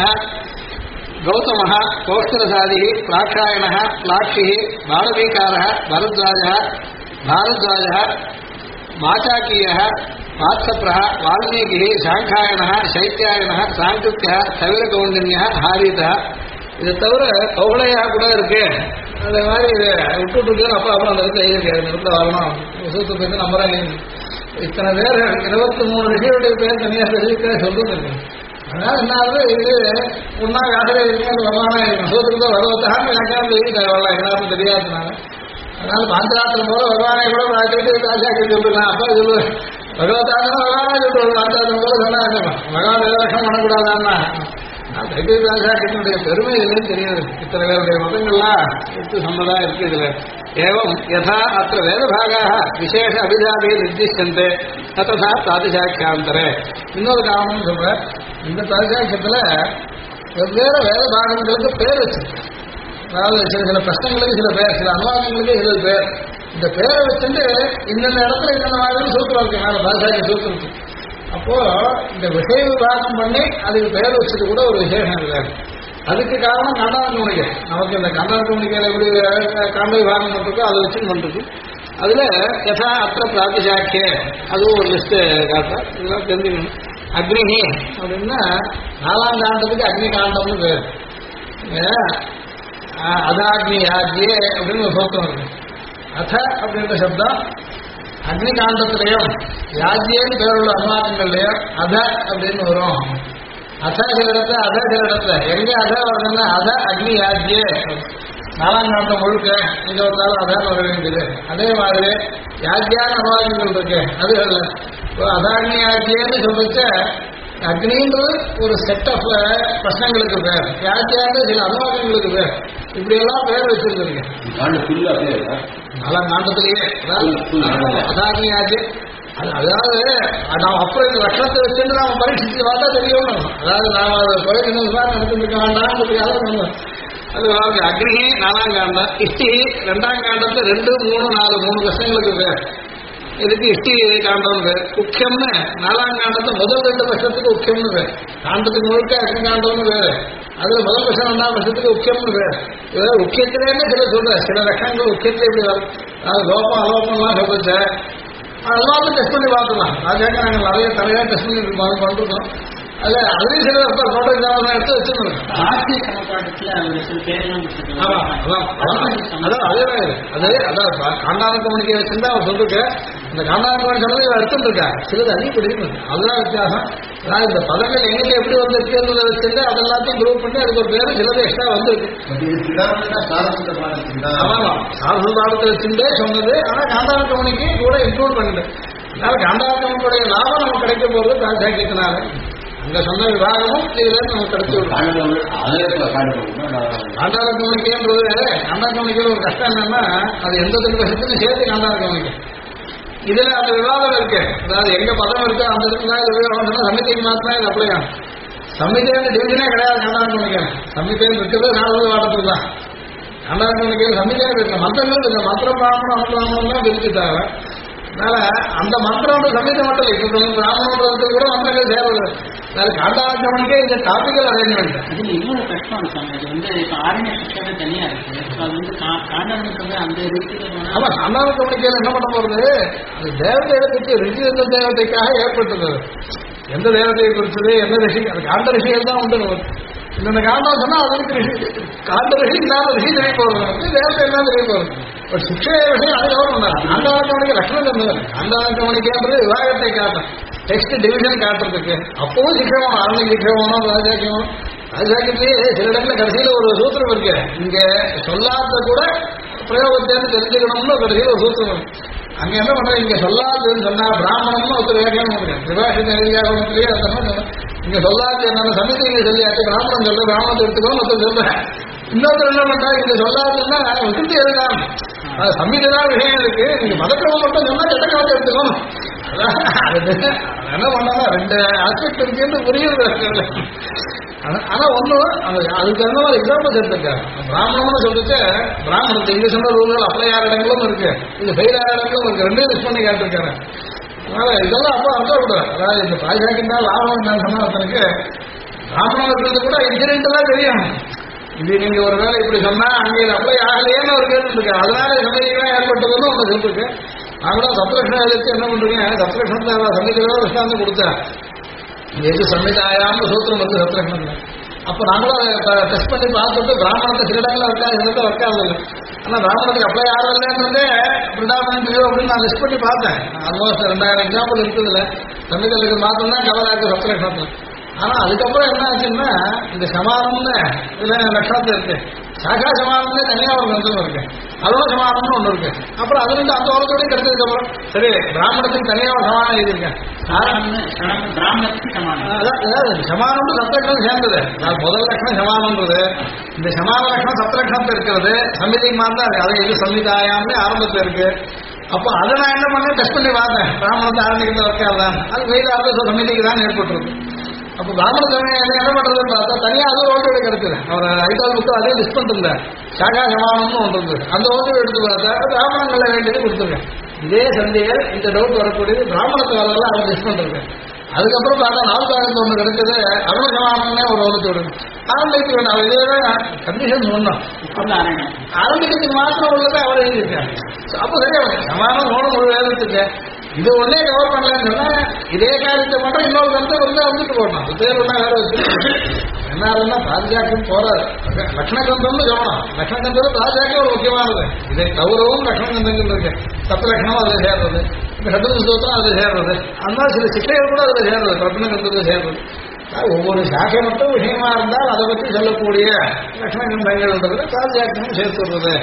கௌதம, கௌஸ்தரசாதி, பிராட்சாயண, பிளாட்சி, பாரதீகார, பரத்வாஜ, பாரத்வாஜ, மாச்சாக்கிய, வாத்சப்ரஹ, வால்மீகி, சாங்காயண, சைத்தியாயன, சாங்கிருத்திய, சவிரகௌண்டின்ய, ஹாரித. இதை தவிர கௌளையா கூட இருக்கு. அந்த மாதிரி விட்டு அப்பா அப்புறம் அந்த இடத்துல எழுதியிருக்காரு. அந்த இடத்துல வரணும் சூத்திரத்துக்கு நம்புறாங்க. இத்தனை பேர் 23 ரிஷியுடைய பேர் தனியாக தெரிவிக்க சொல்றது. அதனால என்ன ஆகுது, இது ஒன்னா யாத்திரை இருக்கு வரலானா இருக்கும். சூத்திரத்தை வருவத்தான் எனக்கு எழுதிட்டாரு வரலாம். எல்லாருக்கும் தெரியாதுனால. அதனால பாஞ்சராத்திரம் போல வருவானே கூட ராஜாக்கு சொல்லிருக்கலாம். அப்பா சொல்லு பகவத்தான வரலானா சொல்லிட்டு பாஞ்சராத்திரம் போல சொன்னாங்க. பகவான் விலட்சம் பண்ணக்கூடாதான்னா தைத்தியராஜாக்கினுடைய பெருமை இல்லைன்னு தெரியாது. இத்தனை பேருடைய மதங்கள்லாம் எடுத்து சொன்னதா இருக்கு இதுல. ஏவம் யதா அத்த வேதபாகாக விசேஷ அபிதாபி நிர்திஷ்டந்தே ததா தாதிசாக்கியாந்தரே. இன்னொரு காரணம் சொல்ற, இந்த தாதிசாக்கியத்துல வெவ்வேறு வேத பாகங்களுக்கு பேர் வச்சு, அதாவது சில பிரச்சனைகளுக்கு சில பேர், சில அனுவாதங்களுக்கு சில பேர், இந்த பேரை வச்சுட்டு இந்தந்த இடத்துல இந்த மாதிரி சூத்திரம் இருக்கு. மேல தாதிசாக்கிய சூத்திரம் இருக்கு. அப்போ இந்த விஷய விவாதம் பண்ணி அதுக்கு பெயர் வச்சது கூட ஒரு விசேஷம் இருக்காது. அதுக்கு காரணம் காண்டாரங்கமணிக்கை. நமக்கு இந்த காண்டாரங்கமணிக்கையில் எப்படி காண்ட விவாதம் பண்ணிருக்கோ அதை வச்சு பண்ணிருக்கு. அதுல யதா அத்த பிராதிசாக்கிய அதுவும் ஒரு லிஸ்ட் காட்டுறா. இதெல்லாம் தெரிஞ்சுக்கணும். அக்னிஹி அப்படின்னா 4ஆம் காண்டத்துக்கு அக்னி காண்டம்னு பேர். அதாக்னி யாஜ்யே அப்படின்னு ஒரு சோத்திரம் இருக்கு. அத அப்படின்ற சப்தம் அக்னி காண்டத்திலையும் யாஜ்யேன்னு பேருள்ள அனுவாதங்கள்லையும் அத அப்படின்னு வரும். அத சில இடத்துல அத சில இடத்துல எங்க அத வருதுன்னா அத அக்னி யாஜ்யே 4ஆம் காண்டம் முழுக்க இங்க ஒரு நாள் அதான் வர வேண்டியது. அதே மாதிரி யாஜ்யான அனுவாதங்கள் இருக்கு. அது அதாக்னி யாஜ்யேன்னு சொல்லிச்ச அக்னின்றது ஒரு செட் ஆஃப் பிரச்சனைகளுக்கு பேர், யாஜ்யான்னு சில அனுவாதங்களுக்கு பேர். இப்படியெல்லாம் பேர் வச்சிருக்கீங்க 4ஆம் காண்டத்திலேயே. அதாக்னி யாஜ்ய அதாவது நாம் அப்புறம் இந்த லட்சணத்தை வச்சுட்டு நாம பரீட்சிச்சு பார்த்தா தெரியும். அதாவது நாம் அதை குறைக்கணும் நடந்துருக்க வேண்டாம். அது அக்னி 4ஆம் காண்டம், இஷ்டி 2ஆம் காண்டத்துல 2, 3, 4 3 வருஷங்களுக்கு பேர். இதுக்கு இஷ்டி காண்டம் பேர். முக்கியம்னு 4ஆம் காண்டத்தை முதல் 2 வருஷத்துக்கு முக்கியம்னு பேர். காண்டத்துக்கு முழுக்க அக்னி காண்டம்னு பேர். அதுல முதல் வருஷம் 2ஆம் வருஷத்துக்கு முக்கியம்னு பேர். இதாவது முக்கியத்திலேருந்து சில சொல்ற சில லட்சங்கள் முக்கியத்துல இப்படி வரும். அதாவது லோபம் அலோபம்லாம் சொல்லிச்சு. எல்லாத்தையும் டெஸ்ட் பண்ணி பார்த்துக்கலாம். ராஜாக்க நாங்கள் நிறைய தலையாக டெஸ்ட் பண்ணி பண்ணிருக்கோம். அதுலேயும் சில ஃபோட்டோ எக்ஸாம்பிள் எடுத்து வச்சுருக்கோம். ஆசிய சமபாடத்துல ஒரு சில பேரெல்லாம் அதான் காண்டாரங்கமணிக்கை வச்சிருந்தா அவர் சொல்லிருக்கு. இந்த காண்டாரங்கமணி சொன்னது இவர் எடுத்துட்டு இருக்கா. சிலது அதிகப்படி இருக்கு. அதுதான் வித்தியாசம். அதாவது இந்த பதங்கள் எங்கிட்ட எப்படி வந்துருக்குன்றதை வச்சிருந்து அதெல்லாத்தையும் குரூப் பண்ணி அதுக்கு ஒரு பேரு சிலது எக்ஸ்ட்ரா வந்துருக்கு. ஆமாம், சாரஸ்வத பாடத்தை வச்சுட்டே சொன்னது. ஆனால் காண்டாரங்கமணிக்கு கூட இன்க்ளூட் பண்ணிட்டு அதனால காண்டாரங்கமணியுடைய லாபம் நமக்கு கிடைக்க போகிறது தாஜாக்கியத்தினால. அங்க சொன்ன விவாகமும் இதுல நமக்கு கிடைச்சி விடும். காண்டாரங்கமணிக்கைன்றது காண்டாரங்கமணிக்கையில் ஒரு கஷ்டம் என்னன்னா அது எந்த திருப்பசத்துலையும் சேர்த்து காண்டாரங்கமணிக்கை. இதுல அந்த விவாதம் இருக்கு. அதாவது எங்க பதம் இருக்கு அந்த இடத்துல சொன்னா சமிதிக்கு மாத்திரம் இது அப்ளை ஆகும். சமிதியான டிவிஷனே கிடையாது காண்டாரங்கமணிக்கை. சமிதியில் இருக்கிறது 4வது பாடத்துக்கு தான். காண்டாரங்கமணிக்கையில் சமிதியாக இருக்கு. மந்திரங்கள் இந்த மந்திரம் பிராமணம் அனுப்பிராமணம் தான் பிரிச்சுட்டாங்க. அதனால அந்த மந்திரம் சமீதம் மட்டும் இல்லை. இப்போ பிராமணத்துக்கு கூட மந்திரங்கள் தேவை. அதனால காண்டாரங்கமணிக்கே இந்த டாபிக்கல் அரேஞ்ச்மெண்ட். இதுல இன்னொரு கஷ்டம் இருக்காங்க. அது வந்து இப்போ ஆரண்ய சிக்ஷாவே தனியா இருக்கு. அது வந்து காண்டாரங்கமணிக்கு அந்த ரீதியில ஆமா, காண்டாரங்கமணிக்கையில் என்ன பண்ண போறது, அது தேவதைகளுக்கு ரிஷி எந்த தேவதைக்காக ஏற்பட்டது, எந்த தேவதையை குறிச்சது, எந்த ரிஷி, அது காண்ட ரிஷிகள் தான் உண்டு. இந்த காண்டம் சொன்னா அதுக்கு ரிஷி காண்ட ரிஷி இல்லாத ரிஷி தெரிய போறது, தேவதை எல்லாம் தெரிய போறது. ஒரு சிக்ஷை விஷயம் அது கவனம். காண்டாரங்கமணிக்கு லட்சணம் தந்தது. காண்டாரங்கமணிக்கன்றது விவாகத்தை காட்டும், டெக்ஸ்ட் டிவிஷன் காட்டுறதுக்கு. அப்பவும் சிக்ஷம் ஆரம்பி சிக்ஷம் ராஜாக்கியம். ராஜாக்கியத்திலேயே சில இடத்துல கடைசியில் ஒரு சூத்திரம் இருக்கு. இங்க சொல்லாத கூட பிரயோகத்தேர்ந்து தெரிஞ்சுக்கணும்னு கடைசியில் ஒரு சூத்திரம். அங்க என்ன பண்ற, இங்க சொல்லாதுன்னு சொன்னா பிராமணம்னு ஒருத்தர் வேகம்னு விபாஷித்த எழுதியாகத்திலேயே அந்த இங்க சொல்லாது என்னென்ன சமிதி இங்க சொல்லியாச்சு பிராமணன் சொல்ற பிராமணத்தை எடுத்துக்கோ மொத்தம் சொல்றேன் இன்னொருத்தர் என்ன பண்றா இங்க சொல்லாதுன்னா விட்டு எழுதாம் சம்மிதான் விஷயம் இருக்கு நீங்க மதக்கிரமம் மட்டும் சொன்னா சட்டக்கிரமத்தை எடுத்துக்கணும் என்ன பண்ணா ரெண்டு ஆஸ்பெக்ட் இருக்குன்னு புரியுது ஆனா ஒண்ணும் அதுக்கு தகுந்த மாதிரி எக்ஸாம்பிள் எடுத்துருக்காரு பிராமணம்னு சொல்லிட்டு பிராமணத்தை இங்க சொன்ன ரூல்கள் அப்ளை ஆகிற இடங்களும் இருக்கு இது ஃபெயில் ஆகிற இடங்களும் இருக்கு ரெண்டையும் மிஸ் பண்ணி கேட்டிருக்காரு அதனால இதெல்லாம் அப்போ அர்த்தம் விடுறேன் அதாவது இந்த பாஜகா லாபம் என்னன்னு சொன்னா ஒருத்தனுக்கு பிராமணம் இருக்கிறது கூட இன்சிடென்ட் தான் தெரியும் இது நீங்க ஒரு வேலை இப்படி சொன்னா அங்கே இது அப்ளை ஆகலையேன்னு ஒரு கேட்டு இருக்கு அதனால சமயங்களாம் ஏற்பட்டதுன்னு ஒன்று சொல்லிருக்கு நாங்களும் சப்ரக்ஷணம் எழுதி என்ன பண்றீங்க சப்ரக்ஷணத்தை சமயத்தில் விஷயம் கொடுத்தேன் எது சம்மிதாயாம சூத்திரம் வந்து சப்ரக்ஷணம் அப்போ நாங்களும் அதை டெஸ்ட் பண்ணி பார்த்துட்டு பிராமணத்தை சில இடங்களில் வைக்காது சில இடத்துல வைக்காது ஆனால் பிராமணத்துக்கு அப்ளை ஆகலைன்றதே பிரிடாமினன்ட் அப்படின்னு நான் லிஸ்ட் பண்ணி பார்த்தேன் ஆல்மோஸ்ட் 2000 எக்ஸாம்பிள் இருக்குதுல்ல சமயத்துக்கு மாத்திரம் தான் கவர் ஆகுது சப்ரக்ஷணத்தில் ஆனா அதுக்கப்புறம் என்ன ஆச்சுன்னா இந்த சமானம்னு இதுல லட்சணத்துல இருக்கு சாகா சமானம்னு தனியா ஒரு கிரந்தம் இருக்கு அதோட சமானம்னு ஒண்ணு இருக்கு அப்புறம் அது ரெண்டு அந்த உலகத்தோடய கிடைச்சதுக்கு அப்புறம் சரி பிராமணத்துக்கு தனியா ஒரு சமானம் எழுதியிருக்கேன் சமானம்னு சப்தலட்சணம் சேர்ந்தது முதல் லட்சணம் சமானம்ன்றது இந்த சமான லட்சணம் சப்தலட்சணத்துல இருக்கிறது சமிதிக்கு மாறா இருக்கு அது எது சம்மிதாயான்னு ஆரம்பத்துல இருக்கு அப்போ அதை நான் என்ன பண்ணேன் டெஸ்ட் பண்ணி பார்த்தேன் பிராமணத்தை ஆரம்பிக்கிறது வைக்காதான் அது வெயில் ஆரம்ப சமிதிக்கு தான் ஏற்பட்டுருக்கு அப்போ பிராமண சமயம் என்ன பண்றதுன்னு பார்த்தா தனியாக அது ஓட்டு கிடைச்சது அவர் ஐதாவது புத்தகம் அதே லிஸ்ட் பண்ணிருந்தேன் சாகா சமானம்னு ஒன்று இருந்தது அந்த ஓட்டு எடுத்து பார்த்தா பிராமணங்களை வேண்டியது கொடுத்துருக்கேன் இதே சந்தையில் இந்த டவுட் வரக்கூடியது பிராமணத்தை வரல அவர் லிஸ்ட் பண்ணிருக்கேன் அதுக்கப்புறம் பார்த்தா 4000 ஒன்று கிடைச்சது அருண சமானம்னே ஒரு ஓட்டு விடுங்க ஆரம்பிக்க வேண்டாம் அவர் இதே கண்டிஷன் சொன்னோம் ஆரம்பிக்கிறதுக்கு மாத்திரம் உள்ளதை அவர் எழுதியிருக்காரு அப்போ சரியா சமானம் ஓணும் முழு வேதத்துக்கு இது ஒன்னே கவர் பண்ணலன்னு சொன்னா இதே காரியத்தை மட்டும் இன்னொரு கருத்தை வந்துட்டு போடணும் அது பேர் ஒன்றா வேற வச்சு என்ன பாதுகாக்கும் போறாரு லக்ஷ்ணகந்தம்னு சொல்லணும் லக்ஷ்ணகந்தம் பாதுகாக்க ஒரு முக்கியமானது இதை கௌரவம் லக்ஷ்ணகந்தங்கள் இருக்கு சப்தலட்சணம் அதில் சேர்றது இந்த சதுர்த்த சூத்திரம் அதில் சேர்றது அந்த சில சிக்கைகள் கூட அதில் சேர்றது லக்ஷ்ணகந்தத்தில் சேர்றது ஒவ்வொரு சாக்கை மட்டும் விஷயமா இருந்தால் அதை பற்றி சொல்லக்கூடிய லக்ஷ்ணகந்தங்கள்ன்றது பாதுகாக்கணும் சேர்த்து விடுறது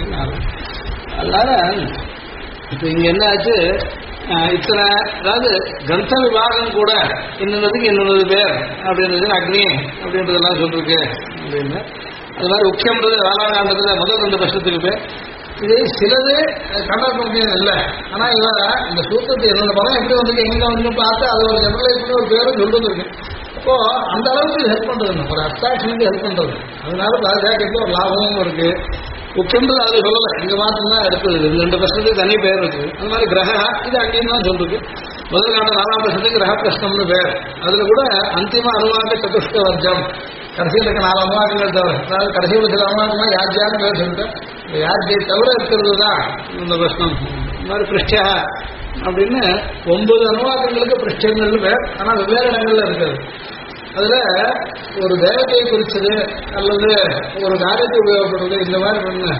அதனால இப்போ இங்க என்ன ஆச்சு இத்தனை அதாவது கிரந்த விபாகம் கூட இன்னதுக்கு இன்னொரு பேர் அப்படின்றது அக்னி அப்படின்றதெல்லாம் சொல்லிருக்கு அப்படின்னு அது மாதிரி முக்கியன்றது வேளாண்மைன்றதுல முதல் 2 வருஷத்துக்கு பேர் இது சிலது கண்டறிய இல்லை ஆனா இவன் இந்த சூத்திரத்தை என்னோட படம் எப்படி வந்து எங்க வந்து பார்த்து அது ஒரு ஜெனரலைஸ் பண்ணி ஒரு பேரும் சொல்றது இருக்கு அப்போ அந்த அளவுக்கு ஹெல்ப் பண்றது ஒரு அப்சாக்ஷனுக்கு ஹெல்ப் பண்றது அதனால பாஜகத்துக்கு ஒரு லாபமும் இருக்கு முக்கியன்றது அது சொல்லலை இங்க மாத்திரம் தான் எடுத்தது 2 வருஷத்துக்கு தனி பேர் இருக்கு அது மாதிரி கிரக இது அங்கேயும் தான் சொல்றது முதல் காலம் 4ஆம் வருஷத்துக்கு கிரக பிரஷ்னம்னு பேர் அதுல கூட அந்திம அனுவாக சதுஷ்ட வர்க்கம் கடைசியில் இருக்க 4 அனுவாகங்கள் தவிர அதாவது கடைசியில் சில அனுவாகம்லாம் யாஜ்யான்னு பேர் சொல்லிட்டேன் யாஜ்யை தவிர இருக்கிறது தான் இந்த பிரஷ்னம் இந்த மாதிரி பிருஷ்டியா அப்படின்னு 9 அனுவாகங்களுக்கு பிருஷ்டங்கள்னு பேர் ஆனால் வெவ்வேறு இடங்கள்ல இருக்குது அதுல ஒரு தேவத்தையை குறிச்சது அல்லது ஒரு காரியத்தை உபயோகப்படுறது இந்த மாதிரி பண்ண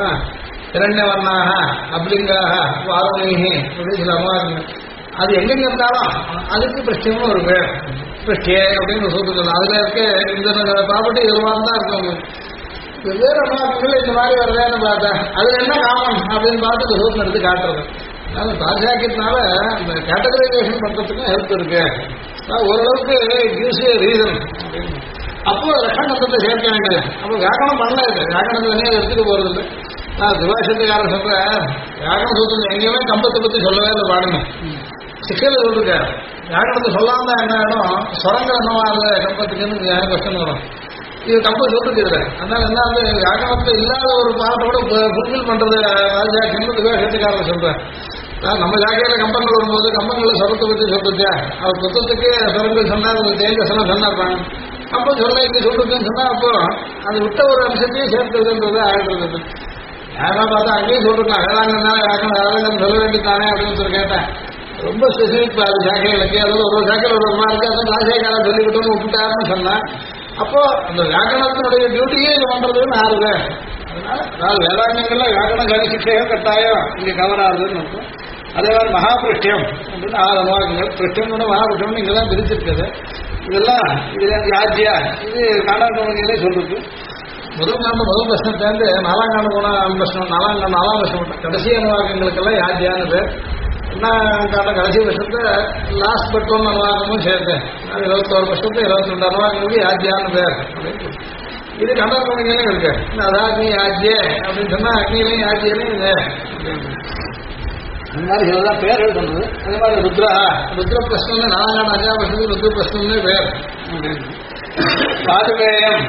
இரண்யவர்ணாக அப்லிங்காக வாரணி அப்படின்னு சில அனுவாகங்கள் அது எங்கெங்க இருந்தாலும் அதுக்கு பிரச்சனையும் ஒரு பேர் பிரஷ்டியே அப்படின்னு சொல்லிட்டு அதுல இருக்க இந்த ப்ராப்பர்ட்டி இதுவாக தான் இருக்கும் வெவ்வேறு அனுவாகங்கள் இந்த மாதிரி வருதுன்னு பார்த்தேன் அதுல என்ன காமன் அப்படின்னு பார்த்து இந்த சூத்திரம் எடுத்து காட்டுறது அதனால பாஜகத்தினால இந்த கேட்டகரைசேஷன் பண்றதுக்கும் ஹெல்ப் இருக்கு ஓரளவுக்கு கிவ்ஸ் ஏ ரீசன் அப்போ லட்சணத்தை சேர்க்க வேண்டியது அப்போ வியாக்கணம் பண்ணல இது வியாக்கணத்தை தனியாக எடுத்துட்டு போறது இல்லை நான் திவாசத்துக்காரன் சொல்றேன் வியாக்கணம் சூத்திரம் எங்கேயுமே கம்பத்தை பத்தி சொல்லவே இல்லை பாடுங்க சிக்கல் சொல்லிருக்க வியாக்கணத்தை சொல்லாம தான் என்ன ஆகும் சுரங்கள் என்னவா கம்பத்துக்குன்னு கொஸ்டின் வரும் இது கம்ப சொல்லிருக்குது அதனால என்ன வந்து வியாக்கணத்தை இல்லாத ஒரு பாட்டோட ஃபுல்ஃபில் பண்றது திவாசத்துக்காரன் சொல்றேன் நம்ம ஜாக்கையில கம்பங்கள் வரும்போது கம்பங்களை சொரத்தை பற்றி சொல்றது அவர் புத்தத்துக்கு சொரங்கள் சொன்னார் தேஜசனம் சொன்னார் அப்போ சொல்ல இப்படி சொல்றதுன்னு சொன்னா அப்போ அது விட்ட ஒரு அம்சத்தையும் சேர்த்துன்றது ஆயிடுறது யாரா பார்த்தா அங்கேயும் சொல்லிருக்கலாம் வேளாங்கண்ணா சொல்ல வேண்டியதானே அப்படின்னு சொல்லி கேட்டேன் ரொம்ப ஸ்பெசிபிக் அது ஜாக்கைகளுக்கு அதாவது ஒரு ஜாக்கையில் ஒரு மாதிரி இருக்கு அதான் ராஜேகாரன் சொல்லிக்கிட்டோன்னு விட்டுட்டாருன்னு சொன்னா அப்போ அந்த வியாக்கணத்தினுடைய டியூட்டியே இது பண்றதுன்னு ஆறுது அதனால வேளாங்கண்ணில வியாக்கணம் கணி சிக்ஷையும் கட்டாயம் இங்க கவர் ஆகுதுன்னு அர்த்தம் அதே மாதிரி மகாபிருஷ்டியம் அப்படின்னு 6 அனுவாகங்கள் பிருஷ்டியம் மகாபிருஷ்டியம் இங்கதான் பிரிச்சிருக்குது இதெல்லாம் இது யாஜ்யா இது காண்டாண்டவங்களே சொல்றது முதல் பிரச்சனத்திலேருந்து 4ஆம் பிரச்சனம் 4ஆம் பிரச்சனம் கடைசி அனுவாகங்களுக்கெல்லாம் யாஜ்யான்னு பேர் என்ன காட்ட கடைசி வருஷத்தை லாஸ்ட் பட் ஒன் அனுவாகமும் சேர்த்தேன். 21 வருஷத்து 22 அனுவாகங்களுக்கு யாஜ்யான்னு பேர் அப்படின்னு. இது கண்டவங்களையும் இருக்கு. அதாக்னி யாஜ்யே அப்படின்னு சொன்னா அக்னியிலையும் யாஜ்யிலையும் இது அந்த மாதிரி சிலதான் பேர்கள் சொன்னது. அதே மாதிரி ருத்ர பிரஸ்னு 4ஆம் 5ஆம் வருஷத்துக்கு ருத்ர பிரஸ்னு பேர். வாஜபேயம்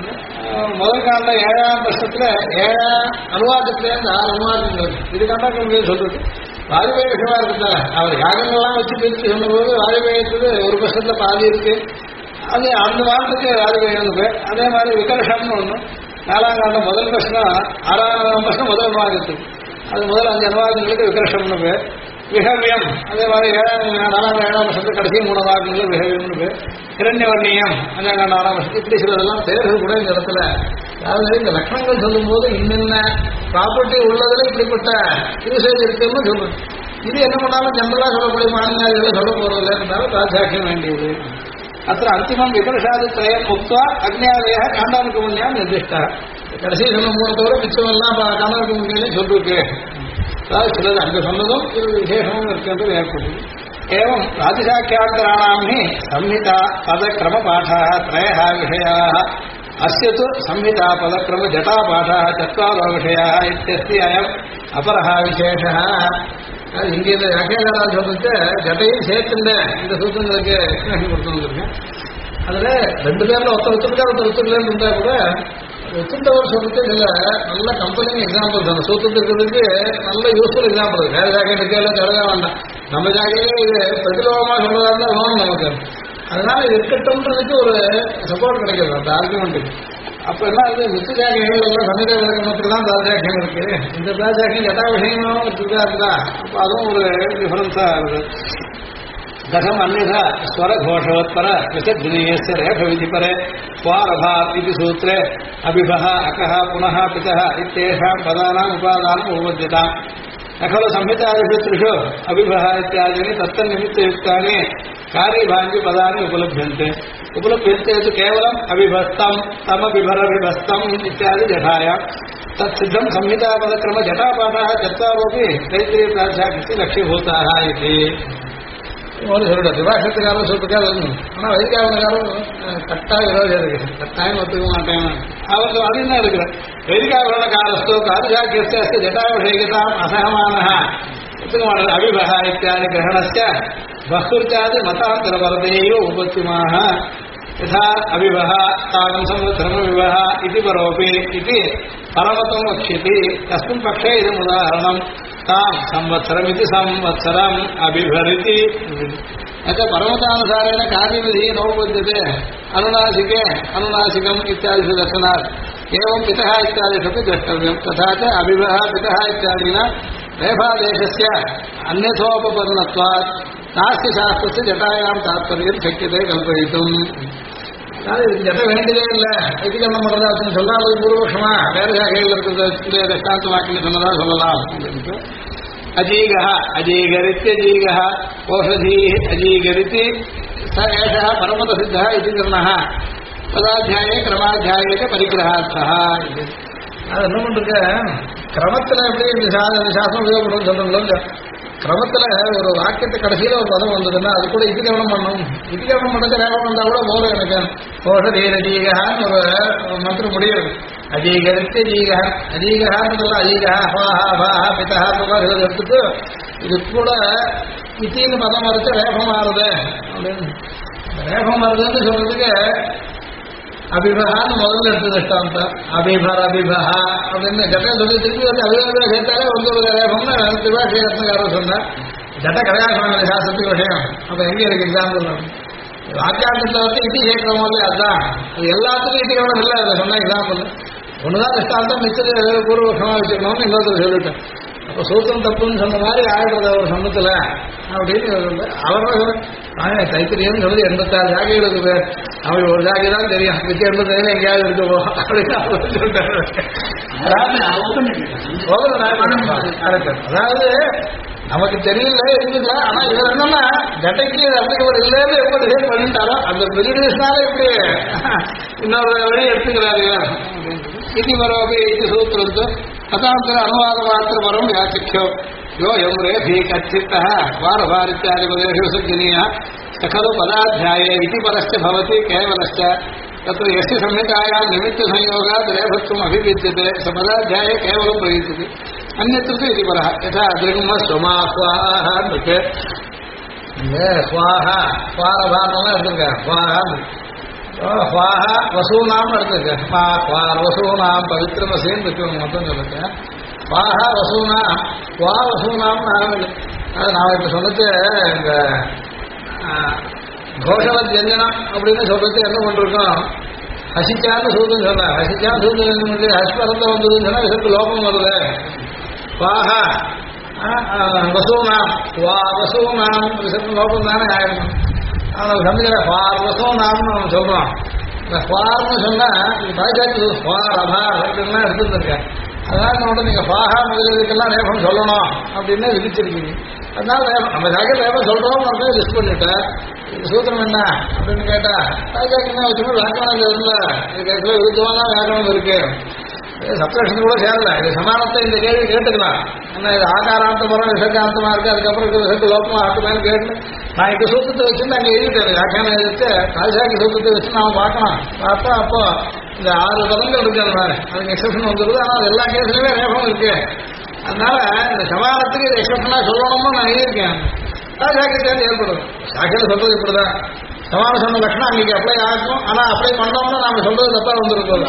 முதல் காண்ட 7ஆம் வருஷத்துல 7ஆம் அனுவாதத்துல இந்த 6 அனுவாதங்கள் இது கண்டவங்க சொல்றது. வாஜபேய விஷயமா இருக்குதா அவர் யாகங்கள்லாம் வச்சு பிரித்து சொன்னபோது வாஜபேயத்துக்கு ஒரு வருஷத்துல பாதி இருக்கு. அது அந்த வாரத்துக்கு வாஜபேயம் பேர். அதே மாதிரி விகர்ஷம்னு ஒண்ணு 4ஆம் காண்ட முதல் வருஷம் 6ஆம் வருஷம் முதல் அனுவாதத்துக்கு அது முதல் 5 அனுவாதங்களுக்கு விகர்ஷம்னு பேர். விஹவ்யம் அதே மாதிரி 4ஆம் வருஷத்துக்கு கடைசி 3 அனுவாதங்களுக்கு விஹவ்யம்னு பேர். இரண்யவர்ணியம் 5ஆம் 4ஆம் வருஷத்துக்கு இப்படி சிலதெல்லாம் பேர்கள் கூட இந்த இடத்துல அதாவது இந்த லட்சணங்கள் சொல்லும் போது இன்னென்ன ப்ராப்பர்ட்டி உள்ளதுல இப்படிப்பட்ட யூசேஜ் இருக்குன்னு சொல்லுது. இது என்ன பண்ணாலும் ஜெனரலா சொல்லக்கூடிய மாநிலங்களை சொல்ல போறதில்லை இருந்தாலும் ராஜாக்கியம் வேண்டியது. அத்த அந்திமம் விபர்ஷாதி திரயம் முக்தா அக்னியாதய காண்டானுக்கு முன்னியா நிர்திஷ்டா கடைசி சொன்ன 3 தவிர மிச்சமெல்லாம் காண்டானுக்கு முன்னிலையும் சொல்லிருக்கு. அதாவது சிலது அங்கே சொன்னதும் இது விசேஷமும் இருக்கின்றது ஏற்பட்டது. एवं राजशाख्यान्तराणां संहिता पदक्रम पाठः त्रयः विषयाः अस्य तु संहिता पदक्रम जटा पाठः चत्वारो विषयाः इत्यस्ति अयम् अपरः विशेषः. அது இங்கே இந்த வியாக்கியானம் சொல்லிட்டு ஜட்டையும் சேர்த்துட்டு இந்த சூத்திரங்களுக்கு எக்ஸ்பிளேஷன் கொடுத்துருக்கேன். அதில் 2 பேரில் ஒருத்தருக்கார் இருந்தால் கூட ஒத்துந்தவர் சொல்லிட்டு இதில் நல்ல கம்பெனி எக்ஸாம்பிள் தான் சூத்திரத்துக்கு நல்ல யூஸ்ஃபுல் எக்ஸாம்பிள். வேற ஜாக்கெட்டுக்கு எல்லாம் கருத வேண்டாம். நம்ம ஜாக்கெட்டே இது பிரதிலோகமாக சொல்றதா இருந்தால் வேணும் நமக்கு. அதனால இது இருக்கட்டும்ன்றதுக்கு ஒரு சப்போர்ட் கிடைக்கிறது அந்த ஆர்குமெண்ட்டுக்கு. அப்போ என்ன அது மித்த ஜாக்கியங்கள் எல்லாம் சமீத விளக்கணத்துக்கு தான் தாஜாக்கியம் இருக்கு. இந்த தாஜாக்கியம் ஜட்டா விஷயமும் இருக்குதா இருந்தா அப்போ அதுவும் ஒரு டிஃபரன்ஸா இருக்குது. दशम अन्यथा स्वर घोषोत्तर विसर्जनीयस्य रेफ विधि परे स्वारभात् इति सूत्रे अभिभः अकः पुनः पितः इत्येषां पदानाम् उपादानम् उपपद्यताम्. न खलु संहितादिषु 3 अभिभः इत्यादीनि तत्तन्निमित्तयुक्तानि कार्यभाञ्जि पदानि उपलभ्यन्ते तु केवलम् अभिभस्तम् तमभिभरभिभस्तम् इत्यादि जटायाम् तत्सिद्धं संहितापदक्रम जटापाठः चत्वारोऽपि तैत्तिरीयप्राध्याख्यस्य लक्ष्यभूताः इति. ஒரு சொல்லிட்டு விவாசத்துக்காரன் சொல்றதுக்காக வரணும். ஆனால் வைதிகாரனுக்காரும் கட்டாய விரோதம் இருக்கு. கட்டாயம் ஒத்துக்க மாட்டேன் அவருக்கு அது என்ன இருக்கிற வைதிகாரணக்காரஸ்தோ காரியாக்கியஸ்து ஜட்டாபிஷேகத்தாம் அசகமான ஒத்துக்க மாட்டேன். அபிபக இத்தியாதி கிரகணஸ்ய பஹுர்ஜாதி மதாந்தரவரதையோ உபத்திமாக யதா அபிபக தாகம் சம்வத்சரம் விவஹ இதி பரோபி இதி பரமதம் வக்ஷ்யதி. தஸ்மின் பக்ஷே இதம் உதாரணம் ताम संवत्सरमिति संवत्सरम अभिभरिति. अच्छा परमतानुसारेण कार्यविधि नोपद्यते अनुनासिके अनुनासिकम् इत्यादिषु दर्शनात् एवं पितः इत्यादिषु द्रष्टव्यं. तथा च अभिभः पितः इत्यादिना रेफादेशस्य अन्यथोपपन्नत्वात् नास्ति शास्त्रस्य जटायां तात्पर्यं शक्यते कल्पयितुम्. அதாவது ஜட்ட வேண்டியதே இல்லை வைதிகரணம் பண்ணுறதா சொல்லாமல் பூர்வபக்ஷமா வேற ஜாகையில் இருக்கிறது தஷ்டாந்த வாக்கில் சொன்னதா சொல்லலாம் அப்படின்ட்டு. அஜீகா அஜீகரித்யஜீகா ஓஷதீ அஜீகரித்தி ச ஏஷ பரமத சித்தா இது கிரண பதாத்தியாயே கிரமாத்தியாயே பரிகிரகார்த்தா. அது என்ன பண்ணுங்க கிரமத்தில் எப்படி இந்த சாஸ்திரம் உபயோகப்படும் சொல்றோங்களோ கிரமத்தில் ஒரு வாக்கியத்தை கடைசியில் ஒரு பதம் வந்ததுன்னா அது கூட இதிகரணம் பண்ணணும். இதிகரணம் பண்ணது ரேகம் வந்தால் கூட போதும் எனக்கு ஓஷதீரஜீகான்னு ஒரு மந்திரம் முடியாது. அஜீகரித்து ஜீகா அஜீகான்னு அஜீகா ஹாஹா பாஹா பிதா எடுத்துட்டு இது கூட இத்தின்னு பதம் வரைச்சு ரேகம் மாறுது அப்படின்னு ரேகம் மாறுதுன்னு சொல்றதுக்கு அபிபகான்னு முதல்ல எடுத்து தஷ்டாந்தம் அபிபர் அபிபஹா அப்படின்னு ஜட்ட சொல்லி திருப்பி வந்து அபிபர சேர்த்தாலே வந்து ஒரு ரேகம்னு திவாஷேரத்னக்காரர் சொன்னார். ஜட்ட கிடையாது சொன்னாங்க சாஸ்திரத்துக்கு விஷயம். அப்போ எங்கே இருக்கு எக்ஸாம்பிள் வாக்கியாந்தத்தில் வந்து இட்டி சேர்க்கிறோமோ இல்லையா அதுதான் அது எல்லாத்துக்கும் இட்டிக்கணும் இல்லை அதை சொன்ன எக்ஸாம்பிள் ஒன்றுதான் தஷ்டாந்தம் மிச்சது பூர்வபக்ஷமாக வச்சுக்கணும்னு இன்னொருத்தர் சொல்லிட்டேன். அப்போ சூத்திரம் தப்புன்னு சொன்ன மாதிரி ஆயிடுறது அவர் சொன்னத்தில் அப்படின்னு அவர் தைத்திரியம்னு சொல்லி 86 ஜாகைகள் இருக்குது. அவங்களுக்கு ஒரு ஜாகை தான் தெரியும் மிச்சம் 87 எங்கேயாவது இருக்குவோ அப்படின்னு அவர் சொல்லிட்டாரு. அதாவது நமக்கு தெரியல இருந்துக்கல. ஆனா இது என்னன்னா ஜட்டைக்கு அப்ளிகபிள் இல்லைன்னு எப்ப டிசைட் பண்ணிட்டாரோ அந்த பெரிடிஷனால இப்படி இன்னொரு வழி எடுத்துக்கிறாரு. இது வரோபி இது சூத்திரம் கதாந்தர அனுவாத மாத்திர வரும் யாச்சிக்கோ யோ யமுரே பீ கச்சித்தः வாரவாரித்யாதிபதேஷு விசர்ஜனீயः खलु पदाध्याये इति परश्च भवति केवलश्च तत्र यस्य संहितायां निमित्तसंयोगात् रेफत्वम् अभिविद्यते स पदाध्याये केवलं प्रयुज्यते अन्यत्र तु इति परः यथा दृग्मस्वमाह्वाः स्वाहा स्वारभावना எடுத்துக்க स्वाहा वसूनाम எடுத்துக்க स्वार वसूनाम पवित्रमसेन இருக்கு மொத்தம் சொல்லுங்க स्वाहा वसूनाम स्वा वसूनाम நான் இப்ப சொன்னது இந்த கோஷவத் ஜஞ்சனம் அப்படின்னு சொல்றது என்ன பண்றோம் ஹசிச்சான்னு சூதன் சொன்னார் ஹசிச்சான்னு சூதன் ஹஸ்பரத்தை வந்ததுன்னு சொன்னா இதற்கு லோகம் வருது வாஹா வசூனாம் வா வசூனாம் இதற்கு லோகம் தானே ஆயிடணும் அவனுக்கு சமைக்கிற ஃபார் வசூனாம்னு அவன் சொல்றான் இந்த ஃபார்னு சொன்னா இது பாய்ச்சாச்சு ஃபார் அபார் அப்படின்லாம் எடுத்துருக்கேன் அதான் உடனே நீங்க பாகா முதலீடுக்கெல்லாம் ரேபம் சொல்லணும் அப்படின்னு விதிச்சிருக்கீங்க அதனால நம்ம ஜாக்கிர ரேபம் சொல்றோம் அப்படின்னு லிஸ்ட் பண்ணிட்டேன் சூத்திரம் என்ன அப்படின்னு கேட்டா ராஜாக்கு வச்சுக்கணும் வியாக்கணம் இருந்தா இதுக்கு விருத்தமான வியாக்கணம் இருக்கு சப்ரேஷன் கூட சேரல இது சமானத்தை இந்த கேள்வி கேட்டுக்கலாம் ஏன்னா இது ஆகாராந்தபுரம் விசர்காந்தமா இருக்கு அதுக்கப்புறம் விசர்க்கு லோகமா ஆக்குமான்னு கேட்டு நான் இந்த சூத்திரத்தை வச்சுன்னு அங்கே எழுதிட்டேன் வியாக்கியானம் எழுதிட்டு ராஜாக்கு சூத்திரத்தை வச்சு நாம பார்க்கணும் பார்த்தா அப்போ இந்த 6 பதங்கள் இருக்கு அது மாதிரி அதுக்கு எக்ஸப்ஷன் வந்துருது ஆனால் எல்லா கேஸ்லயுமே ரேபம் இருக்கு அதனால இந்த சமானத்துக்கு இது எக்ஸப்ஷனா சொல்லணும்னு நான் எழுதியிருக்கேன் ராஜாக்கு தேர்ந்து ஏற்படும் சாக்கியில் சொல்றது இப்படிதான் சமான சொன்ன லட்சணம் அன்னைக்கு அப்ளை ஆகும் ஆனா அப்ளை பண்ணோம்னா நாம சொல்றது தப்பா வந்துருக்கோம்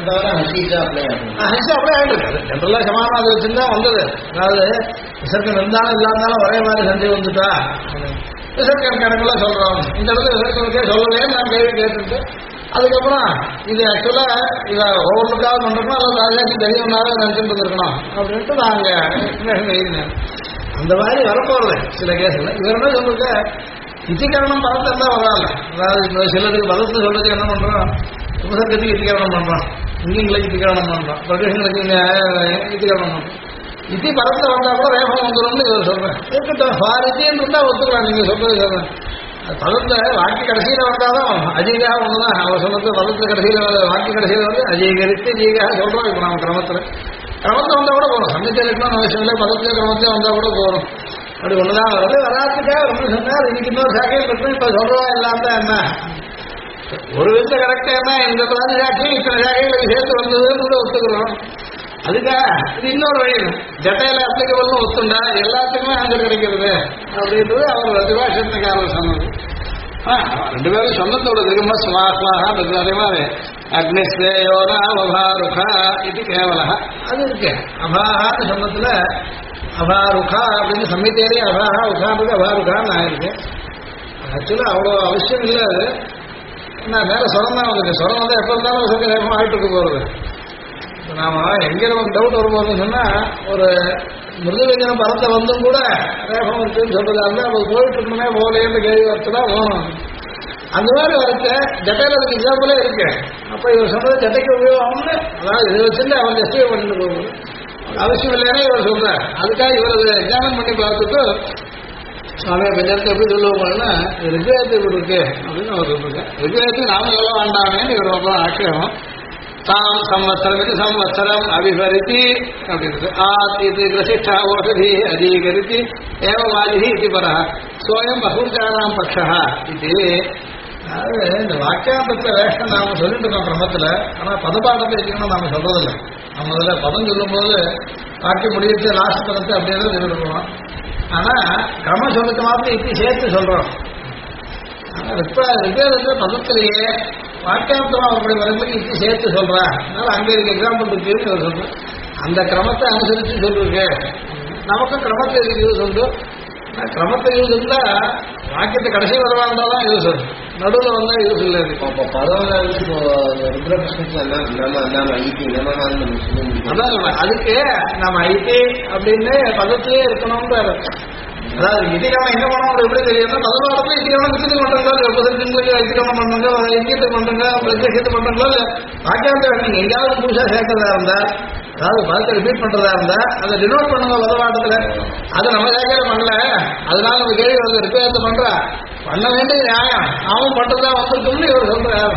ஹிஸ்ஸா அப்ளை ஆகிட்டு ஜென்ரலா சமானம் அது வச்சுருந்தா வந்தது அதாவது விசர்க்கம் இருந்தாலும் இல்லாஇருந்தாலும் ஒரே மாதிரி செஞ்சு வந்துட்டா விசர்க்கம் கணக்கெல்லாம் சொல்றோம் இந்த இடத்துல விசர்க்கே சொல்லலேன்னு நான் கேள்வி கேட்டுட்டு அதுக்கப்புறம் இது ஆக்சுவலா இதை ஒவ்வொருக்காவது பண்றோம்னா அல்லது ராஜாக்கு தெரியும்னாலும் நினைச்சுட்டு இருக்கணும் அப்படின்ட்டு நாங்க எழுதினேன் அந்த மாதிரி வரப்போறது சில கேஸ்ல இவர் என்ன சொல்றது இத்திகரணம் பதத்தை தான் வராது அதாவது சிலருக்கு பதத்தை சொல்றது என்ன பண்றோம் உபசர்க்கத்துக்கு இத்திகரணம் பண்றோம் இங்கிங்களுக்கு இத்திகரணம் பண்றோம் பிரதேசங்களுக்கு இத்திகரணம் பண்றோம் இத்தி பதத்தை வந்தா கூட ரேபம் வந்துடும் இவர் சொல்றேன் இருக்கட்டும் ஃபாரித்தின்னு இருந்தா ஒத்துக்கலாம் நீங்க சொல்றது சொல்றேன் பதத்தை வாக்கி கடைசியில வந்தாலும் அஜீகாக ஒண்ணுதான் அவர் சொன்னது பதத்துல கடைசியில வாக்கி கடைசியில வந்து அஜீகரித்து ஜீகாக சொல்றோம் இப்ப நம்ம கிரமத்துல வந்தா கூட போகணும் சந்தித்த இருக்கணும் அவசியம் இல்லை பதத்துல கிரமத்தையும் வந்தா கூட போகணும் அப்படி ஒண்ணுதான் வருது வராதுக்காக ரொம்ப சொன்னார் இன்னைக்கு இன்னொரு சாக்கையில் இருக்கு இப்ப சொல்றோம் இல்லாம தான் என்ன ஒரு விதத்தை கரெக்டா என்ன இந்த 15 சாக்கையும் இத்தனை சாக்கைகளுக்கு சேர்த்து வந்ததுன்னு கூட ஒத்துக்கிறோம் அதுக்காக இது இன்னொரு வழி ஜட்டையில அப்ளிகபிள்னு ஒத்துண்டா எல்லாத்துக்குமே ஆன்சர் கிடைக்கிறது அப்படின்றது அவர் திவாசத்துக்காரர் சொன்னது 2 பேரும் சொன்னதோட திரும்ப சுமாஸ்மாக அதே மாதிரி அக்னிஸ்ரேயோனா அபாருகா இது கேவல அது இருக்கு அபாஹான்னு சொன்னதுல அபாருகா அப்படின்னு சம்மித்தேரி அபாஹா உகான்றது அபாருகான்னு ஆயிருக்கு ஆக்சுவலா அவ்வளோ அவசியம் இல்லை அது என்ன மேல சொரம் தான் வந்துருக்கு சொரம் வந்து எப்போ இருந்தாலும் சங்க ரேபம் ஆகிட்டு இருக்க போறது நாம எங்க நமக்கு டவுட் வரும்போதுன்னு சொன்னா ஒரு மிருதுவஞ்சன பதத்தை வந்தும் கூட ரேபம் இருக்குன்னு சொல்றதா இருந்தா அது போயிட்டு இருக்கணுமே போலேன்னு கேள்வி வரத்துதான் போகணும் அந்த மாதிரி வரச்ச ஜட்டையில அதுக்கு எக்ஸாம்பிளே இருக்கு அப்ப இவர் சொன்னது ஜட்டைக்கு உபயோகம்னு அதாவது இதை வச்சுட்டு அவன் ஜஸ்டிஃபை பண்ணிட்டு போகணும் அவசியம் இல்லைன்னா இவர் சொல்றார் அதுக்காக இவர் எக்ஸாமின் பண்ணி பார்த்துட்டு சுவாமி கொஞ்சத்தை எப்படி சொல்லுவோம்னா ரிக்வேதத்தை இப்படி இருக்கு அப்படின்னு அவர் சொல்றாங்க ரிக்வேதத்துக்கு நாம சொல்ல வேண்டாமேன்னு இவர் ரொம்ப ஆட்சேபம் தாம் சம்வத்சரம் இது சம்வத்சரம் அபிபரித்தி அப்படின்றது இது கிரசிஷ்டா ஓஷதி அதீகரித்தி ஏவவாதி இது பரா சோயம் பகுர்காராம் பக்ஷா இது அதாவது இந்த வாக்கியாந்தத்தை வேஷம் நாம சொல்லிட்டு இருக்கோம் கிரமத்துல ஆனா பதபாடத்தை வச்சுக்கணும் நாம சொல்றதில்லை நம்ம முதல்ல பதம் சொல்லும் போது வாக்கியம் முடிவிட்டு லாஸ்ட் பதத்தை அப்படியே தான் சொல்லிருக்கோம் ஆனா கிரமம் சொல்லுக்கு மாத்திரம் இப்படி சேர்த்து சொல்றோம் ரிப்பேரத்துல பதத்திலேயே வாக்கியாந்தம் அவருடைய வரம்புக்கு இப்படி சேர்த்து சொல்றேன் அதனால அங்கே இருக்க எக்ஸாம்பிள் இருக்குன்னு அவர் சொல்றேன் அந்த கிரமத்தை அனுசரித்து சொல்லிருக்கு நமக்கும் கிரமத்தை யூஸ் உண்டு கிரமத்தை யூஸ் இருந்தா வாக்கியத்தை கடைசி வரவா இருந்தாலும் யூஸ் உண்டு நடுவில் வந்தா யூஸ் இல்லை அதான் அதுக்கு நம்ம ஐடி அப்படின்னு பதத்திலே இருக்கணும்னு அதாவது இதிகாரம் என்ன பண்ணணும் எப்படி தெரியும்னா பதவாரத்துல இதிகாரம் விசித்து பண்றீங்களா எப்போதுங்களுக்கு ஐதிகாரம் பண்ணுங்க இங்கிட்டு பண்றீங்க பிரத்யேகத்து பண்றீங்களா இல்ல வாக்கியாந்த நீங்க எங்கேயாவது புதுசா சேர்க்கறதா இருந்தா அதாவது பதத்தை ரிப்பீட் பண்றதா இருந்தா அதை டினோட் பண்ணுங்க பதவாட்டத்துல அதை நம்ம ஜாக்கிர பண்ணல அதனால நம்ம கேள்வி வந்து ரிப்பேரத்தை பண்றா பண்ண வேண்டிய நியாயம் அவன் பண்றதா வந்திருக்கும்னு இவர் சொல்றாரு.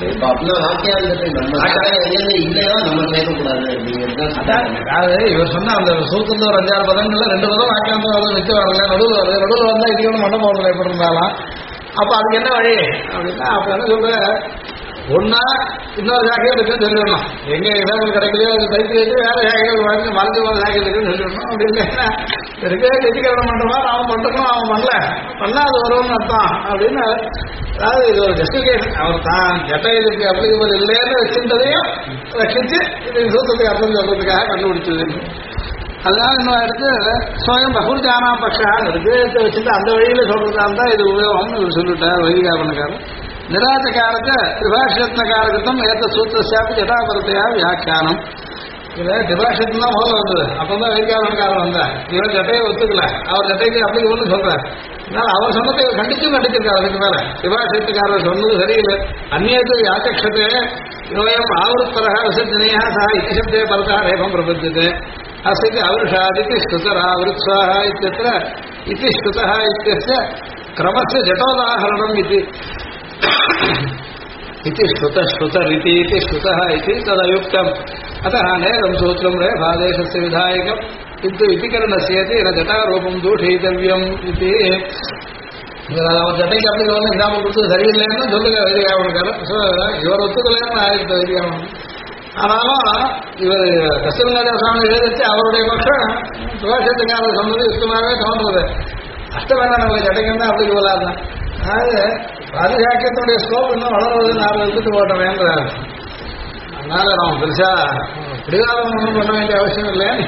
அதாவது இவர் சொன்ன அந்த சூத்திரத்துல ஒரு 5-6 பதங்கள்ல 2 பதம் வாக்கியாந்தம் வச்சு வரல, நடுவில் வருது. நடுவில் வந்தா இது ஒன்று மண்டம் போடுறது எப்படி இருந்தாலும் அப்ப அதுக்கு என்ன வழி அப்படின்னா அப்ப என்ன சொல்ற, ஒன்னா இன்னொரு ஜாக்கையில் இருக்குன்னு சொல்லிடணும். எங்க இடங்கள் கிடைக்கலையோ அது தைத்து வச்சு வேற ஜாக்கைகள் வாங்கி மறைஞ்சு போன ஜாக்கையில் இருக்குன்னு சொல்லிடணும். அப்படி இல்லைன்னா இருக்கே கெட்டிக்கரணம் பண்றமா அவன் பண்றணும், அவன் பண்ணா அது வரும்னு அர்த்தம் அப்படின்னு. அதாவது இது ஒரு ஜஸ்டிஃபிகேஷன். அவர் தான் ஜட்டைகளுக்கு அப்ளிகபிள் இல்லைன்னு வச்சிருந்ததையும் ரட்சிச்சு இது சூத்திரத்துக்கு அர்த்தம் சொல்றதுக்காக கண்டுபிடிச்சது. அதனால இன்னும் எடுத்து சுயம் பகுஜானா பக்ஷான்னு இருக்கு வச்சுட்டு அந்த வழியில சொல்றதா இருந்தா இது உபயோகம்னு இவர் சொல்லிட்டார் வைதிகாரணக்காரர். நிராஜகாரத்தை திரிபாஷத்னகாரகத்தம் ஏற்ற சூத்திரசாப்பி ஜட்டாபரத்தையா வியாக்கியானம். இதுல திரிபாஷத்து தான் முதல்ல வந்தது. அப்பதான் வைதிகாரணக்காரர் வந்தார். இவர் ஜட்டையை ஒத்துக்கல, அவர் ஜட்டைக்கு அப்ளிகபிள்னு சொல்றார். அதனால அவர் சொன்னதை கண்டிச்சிருக்காரு. அதுக்கு மேல திரிபாஷத்துக்காரர் சொன்னது சரியில்லை. அந்நியத்து யாச்சக்ஷத்தே யோயம் ஆவருத்தரக விசர்ஜனையா சா இத்தி சப்தே பரதா ரேபம் பிரபத்தியதே அஸ்தி அவருஷாதிக்கு ஸ்ருதராவருத்சாக இத்தியத்திர இத்தி ஸ்ருதः இत्यस्य क्रमस्य जटोदाहरणम् इति श्रुतश्रुतरिति इति श्रुतः इति तदयुक्तम् अतः नेरं सूत्रं रेफादेशस्य विधायकम् किन्तु इति करणस्येति न जटारूपं दूषयितव्यम् इति. அவர் ஜட்டைக்கு அப்படி வந்து எக்ஸாம்பிள் கொடுத்தது சரியில்லைன்னு சொல்லுங்க வைதிகாரணக்காரர். இவர் ஒத்துக்கலைன்னு ஆயிடுச்சு வைதிகாரணம். ஆனாலும் இவர் கஸ்தூரிநாத சுவாமி எழுதிச்சு அவருடைய பட்சம் சுபாஷத்துக்காரர் சொன்னது யுக்தமாகவே தோன்றது. அஷ்டவேணா நமக்கு ஜட்டைக்கு அப்படி போலாது. அதாவது பாதுகாக்கத்துடைய ஸ்கோப் இன்னும் வளர்வது நாலு எடுத்துட்டு போட்ட வேண்டாம். அதனால நம்ம பெருசா பிடிவாதம் ஒன்றும் பண்ண வேண்டிய அவசியம் இல்லைன்னு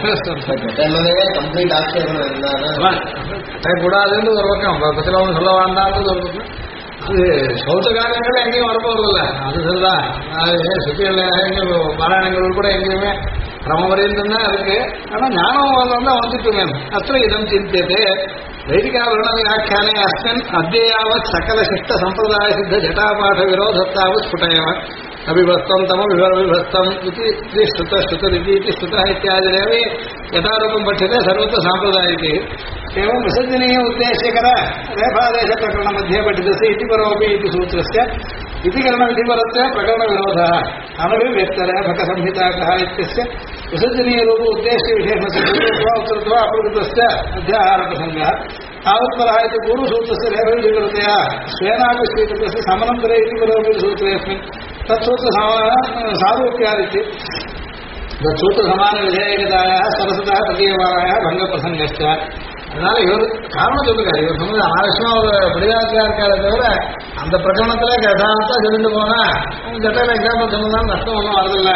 கூடாதுன்னு ஒரு பக்கம் பக்கத்தில் ஒன்று சொல்ல வேண்டாம்ன்றது ஒரு பக்கம். அது சௌத்த காரியங்கள் எங்கேயும் வரப்போறதில்ல, அது சரிதான். சுத்தியில் எங்கேயும் பாராயணங்கள் கூட எங்கேயுமே கிரமவரையும் தான் இருக்கு. ஆனா ஞானம் வந்தா வந்துட்டுமே அத்த இதம் சிந்தியதே வைதிகாவரண வியாக்கியானே அஸ்மின் அத்தியாவத் சகல சிஷ்ட சம்பிரதாய சித்த ஜட்டாபாட விரோதத்தாவத் ஸ்புட்டயவன் அபிபஸ்தம் தம விபஸ்தம் இது ஸ்ருத ஸ்ருதரிதி இது ஸ்ருத இத்தியாதிரேவே यथारूपं पठ्यते सर्वत्र साम्प्रदायिके एवं विसर्जनीय उद्देश्यकर रेफादेश प्रकरण मध्ये पठितस्य इति परोपि इति सूत्रस्य इति करणविधिपरस्य प्रकरणविरोधः अनभिव्यक्तरेफक संहिताकः इत्यस्य विसर्जनीय रूप उद्देश्य विशेषस्य पूर्वत्वा उत्तरत्वा अपकृतस्य अध्याहारप्रसङ्गः तावत्परः इति पूर्वसूत्रस्य रेफविधिकृतया स्वेनापि स्वीकृतस्य समनन्तरे इति परोपि सूत्रेऽस्मिन् तत्सूत्र सारूप्यादिति सूत्र समान विधेयकताया सरसतः प्रतीयमानाय भंग प्रसंगश्च. அதனால இவர் காரணம் சொல்லுறாரு. இவர் சொன்னது அனாவசியமா ஒரு பிடிவாதா இருக்காரு தவிர அந்த பிரகடனத்துல யதார்த்தா சொல்லிட்டு போனா ஜட்டையில எக்ஸாம்பிள் சொன்னதான் நஷ்டம் ஒன்றும் வரதில்ல.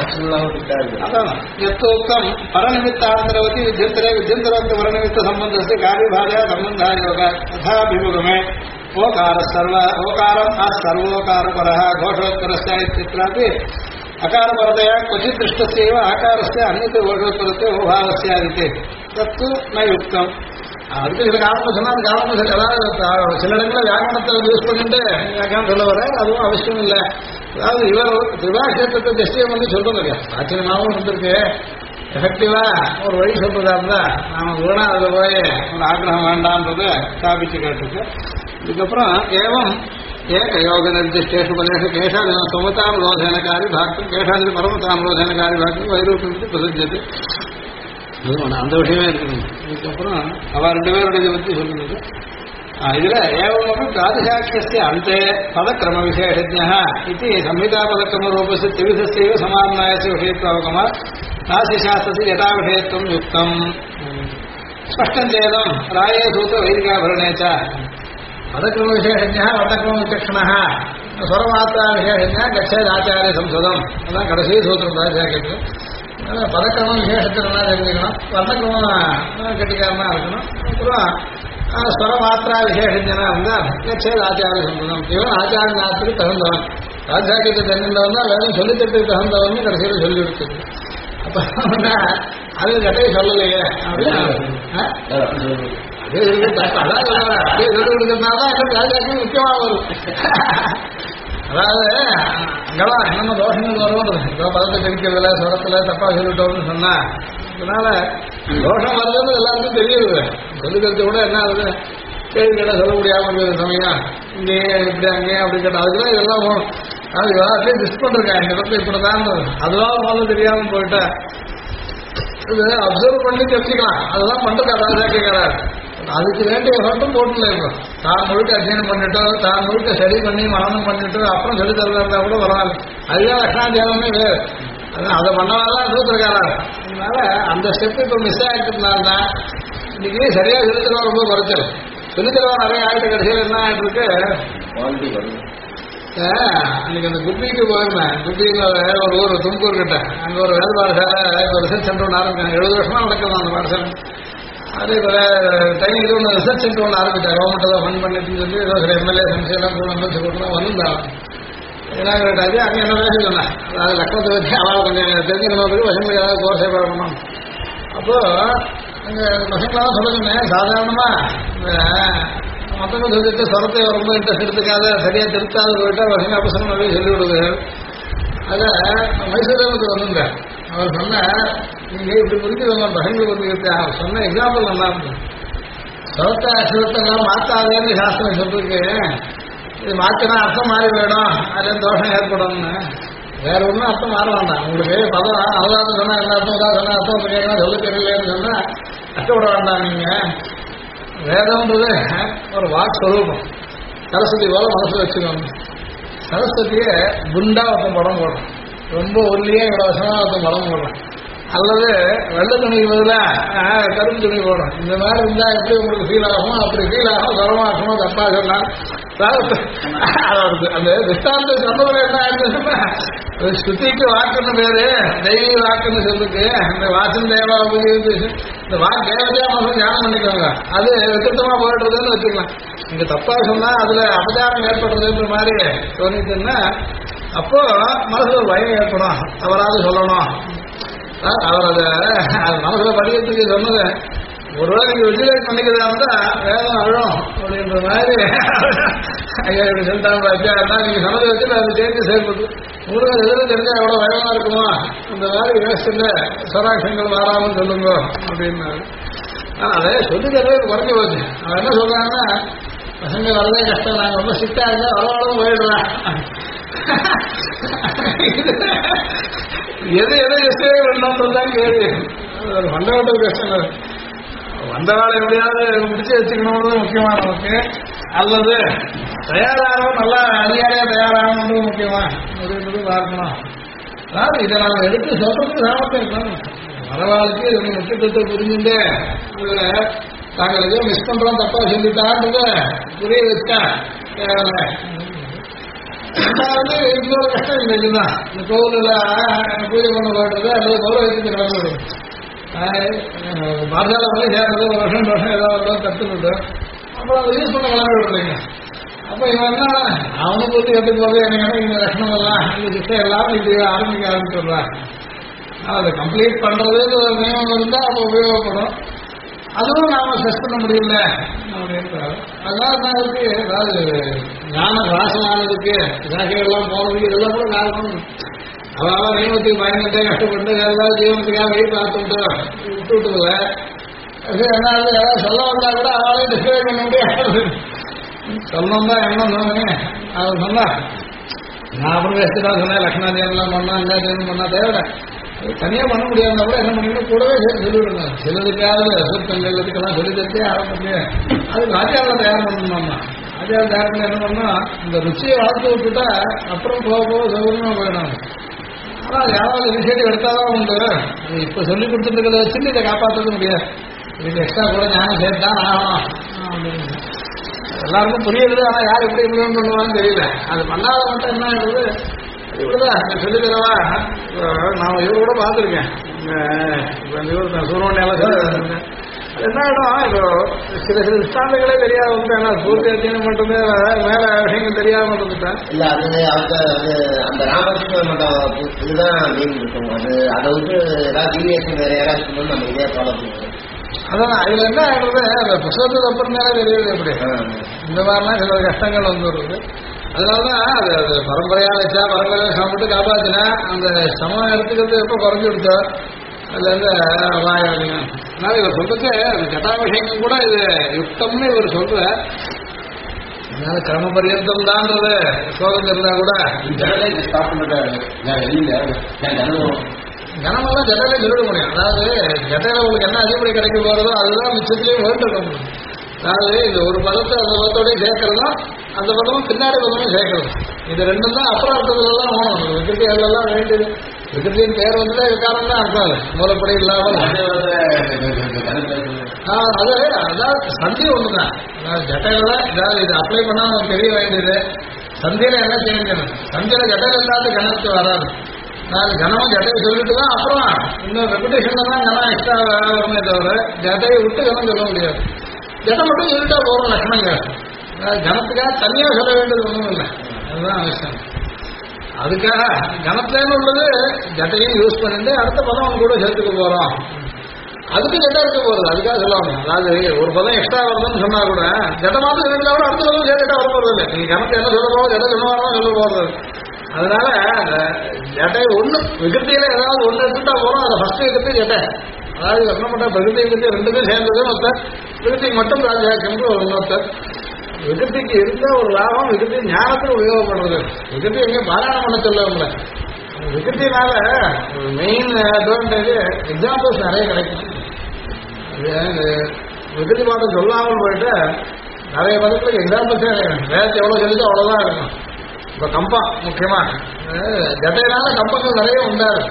அதான் எத்தோக்தம் பரநிமித்தாந்தரவதி வித்தியந்தரே வித்தியந்தரத்த பரநிமித்த சம்பந்தஸ்ய காரியபாதையா சம்பந்தா யோக ததாபிமுகமே ஓகார சர்வ ஓகாரம் சர்வோகாரபரः घोषोत्तरस्य इत्यत्रापि अकारपरतया क्वचित् दृष्टस्यैव आकारस्य अन्यत् घोषोत्तरस्य भावस्यादिति तत्तु न युक्तम्. அதுக்கு சில காரணம் சொன்னா அந்த காரணம் அதாவது சில இடங்களில் வியாக்கரணத்தை யூஸ் பண்ணிட்டு வியாக்கியானம் சொல்ல வர அதுவும் அவசியம் இல்லை. அதாவது இவர் திரிபாஷேத்திரத்தை நிச்சயம் பண்ணி சொல்றது ஆச்சரியமாகவும் இருந்திருக்கு. எஃபெக்டிவா ஒரு வழி சொல்றதா இருந்தா நாம குருணா அதில் போய் ஒரு ஆக்கிரகம் வேண்டாம்ன்றதை ஸ்தாபிச்சு கேட்டிருக்கு. இதுக்கப்புறம் ஏவம் ஏகயோக நிர்திஷ்டேஷு பலேஷு கேஷாதின சுமதாமலோதனகாரி பாக்தம் கேஷாதின பரமதாமலோதனகாரி பாக்தம் வைரூபி பிரசித்தது. அந்த விஷயமே இருக்குது. இதுக்கப்புறம் அவ 2 பேருடைய பற்றி சொல்லுறது. இதுல ஏவமப்பி பிராதிசாக்கியஸ்ய அந்தே பதக்கிரம விசேஷஜ்ஞः इति संहिता पदक्रम रूपस्य त्रिविधस्यैव समान्नायस्य विषयत्वावगमः नास्य शास्त्रस्य यथा विषयत्वं युक्तम् स्पष्टं चेदं राये सूत्र वैदिकाभरणे च पदक्रम विशेषज्ञः वर्णक्रम विचक्षणः स्वरमात्रा विशेषज्ञः गच्छेदाचार्य संसदम् अதான் கடைசி சூத்திரம் பிராதிசாக்கியத்துக்கு. பதக்கிரமம் விசேஷத்தினா தெரிஞ்சுக்கணும், வர்ணக்கிரமம் கட்டிக்காரனா இருக்கணும், அப்புறம் ஸ்வரமாத்திரா விசேஷஜனா இருந்தால் கச்சேது ஆச்சாரிய சம்பந்தம். இவன் ஆச்சாரிய நாத்துக்கு தகுந்தவன், ராஜாக்கியத்தை தெரிந்தவன் தான் வேணும் சொல்லித்தட்டுக்கு தகுந்தவன் கடைசியில் சொல்லி கொடுத்தது. அப்ப அது கட்டையை சொல்லலையே அப்படின்னு அதே சொல்லி கொடுக்கறதுனால ராஜாக்கு முக்கியமாக வரும். அதாவது அங்கெல்லாம் என்னென்ன தோஷங்கள் வருவது இப்போ பதத்தை கழிக்கிறதுல சுரத்துல தப்பா சொல்லிட்டோம்னு சொன்னா அதனால தோஷம் வருதுன்னு எல்லாருக்கும் தெரியுது. சொல்லிக்கிறது கூட என்ன ஆகுது கேள்விகளை சொல்ல முடியாமல் இருக்கிற சமயம் இங்கேயே இப்படி அங்கேயே அப்படி கேட்டால் அதுக்குதான் இதெல்லாம் போகணும். அது எல்லாத்தையும் மிஸ் பண்ணிருக்கேன் இந்த இடத்துல இப்படிதான் அதுவாக போல தெரியாமல் போயிட்டா இது அப்சர்வ் பண்ணி தெரிஞ்சுக்கலாம். அதெல்லாம் பண்றது ராஜா கேட்கிறார். அதுக்கு வேண்டிய எஃபர்ட்டும் போட்டுல இருக்கும். தான் முழுக்க அத்தியனம் பண்ணிட்டோ தான் முழுக்க ஸ்டடி பண்ணி மனநம் பண்ணிட்டு அப்புறம் சொல்லி தருவதா கூட பரவாயில்ல. அதுதான் லட்சணாத்தியானமே வேறு. அதான் அதை பண்ணவாதான் கொடுத்துருக்காரா. அதனால அந்த ஸ்டெப் இப்போ மிஸ் ஆகிட்டதுனால்தான் இன்னைக்கு சரியா சொல்லித்தரவா ரொம்ப குறைச்சல். சொல்லித்தரவா நிறைய ஆயிட்டு கடைசியில் என்ன ஆகிட்டு இருக்கு. அன்னைக்கு அந்த குப்பிக்கு போயிருந்தேன். குப்பியில் ஒரு ஊர் தும்கூர் கிட்ட அங்கே ஒரு வேலை பாடசாலை ஒரு ரிசர்ச் சென்டர் ஒன்று ஆரம்பிச்சாங்க. 70 வருஷமா நடக்குது அந்த பாடசாலை. அதே போல டைம் இது ஒன்று ரிசர்ச் சென்டர் ஒன்று ஆரம்பிச்சாங்க. கவர்மெண்ட் தான் ஃபண்ட் பண்ணிட்டுன்னு சொல்லி ஏதோ சில எம்எல்ஏ எம்சிஎல்லாம் கூட மெம்பர்ஸ் கூட்டலாம் வந்திருந்தாங்க. என்ன கேட்டாச்சு அங்கே என்ன வேலை சொன்னேன். அதாவது லக்னத்தை வச்சு அதாவது கொஞ்சம் தெரிஞ்சுக்கணும் பசங்களுக்கு ஏதாவது கோர்ஸ் ஏற்பாடு பண்ணணும். அப்போ அங்கே பசங்களாம் சொல்ல சொன்னேன். சாதாரணமா இந்த மொத்தமாக சொல்லிட்டு சொரத்தை ரொம்ப இன்ட்ரெஸ்ட் எடுத்துக்காத சரியா திருத்தாது போயிட்டா பசங்க அப்பசங்க நிறைய சொல்லி விடுது. அதை மைசூருக்கு வந்திருந்தேன். அவர் சொன்ன நீங்க இப்படி புரிஞ்சுக்கோங்க பசங்களுக்கு புரிஞ்சுக்கிட்டு அவர் சொன்ன எக்ஸாம்பிள் நல்லா இருந்தது. சொரத்தை அசுரத்தெல்லாம் மாற்றாதேன்னு சாஸ்திரம் சொல்லிருக்கு. இது மாற்றினா அர்த்தம் மாறி போயிடும், அது தோஷம் ஏற்படும்னு. வேற ஒன்றும் அர்த்தம் மாற வேண்டாம். உங்களுக்கு பதம் அவதாரம் சொன்னா என்ன அர்த்தம் உதா சொன்னா அர்த்தம் தெரியாது சொல்ல தெரியலன்னு சொன்னா கஷ்டப்பட வேண்டாம். நீங்க வேதம்ன்றது ஒரு வாக் ஸ்வரூபம். சரஸ்வதி போல மனசுல வச்சுக்கோங்க. சரஸ்வதியை குண்டா ஒருத்தன் படம் போடுறோம், ரொம்ப ஒல்லியே இவ்வளோ வருஷமா ஒருத்தன் படம் போடுறோம், அல்லது வெள்ளை துணிக்கு பதிலாக கரும்பு துணி போடுறோம். இந்த மாதிரி இருந்தா எப்படி உங்களுக்கு ஃபீல் ஆகும்? அப்படி ஃபீல் ஆகும். கரமாக்கணும் தப்பா சொன்னால் அந்த திஷ்டாந்த சொன்னதுல என்ன ஆயிடுச்சுன்னா ஸ்ருதிக்கு வாக்குன்னு பேரு, தெய்வீக வாக்குன்னு சொல்லிருக்கு. இந்த வாசன் தேவா இந்த வாக்கு தேவதையா மனசு தியானம் பண்ணிக்கோங்க. அது வித்திட்டமா போயிடுறதுன்னு வச்சுக்கலாம். இங்க தப்பா சொன்னா அதுல அபச்சாரம் ஏற்படுறதுன்ற மாதிரி தோணிச்சுன்னா அப்போ மனசுல ஒரு பயம் ஏற்படும். அவராது சொல்லணும். அவர் அதை மனசுல படிக்கிறதுக்கு சொன்னது ஒருவேளை நீங்க விஜயலேட் பண்ணிக்கிறதா இருந்தா வேதம் அழும் அப்படின்ற மாதிரி ஐயா இப்படி சொல்லிட்டாங்க. நீங்க சொன்னதை வச்சு அது சேர்ந்து செயல்பட்டு உங்களுக்கு எதிரும் தெரிஞ்சா எவ்வளவு பயமா இருக்குமோ அந்த மாதிரி யோசிச்சுங்க சொராட்சங்கள் மாறாமல் சொல்லுங்க அப்படின்னாரு. அதை சொல்லிக்கிறதே குறைஞ்சு போச்சு. அவன் என்ன சொல்றாங்கன்னா பசங்க வரதே கஷ்டம், நாங்கள் ரொம்ப சிட்டா இருந்தா வரவாலும் போயிடலாம். எது எதை எஸ்டே பண்ணணும்ன்றதுதான் கேள்வி. வந்தவாட்ட கஷ்டம். வந்தவாளை எப்படியாவது முடிச்சு வச்சுக்கணும்ன்றது முக்கியமா நமக்கு, அல்லது தயாராகணும் நல்லா அதிகாரியா தயாராகணுன்றது முக்கியமா அப்படின்றது பார்க்கணும். அதாவது இதை நம்ம எடுத்து சொல்றதுக்கு சாமர்த்தியம் இருக்கணும். வரவாளுக்கு இதனுடைய முக்கியத்துவத்தை புரிஞ்சுட்டு உங்களை தாங்கள் எதுவும் மிஸ் பண்றோம் தப்பா சொல்லிட்டான்றத புரிய வச்சா தேவை. ரெண்டாவது இன்னொரு கஷ்டம் இந்த இதுதான். இந்த கோவிலில் பூஜை பண்ண போடுறது அல்லது கௌரவத்துக்கு நடந்து பாரதால போய் சேர்றது ஒரு வருஷம் ஏதாவது கற்றுக்கிட்டு அப்புறம் அதை யூஸ் பண்ண கிளம்பி விடுறீங்க. அப்போ இவன் என்ன அவனுக்கு வந்து கற்றுக்கு போது எனக்கு இந்த லட்சணம் எல்லாம் இந்த சிஸ்டம் எல்லாமே இப்படி ஆரம்பிக்க ஆரம்பிச்சுடுறான். அதை கம்ப்ளீட் பண்றது ஒரு நியமம் இருந்தால் அப்போ உபயோகப்படும். அதுவும் நாம செஸ் பண்ண முடியல அப்படின்றாரு. அதனால தான் இருக்கு. அதாவது ஞான ராசமானதுக்கு சாகைகள்லாம் போனதுக்கு இதெல்லாம் கூட காரணம். அதாவது நியமத்துக்கு பயந்துட்டே கஷ்டப்பட்டு ஏதாவது ஜீவனத்துக்காக வெயிட் பார்த்துட்டு விட்டு விட்டுதுல என்ன யாராவது சொல்ல வந்தா கூட அவளையும் டிஸ்கிரைப் பண்ண முடியாது. சொல்லணும் தான் என்ன சொன்னே அவர் சொன்னா நான் அப்புறம் வச்சு தான் சொன்னேன். லக்ஷ்மணாதியெல்லாம் பண்ணா இந்த ஜீவனம் பண்ணா தேவை தனியாக பண்ண முடியாதுன்னா கூட என்ன பண்ணிக்கணும் கூடவே சேர்த்து சொல்லிவிடுங்க. சிலதுக்காவது சூத்தங்கள் இதுக்கெல்லாம் சொல்லி தரத்தே ஆரம்பிச்சு அதுக்கு ஆச்சாரம் தயார் பண்ணணும்னா ஆச்சாரம் தயார் பண்ண என்ன பண்ணா இந்த ருச்சியை வளர்த்து விட்டுட்டா அப்புறம் போக போக சௌகரியமாக போயிடும். ஆனால் யாராவது இனிஷியேட்டிவ் எடுத்தாதான் உண்டு. அது இப்போ சொல்லி கொடுத்துருக்கிறத வச்சுட்டு இதை காப்பாற்றது முடியாது. இதுக்கு எக்ஸ்ட்ரா கூட ஞானம் சேர்த்து தான் ஆகணும் அப்படின்னு எல்லாருக்கும் புரியுது. ஆனால் யார் எப்படி இம்ப்ளிமெண்ட் பண்ணுவான்னு தெரியல. அது பண்ணாத மட்டும் என்ன ஆகுது இப்படிதான் சொல்லி தரவா. நான் இவர் கூட பார்த்துருக்கேன். இவர் சூரியெல்லாம் சொல்லிருக்கேன். என்ன இடம் இப்போ சில திஷ்டாந்தங்களே தெரியாத வந்து என்ன பூர்த்தி அத்தியனம் மட்டுமே மேல விஷயங்கள் தெரியாம இருந்துட்டேன். இல்ல அது அந்த ராமகிருஷ்ண மட்டம் இதுதான் அப்படின்னு இருக்கும். அது அதை விட்டு ஏதாவது டீவியேஷன் வேற யாராவது சொல்லணும் நம்ம இதே ஃபாலோ பண்ணுவோம். அதான் இதுல என்ன ஆகுறது அந்த புத்தகத்துக்கு அப்புறம் தானே தெரியுது. எப்படி இந்த மாதிரிலாம் சில கஷ்டங்கள் வந்துடுறது. அதனாலதான் அது பரம்பரையா வச்சா பரம்பரையா சாப்பிட்டு காப்பாத்தினா அந்த சமம் எடுத்துக்கிறது எப்போ குறைஞ்சி விடுச்சோ அதுல இருந்து அபாயம் அதனால இவர் சொல்றது ஜட்டாபிஷேகம் கூட இது யுக்தம்னு இவர் சொல்ற. அதனால கிரம பரியந்தம் தான்றது ஸ்லோகம் இருந்தா கூட கனமெல்லாம் ஜட்டையில சொல்லிட முடியும். அதாவது ஜட்டையில உங்களுக்கு என்ன அதிகப்படி கிடைக்க போறதோ அதுதான் மிச்சத்திலேயே வேண்டிருக்க முடியும். அதாவது இந்த ஒரு பதத்தை அந்த பதத்தோடய சேர்க்கறதும் அந்த பதமும் பின்னாடி பதமும் சேர்க்கறது இது ரெண்டும் தான் அப்புறம் அர்த்தத்துலாம் ஓணும். விக்கிருத்தியெல்லாம் வேண்டியது விக்கிருத்தியின் பேர் வந்துட்டு காரணம் தான் அர்த்தம் மூலப்படி இல்லாமல் அது அதாவது சந்தி ஒண்ணுதான். அதாவது ஜட்டையில தான் ஏதாவது இது அப்ளை பண்ணா நமக்கு தெரிய வேண்டியது. சந்தியில என்ன செய்யணும், சந்தியில ஜட்டையில இல்லாத கணக்கு வராது. நான் கனமும் ஜட்டையை சொல்லிட்டு தான் அப்புறம் இன்னும் ரெப்புடேஷன்ல தான் கனம் எக்ஸ்ட்ரா வரணுமே தவிர ஜட்டையை விட்டு கனம் சொல்ல முடியாது. ஜட்டை மட்டும் சொல்லிட்டா போகிறோம் லட்சணங்க. கனத்துக்காக தனியாக சொல்ல வேண்டியது ஒன்றும் இல்லை, அதுதான் அவசியம். அதுக்காக கனத்துலேன்னு உள்ளது ஜட்டையும் யூஸ் பண்ணிட்டு அடுத்த பதம் அவங்க கூட சேர்த்துக்க போகிறோம். அதுக்கு ஜட்டை இருக்க போகிறது, அதுக்காக சொல்லுவாங்க. அதாவது ஒரு பதம் எக்ஸ்ட்ரா வருதுன்னு சொன்னா கூட ஜட்டை மாத்திரம் இருந்தால் கூட அடுத்த பதம் சேர்த்துட்டா வர போகிறது இல்லை. நீங்கள் கனத்தை என்ன சொல்ல போகிறோம், ஜட்டை சொன்னவாரம் சொல்ல போகிறது. அதனால ஜட்டை ஒன்று விகிருத்தியில ஏதாவது ஒன்று எடுத்துட்டா போகிறோம். அதை ஃபர்ஸ்ட் எடுத்து ஜட்டை, அதாவது என்ன பண்ண பிரகிருதி விகிருத்தி ரெண்டுமே சேர்ந்தது ஒருத்தர், விகிருத்திக்கு மட்டும் ராஜாக்கம்னு ஒரு இன்னொருத்தர். விகிருத்திக்கு இருந்த ஒரு லாபம் விகிருத்தி ஞானத்தில் உபயோகப்படுறது. விகிருத்தி எங்கேயும் பாராயணம் பண்ண சொல்லவில்லை. விகிருத்தினால மெயின் அட்வான்டேஜ் எக்ஸாம்பிள்ஸ் நிறைய கிடைக்கும். விகிருத்தி பாடம் சொல்லாமல் போயிட்டு நிறைய பதத்துக்கு எக்ஸாம்பிள்ஸே கிடைக்கும். வேலை எவ்வளோ சொல்லிட்டு அவ்வளோதான் இருக்கும். இப்போ கம்பம் முக்கியமாக ஜட்டையினால கம்பங்கள் நிறைய உண்டாரு.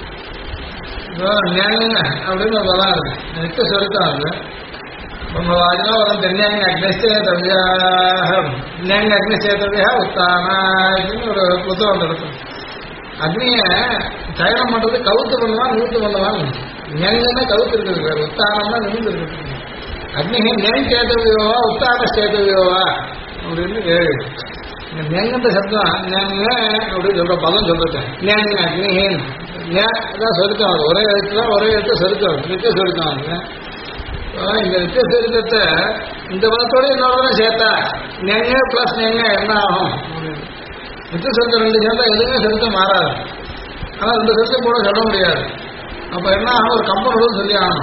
ஞானங்க அப்படின்னு ஒரு பதம் இருக்கு, நித்திய சொருத்தம் இருக்கு. பிரம்மவாதினா வரும் தென்யாங்க அக்னிச்சேதவியாகம் ஞாங்க அக்னிச்சேதவியா உத்தானா அப்படின்னு ஒரு புத்தகம் இருக்கும். அக்னியை சயனம் பண்றது கவுத்து பண்ணுவான் நிறுத்து பண்ணுவான். ஞாங்கன்னா கவுத்து இருக்குது பேர், உத்தானம்னா நிமிந்து இருக்கு. அக்னி ஞான் சேதவியோவா உத்தான சேதவியோவா அப்படின்னு கேள்வி. ஞாங்கன்ற சப்தம் ஞாங்க அப்படின்னு சொல்ற பதம் சொல்லிருக்கேன். ஞாங்க அக்னிஹேன் தான் சொருக்கம் அது ஒரே எழுத்துல ஒரே எழுத்து சொருக்கம் நித்திய சொருக்கம். இந்த நித்திய சொருக்கத்தை இந்த பதத்தோட இன்னொரு சேர்த்தா நெங்க பிளஸ் நெங்க என்ன ஆகும்? நித்திய சொருக்கம் ரெண்டு சேர்ந்தா எதுவுமே சொருக்கம் மாறாது. ஆனால் ரெண்டு சொருக்கம் கூட சொல்ல முடியாது. அப்ப என்ன ஆகும், ஒரு கம்பெனி சொல்லி ஆகணும்.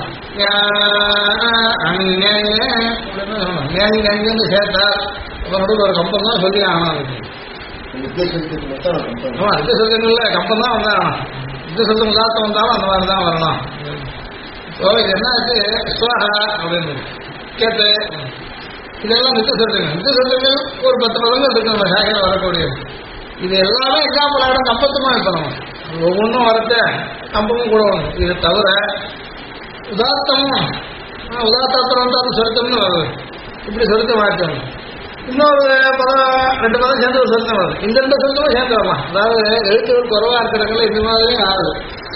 அங்கேருந்து சேர்த்தா அப்ப நடுவில் ஒரு கம்பம் தான் சொல்லி ஆகணும். நித்திய சொருக்கம் இல்லை, கம்பம் தான் வந்தாகணும். நித்திய சொருக்கம் உதாரணம் வந்தாலும் அந்த மாதிரி தான் வரணும். ஸோ இது என்னாச்சு, ஸ்வஹா அப்படின்னு கேட்டு இதெல்லாம் நித்திய சொருக்கங்கள். நித்திய சொருக்கங்கள் ஒரு 10 பதங்கள் இருக்கு நம்ம சாகையில் வரக்கூடியது. இது எல்லாமே எக்ஸாம்பிள் ஆகிடும் கம்பத்துமா இருக்கணும். ஒவ்வொன்றும் வரத்த கம்பமும் கூட வரும். இதை தவிர உதாத்தமும் உதாத்தத்தில் வந்து அது சொருக்கம்னு வருது. இப்படி சொருக்கம் ஆயிடுச்சு. இன்னொரு பதம் 2 பதம் சேர்ந்து ஒரு சொருக்கம் வருது. இந்த 2 சொருக்கமும் சேர்ந்து வரலாம். அதாவது எழுத்துகள் குறைவாக இருக்கிறவங்கள இந்த மாதிரியும் ஆகுது.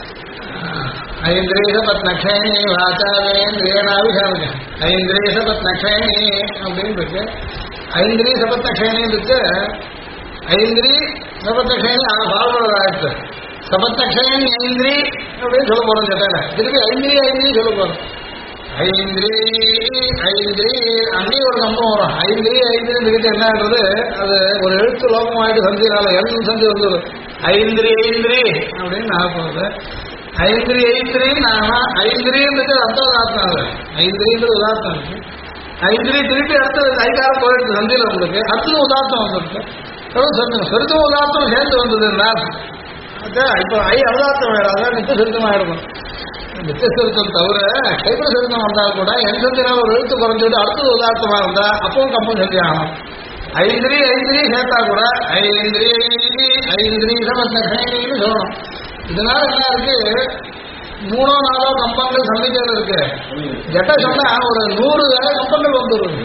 ஐந்திரேச பத்நக்ஷேணி வாச்சாவேந்திரியனாபிஷாமிக்க ஐந்திரேச பத்நக்ஷேணி அப்படின்னு இருக்கு. ஐந்திரி சபத்நக்ஷேணி இருக்கு. ஐந்திரி சபத்நக்ஷேணி பால்படாயிடுச்சு. சபத்நக்ஷேணி ஐந்திரி அப்படின்னு சொல்ல போறோம். கேட்டாங்க திருப்பி ஐந்திரி ஐந்திரி சொல்ல போறோம். ஐந்திரி ஐந்திரி அங்கேயும் ஒரு கம்பம் வரும். ஐந்திரி ஐந்திரி கிட்ட என்னன்றது அது ஒரு எழுத்து லோகம் ஆயிட்டு சந்தினால எண்ணு சந்தி வந்துடுது. ஐந்திரி ஐந்திரி அப்படின்னு நான் போறது. ஐந்திரி ஐந்திரி நானா ஐந்திரின்றது அர்த்தம் அது. ஐந்திரின்றது உதாரணம் இருக்கு. ஐந்திரி திருப்பி அடுத்தது ஐகாரம் போயிடுது சந்தியில் உங்களுக்கு. அடுத்தது உதாரணம் வந்துருக்கு. சொருக்கம் உதாரணம் சேர்ந்து வந்ததுன்னா இப்போ அவதார்த்தம் வேறு. அதான் நித்திய சொருக்கமாக இருக்கும். நித்திய சொருக்கம் தவிர கைப்பட சொருக்கம் வந்தால் கூட என் சந்தினால் ஒரு எழுத்து குறைஞ்சிட்டு அடுத்தது உதாரணமாக இருந்தால் அப்பவும் கம்பம் சொல்லி ஆகணும். ஐந்திரி ஐந்திரி சேர்த்தா கூட ஐந்திரி ஐந்திரி ஐந்திரி சமத்னு சொல்லணும். இதனால என்ன இருக்கு, 3 4 கம்பங்கள் சந்திக்கிறது இருக்கு. ஜட்ட சொன்னா ஒரு 100 கம்பங்கள் வந்துடும்.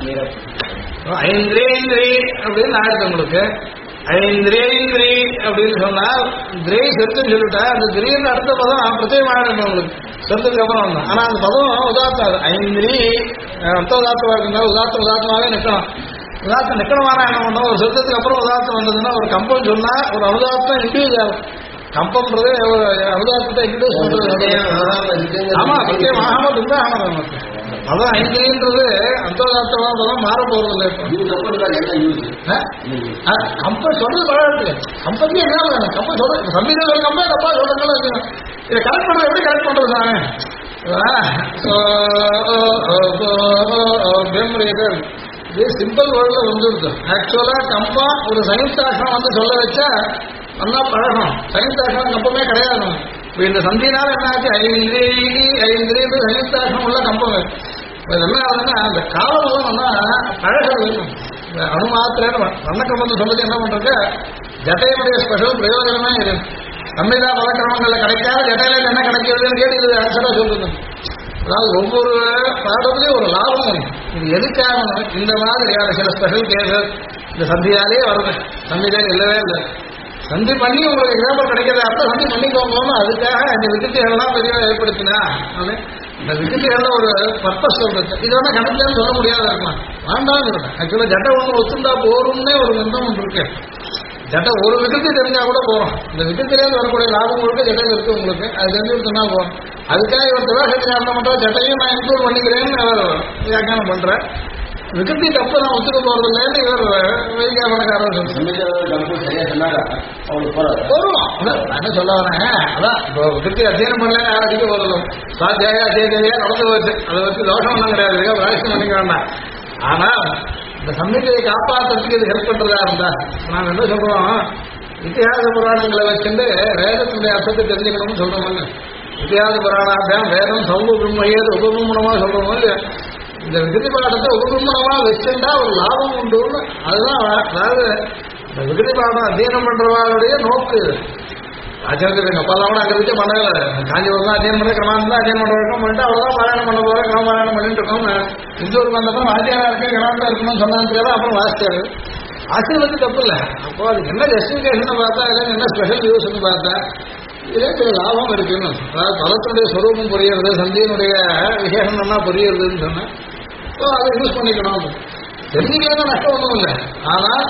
ஐந்திரி ஐந்திரி அப்படின்னு ஆயிடுச்சு உங்களுக்கு. ஐந்திரி ஐந்திரி அப்படின்னு சொன்னா திரை செத்துன்னு சொல்லிட்டா அந்த திடீர்னு அடுத்த பதம் பிரத்யேகமாக உங்களுக்கு செத்துக்கு அப்புறம் வந்தோம். ஆனா அந்த பதம் உதார்த்தம் ஐந்திரி அர்த்த உதார்த்தமாக இருக்குன்னா உதார்த்தமாகவே நிற்கணும். உதார்த்தம் நிற்கணுமான என்ன பண்ணோம், ஒரு சொத்துக்கு அப்புறம் உதார்த்தம் வந்ததுன்னா ஒரு கம்பம் சொன்னா ஒரு அனுதார்த்தம் இன்டியூஸ் ஆகும். கம்பம்ன்றது ஒரு அனுதார்த்தத்தை இன்டியூஸ் பண்றது. ஆமா பிரத்யேகமாக துந்தாகணும் நமக்கு. அதான் ஐந்திரின்றது அந்தோதார்த்தமா பதம் மாற போறது. கம்பம் சொல்றது பழகு கம்பத்துக்கு என்ன கம்பம் சொல்றது சம்பீத கம்பம் தப்பா சொல்றதுனால இதை கரெக்ட் பண்றது எப்படி கரெக்ட் பண்றது தானே. இது சிம்பிள் வேர்ட்ல வந்துடுது. ஆக்சுவலா கம்பா ஒரு சயுக்தாட்சரம் வந்து சொல்ல வச்சா நல்லா பழகணும். சயுக்தாட்சரம் கம்பமே கிடையாது. இப்போ இந்த சந்தினால என்ன ஆச்சு, ஐந்திரி சயுக்தாட்சரம் உள்ள கம்பம். இப்போ என்ன ஆகுதுன்னா அந்த காலம் நல்லா பழகிறது வேணும். இந்த அணுமாத்திரன்னு வண்ணக்கம்பம் சொல்றது என்ன பண்றது, ஜட்டையினுடைய ஸ்பெஷல் பிரயோஜனமே இது. சம்மிதா பலக்கிரமங்கள்ல கிடைக்காத ஜட்டையில என்ன கிடைக்கிறதுன்னு கேட்டு இது ஆன்சரா சொல்றது. அதாவது ஒவ்வொரு பாடத்துலையும் ஒரு லாபம். இது எதுக்காக இந்த மாதிரியான சில ஸ்பெஷல் கேசஸ் இந்த சந்தியாலே வருது. சந்திதான் இல்லவே இல்லை. சந்தி பண்ணி உங்களுக்கு எக்ஸாம்பிள் கிடைக்கிறத அப்ப சந்தி பண்ணிக்கோங்க. அதுக்காக இந்த விசிட்டிகள்லாம் பெரிய ஏற்படுத்தினா இந்த விசிட்டிகள்ல ஒரு பர்பஸ் சொல்றது. இது வேணா கணக்குன்னு சொல்ல முடியாத இருக்கலாம். வேண்டாம் சொல்றேன். ஆக்சுவலா ஜட்டை ஒன்று ஒத்துண்டா போரும்னே ஒரு மந்தம் ஒன்று இருக்கு. ஜட்டை ஒரு விதத்தை தெரிஞ்சா கூட போறோம். இந்த விதத்திலேருந்து வரக்கூடிய லாபம் முழுக்க ஜட்டையில் இருக்கு உங்களுக்கு. அது தெரிஞ்சு சொன்னா போறோம். அதுக்காக இவர் திவாசக்தி காரணம் பண்ற ஜட்டையும் நான் இன்க்ளூட் பண்ணிக்கிறேன்னு அவர் வியாக்கியானம் பண்றேன். விகத்தி தப்பு நான் ஒத்துக்க போறது இல்லைன்னு இவர் வைகாபனக்காரர் என்ன சொல்ல வரேன். அதான் இப்போ விகத்தி அத்தியனம் பண்ணல அடிக்க போறதும் சாத்தியாக அத்தியாயா நடந்து போச்சு. அதை வச்சு தோஷம் ஒன்றும் கிடையாது. பிராயசம் பண்ணிக்க வேண்டாம். ஆனா இந்த சம்மிதியை காப்பாற்றுறதுக்கு இது ஹெல்ப் பண்றதா இருந்தா நாங்க என்ன சொல்றோம், இத்திஹாச புராணங்களை வச்சுட்டு வேதத்தினுடைய அர்த்தத்தை தெரிஞ்சுக்கணும்னு சொல்றோம். இத்திஹாச புராணாபியாம் வேதம் சௌப பிரம்மையது உபபிரமணமா சொல்றோம். இந்த விகதி பாடத்தை உபபிரமணமா வச்சுட்டா ஒரு லாபம் உண்டு. அதுதான் அதாவது இந்த விகதி பாடம் அத்தியனம் பண்றவாளுடைய நோக்கு. ஆச்சாரத்துக்கு எங்க அப்பா கூட அங்கே வச்சு பண்ணல. காஞ்சிபுரம் தான் அத்தியனம் பண்ண கிரமாந்தம் தான் அத்தியனம் பண்ற வரைக்கும் பண்ணிட்டு அவ்வளோதான் பாராயணம் பண்ண போறேன். கிரம பாராயணம் பண்ணிட்டு இருக்கோம். இந்தூருக்கு வந்தப்பறம் ஆச்சாரம் இருக்கு கிரமாந்தம் இருக்கணும்னு சொன்னாங்க. அப்புறம் வாசிச்சாரு. ஆசீர்வதி தப்பு இல்லை. அப்போ அதுக்கு என்ன ஜஸ்டிஃபிகேஷன் பார்த்தா இல்லை என்ன ஸ்பெஷல் யூஸ்ன்னு பார்த்தா இதே சில லாபம் இருக்குன்னு. அதாவது பலத்தினுடைய ஸ்வரூபம் புரியுறது, சந்தியினுடைய விசேஷம்னா புரியுறதுன்னு சொன்னேன். ஸோ அதை யூஸ் பண்ணிக்கணும். தெரிஞ்சுக்கலாம் நஷ்டம் ஒன்றும் இல்லை. ஆனால்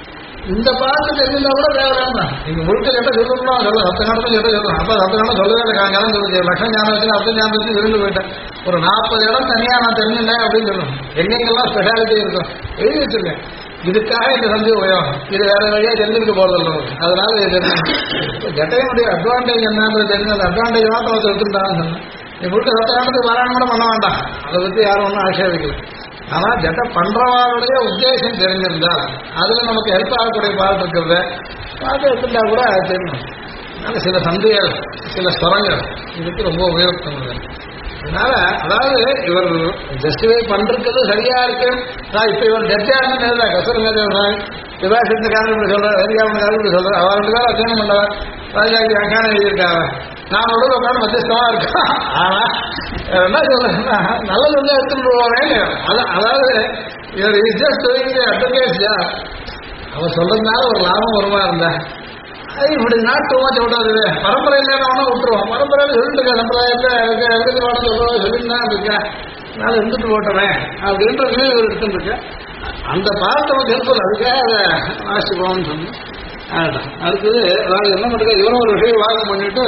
இந்த பாட்டு தெரிஞ்சா கூட தேவையான நீங்க முழுக்க கேட்ட சொல்லணும். சொல்ல சத்த காலத்தில் கேட்ட சொல்லணும். அப்ப சத்த காலம் சொல்லவே இல்லை. காலம் சொல்லுச்சு லட்சம் ஞானம் வச்சு அர்த்தம் ஞானம் வச்சு விருந்து போயிட்டேன். ஒரு 40 இடம் தனியா நான் தெரிஞ்சுட்டேன் அப்படின்னு சொல்லணும். எங்கெங்கெல்லாம் ஸ்பெஷாலிட்டி இருக்கும் எழுதி வச்சிருக்கேன். இதுக்காக இந்த சந்தி உபயோகம். இது வேற வழியா தெரிஞ்சுக்க போறதில்ல. அதனால இது தெரியும். ஜட்டையினுடைய அட்வான்டேஜ் என்னன்றது தெரிஞ்சு அந்த அட்வான்டேஜ் தான் நம்ம எடுத்துட்டான்னு சொன்னேன். நீ முழுக்க சத்த காலத்துக்கு பாராயணம் கூட பண்ண வேண்டாம். அதை பத்தி யாரும் ஒன்றும் ஆட்சேபிக்கல. ஆனா ஜட்டை பண்றவாளுடைய உத்தேசம் தெரிஞ்சிருந்தால் அதுல நமக்கு ஹெல்ப் ஆகக்கூடிய பாட்டு இருக்கிறத பார்த்து எடுத்துட்டா கூட தெரியும். அதனால சில சந்தைகள் சில ஸ்வரங்கள் இதுக்கு ரொம்ப உபயோகப்படுது. அதனால அதாவது இவர் ஜஸ்டிஃபை பண்றது சரியா இருக்கு. இப்ப இவர் ஜட்ஜாருன்னு கசருங்க விவாசத்துக்காரன் இப்படி சொல்றாரு, வேதிகாரனுக்காரன் இப்படி சொல்றாரு. அவர் 2 பேரும் அத்தியனம் பண்ணவர் ராஜாக்கு வியாக்கியானம் எழுதியிருக்காங்க. நான் உடல் உட்காந்து மத்தியஸ்தமா இருக்கேன். ஆனா என்ன சொல்றேன்னா நல்லது வந்து எடுத்துட்டு போவாங்க. அதாவது இவர் is just doing advocate job. அவர் சொல்றதுனால ஒரு லாபம் வருமா இருந்தா இப்படி நாட்டு மாற்றி விட்டாது. பரம்பரை இல்லைன்னா விட்டுருவோம். பரம்பரையில சொல்லிட்டு இருக்க சம்பிரதாயத்தை எடுத்து வாட சொல்றோம் சொல்லிட்டு தான் இருக்கேன். அதனால இருந்துட்டு போட்டேன் அப்படின்ற இவர் எடுத்துட்டு இருக்கேன். அந்த பாட்டு நமக்கு ஹெல்ப்ஃபுல். அதுக்காக அதை வாசிப்போம்னு சொன்னேன். அடுத்தது அதாவது என்ன பண்ணுறது, இவரும் ஒரு விஷயம் வாகம் பண்ணிட்டு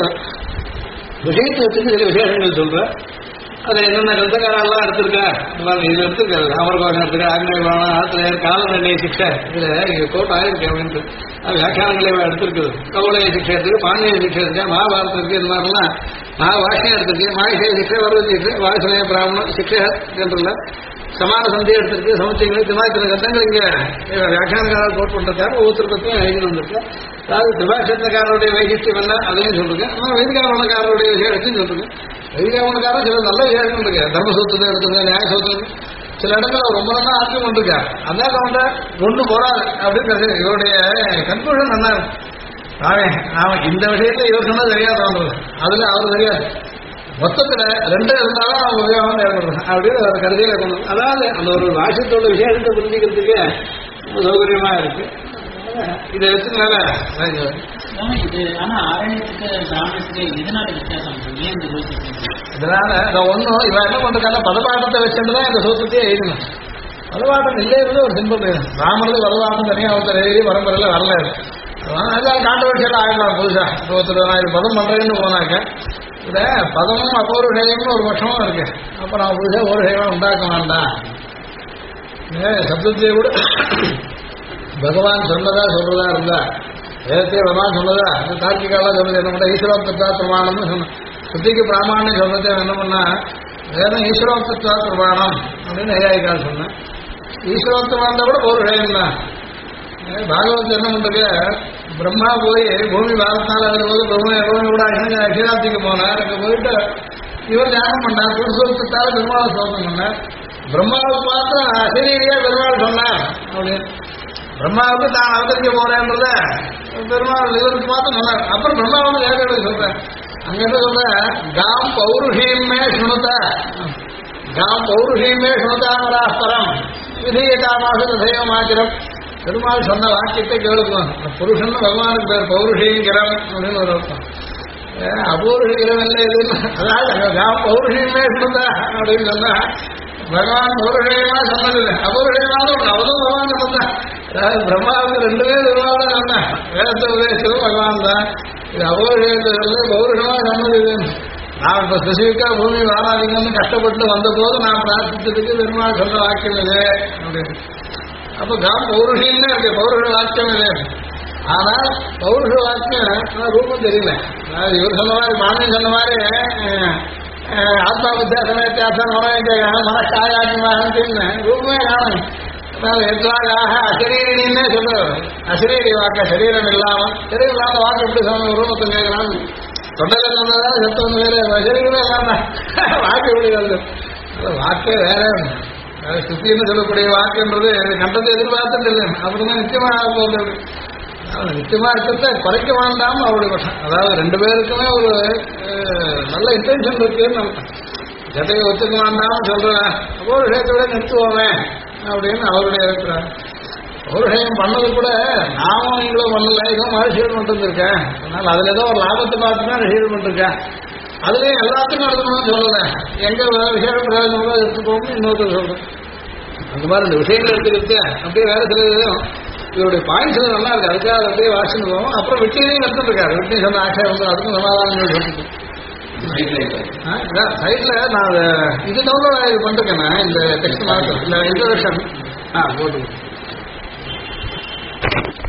விஷயத்தை வச்சுட்டு சில விசேஷங்கள் சொல்றேன். அது என்னென்ன கிரந்தகாரெல்லாம் எடுத்திருக்கேன். இது எடுத்திருக்காரு அமர்கோஷம் எடுத்திருக்கேன். ஆக்னேய புராணம், ஆத்திரையர், கால நிர்ணய சிக்ஷை இதுல கோட் ஆயிருக்கு அப்படின்ட்டு வியாக்கியானங்களே எடுத்திருக்குது. கவுளைய சிக்ஷை இருக்கு, பாண்டிய சிக்ஷை இருக்கு, மகாபாரதம் இருக்கு. இந்த மாதிரிலாம் மகாவாஷியம் எடுத்திருக்கு. மாயிஷய சிக்ஷை, வருவது சிக்ஷை, வாசனைய பிராமணம் சிக்ஷை என்றல சமான சந்தையை எடுத்திருக்கு. சமுச்சயங்கள் இந்த மாதிரி சில கட்டங்கள் இங்க வியாக்கியானக்காரர் கோட் பண்றதுக்காக ஒவ்வொருத்தருக்கும் எழுதி வந்திருக்கு. அதாவது திபாஷத்துக்காரருடைய வைசிஷ்டம் என்ன அதையும் சொல்லுங்க. ஆனால் வைதிகாவனக்காரருடைய விசேஷத்தையும் சொல்லுங்க. வைதிகாவனக்காரர் சில நல்ல விசேஷம் இருக்கு. தர்மசூத்திரத்தை எடுத்துங்க, நியாயசூத்திரம் சில இடத்துல ரொம்ப நல்லா ஆர்க்கியம் பண்ணிருக்காரு. அதான் அவங்க ஒன்று போறாரு அப்படின்னு இவருடைய கன்க்ளூஷன் நல்லா இருக்கும். அவன் இந்த விஷயத்துல இவர் சொன்னா தெரியாது அவங்களுக்கு. அதுல அவர் தெரியாது. மொத்தத்துல 2 இருந்தாலும் அவங்க உபயோகம் ஏற்படுறாங்க அப்படின்னு அவர் கருதியில கொண்டு. அதாவது அந்த ஒரு வாசியத்தோட விசேஷத்தை புரிஞ்சுக்கிறதுக்கு சௌகரியமா இருக்கு. இதை வச்சுனால இது ஆனா ஆரண்யத்துக்கு பிராமணத்துக்கு இதனால வித்தியாசம் ஏன் இந்த இதனால ஒன்றும் இவன் என்ன பண்றாங்க, பதப்பாட்டத்தை வச்சுட்டுதான் இந்த சூத்திரத்தையே எழுதணும். பதப்பாட்டம் இல்லைன்றது ஒரு சிம்பிள். பிராமணத்துக்கு பதப்பாட்டம் தனியாக ஒருத்தர் எழுதி பரம்பரையில் வரல. அதனால கான்ட்ரவர்ஷியல் ஆகிடலாம். புதுசா ஒருத்தர் நான் இது பதம் பண்றேன்னு போனாக்க இத பதமும் அபௌருஷயம்னு ஒரு பட்சமும் இருக்கு. அப்ப நான் புதுசா ஒரு செயலும் உண்டாக்க வேண்டாம். சப்தத்தையே கூட பகவான் சொன்னதா சொல்றதா இருந்தா வேதத்தையே பகவான் சொன்னதா தார்க்கிகாலாம் சொல்றது என்ன பண்ண ஈஸ்வரத்தா பிரமாணம்னு சொன்ன சுத்திக்கு பிராமணியம் சொல்றதே என்ன பண்ணா வேதம் ஈஸ்வரோக்தத்துவ பிரமாணம் அப்படின்னு ஐயாயிக்கால் சொன்னேன். ஈஸ்வரோக்தம் வந்தா கூட பௌருஷயம் தான். பாகவத் என்ன பண்றது, பிரம்மா போய் பூமி பாரத்னால வரும்போது பூமி கூட அகிலாத்திக்கு போனார். அங்கே போயிட்டு இவர் தியானம் பண்ணார். புருஷோக்தத்தால பெருமாளை சோதனை பண்ணார். பிரம்மாவுக்கு பார்த்தா அசரீரியா பெருமாள் சொன்னார் அப்படின்னு. பிரம்மாவுக்கு தான் அவதரிக்க போறேன்றத பெருமாள் இவருக்கு பார்த்து சொன்னார். அப்புறம் பிரம்மா வந்து வேறு சொல்றேன். அங்க என்ன சொல்ற, காம் பௌருஷீமே சுணுத, காம் பௌருஷீமே சுணுதாமராஸ்பரம் விதீயதாமாசு தசைவமாச்சிரம். பெருமாள் சொன்ன வாக்கியத்தை கேளுக்கும். புருஷன் பகவானுக்கு பேர் பௌருஷீங்கிரம் அப்படின்னு ஒரு அர்த்தம். அபௌருஷீங்கிரம் இல்லை எதுன்னு, அதாவது காம் பௌருஷீமே சுணுத அப்படின்னு சொன்னா பகவான் பௌருஷயமா சொன்னதில்லை, அபௌருஷயமாலும் அவரும் பகவான் சொன்னான். அதாவது பிரம்மாவுக்கு ரெண்டு பேர் பெருமாள் சொன்னேன். வேதத்தை உபதேசம் பகவான் தான். இது அபௌருஷயத்தை பௌருஷமா சொன்னது இதுன்னு. நான் இப்ப ஸ்பெசிஃபிக்கா பூமி வாராதிங்கன்னு கஷ்டப்பட்டு வந்த போது நான் பிரார்த்திச்சதுக்கு பெருமாள் சொன்ன வாக்கியம் இது அப்படின்னு. அப்ப காம் பௌருஷின்னு இருக்கு, பௌருஷ வாக்கியம் இது. ஆனால் பௌருஷ வாக்கியம் ரூபம் தெரியல. அதாவது இவர் சொன்ன மாதிரி மாமன் சொன்ன மாதிரி ஆத்மா வித்தியாசம் வித்தியாசம் மனக்காயாத்மான்னு ரூபமே காணும். அதாவது எத்வாக அசரீரினே சொல்றாரு. அசரீரி வாக்க சரீரம் இல்லாமல் சரீரம் இல்லாத வாக்கு எப்படி சொன்ன ரூபத்தை கேட்கலாம். தொண்டையில சொன்னதா சத்தம் வேறு, சரீரமே இல்லாம வாக்கு எப்படி வருது. வாக்கே வேற. சுத்தின்னு சொல்லக்கூடிய வாக்குன்றது கண்டத்தை எதிர்பார்த்துட்டு இல்லை. அப்படிதான் நிச்சயமா போகுது. நிச்சயமா இருக்கிறத குறைக்க வேண்டாம் அவருடைய பட்சம். அதாவது ரெண்டு பேருக்குமே ஒரு நல்ல இன்டென்ஷன் இருக்குன்னு ஜட்டையை ஒத்துக்க வேண்டாம் சொல்றேன். அப்போ ஒரு விஷயத்தோட நிறுத்துவோமே அப்படின்னு அவருடைய இருக்கிறார். ஒரு விஷயம் பண்ணது கூட நாமும் நீங்களும் பண்ணல, ஏதோ மறுசீல் பண்ணிட்டு இருக்கேன். அதனால அதுல ஏதோ ஒரு லாபத்தை பார்த்துதான் ரிசீல் பண்ணிருக்கேன். அதுலயும் எல்லாத்துக்கும் நடத்தணும்னு சொல்லல, எங்க விஷய பிரயோஜனமோ எடுத்துக்கோங்க இன்னொருத்தர் சொல்றேன். அந்த மாதிரி இந்த விஷயங்கள் எடுத்துக்கிட்டு அப்படியே வேற சில இவருடைய பாயிண்ட்ஸ் நல்லா இருக்கு. அதுக்காக அப்படியே வாசிட்டு போவோம். அப்புறம் வெட்டியிலையும் எடுத்துட்டு இருக்காரு. வெட்டி சொன்ன ஆட்சியம் வந்து அதுக்கும் சமாதானங்கள் சொல்லிட்டு சைட்ல நான் இது டவுன்லோட் இது பண்ணிருக்கேன். இந்த டெக்ஸ்ட் மார்க் இந்த இன்ட்ரோடக்ஷன் போட்டு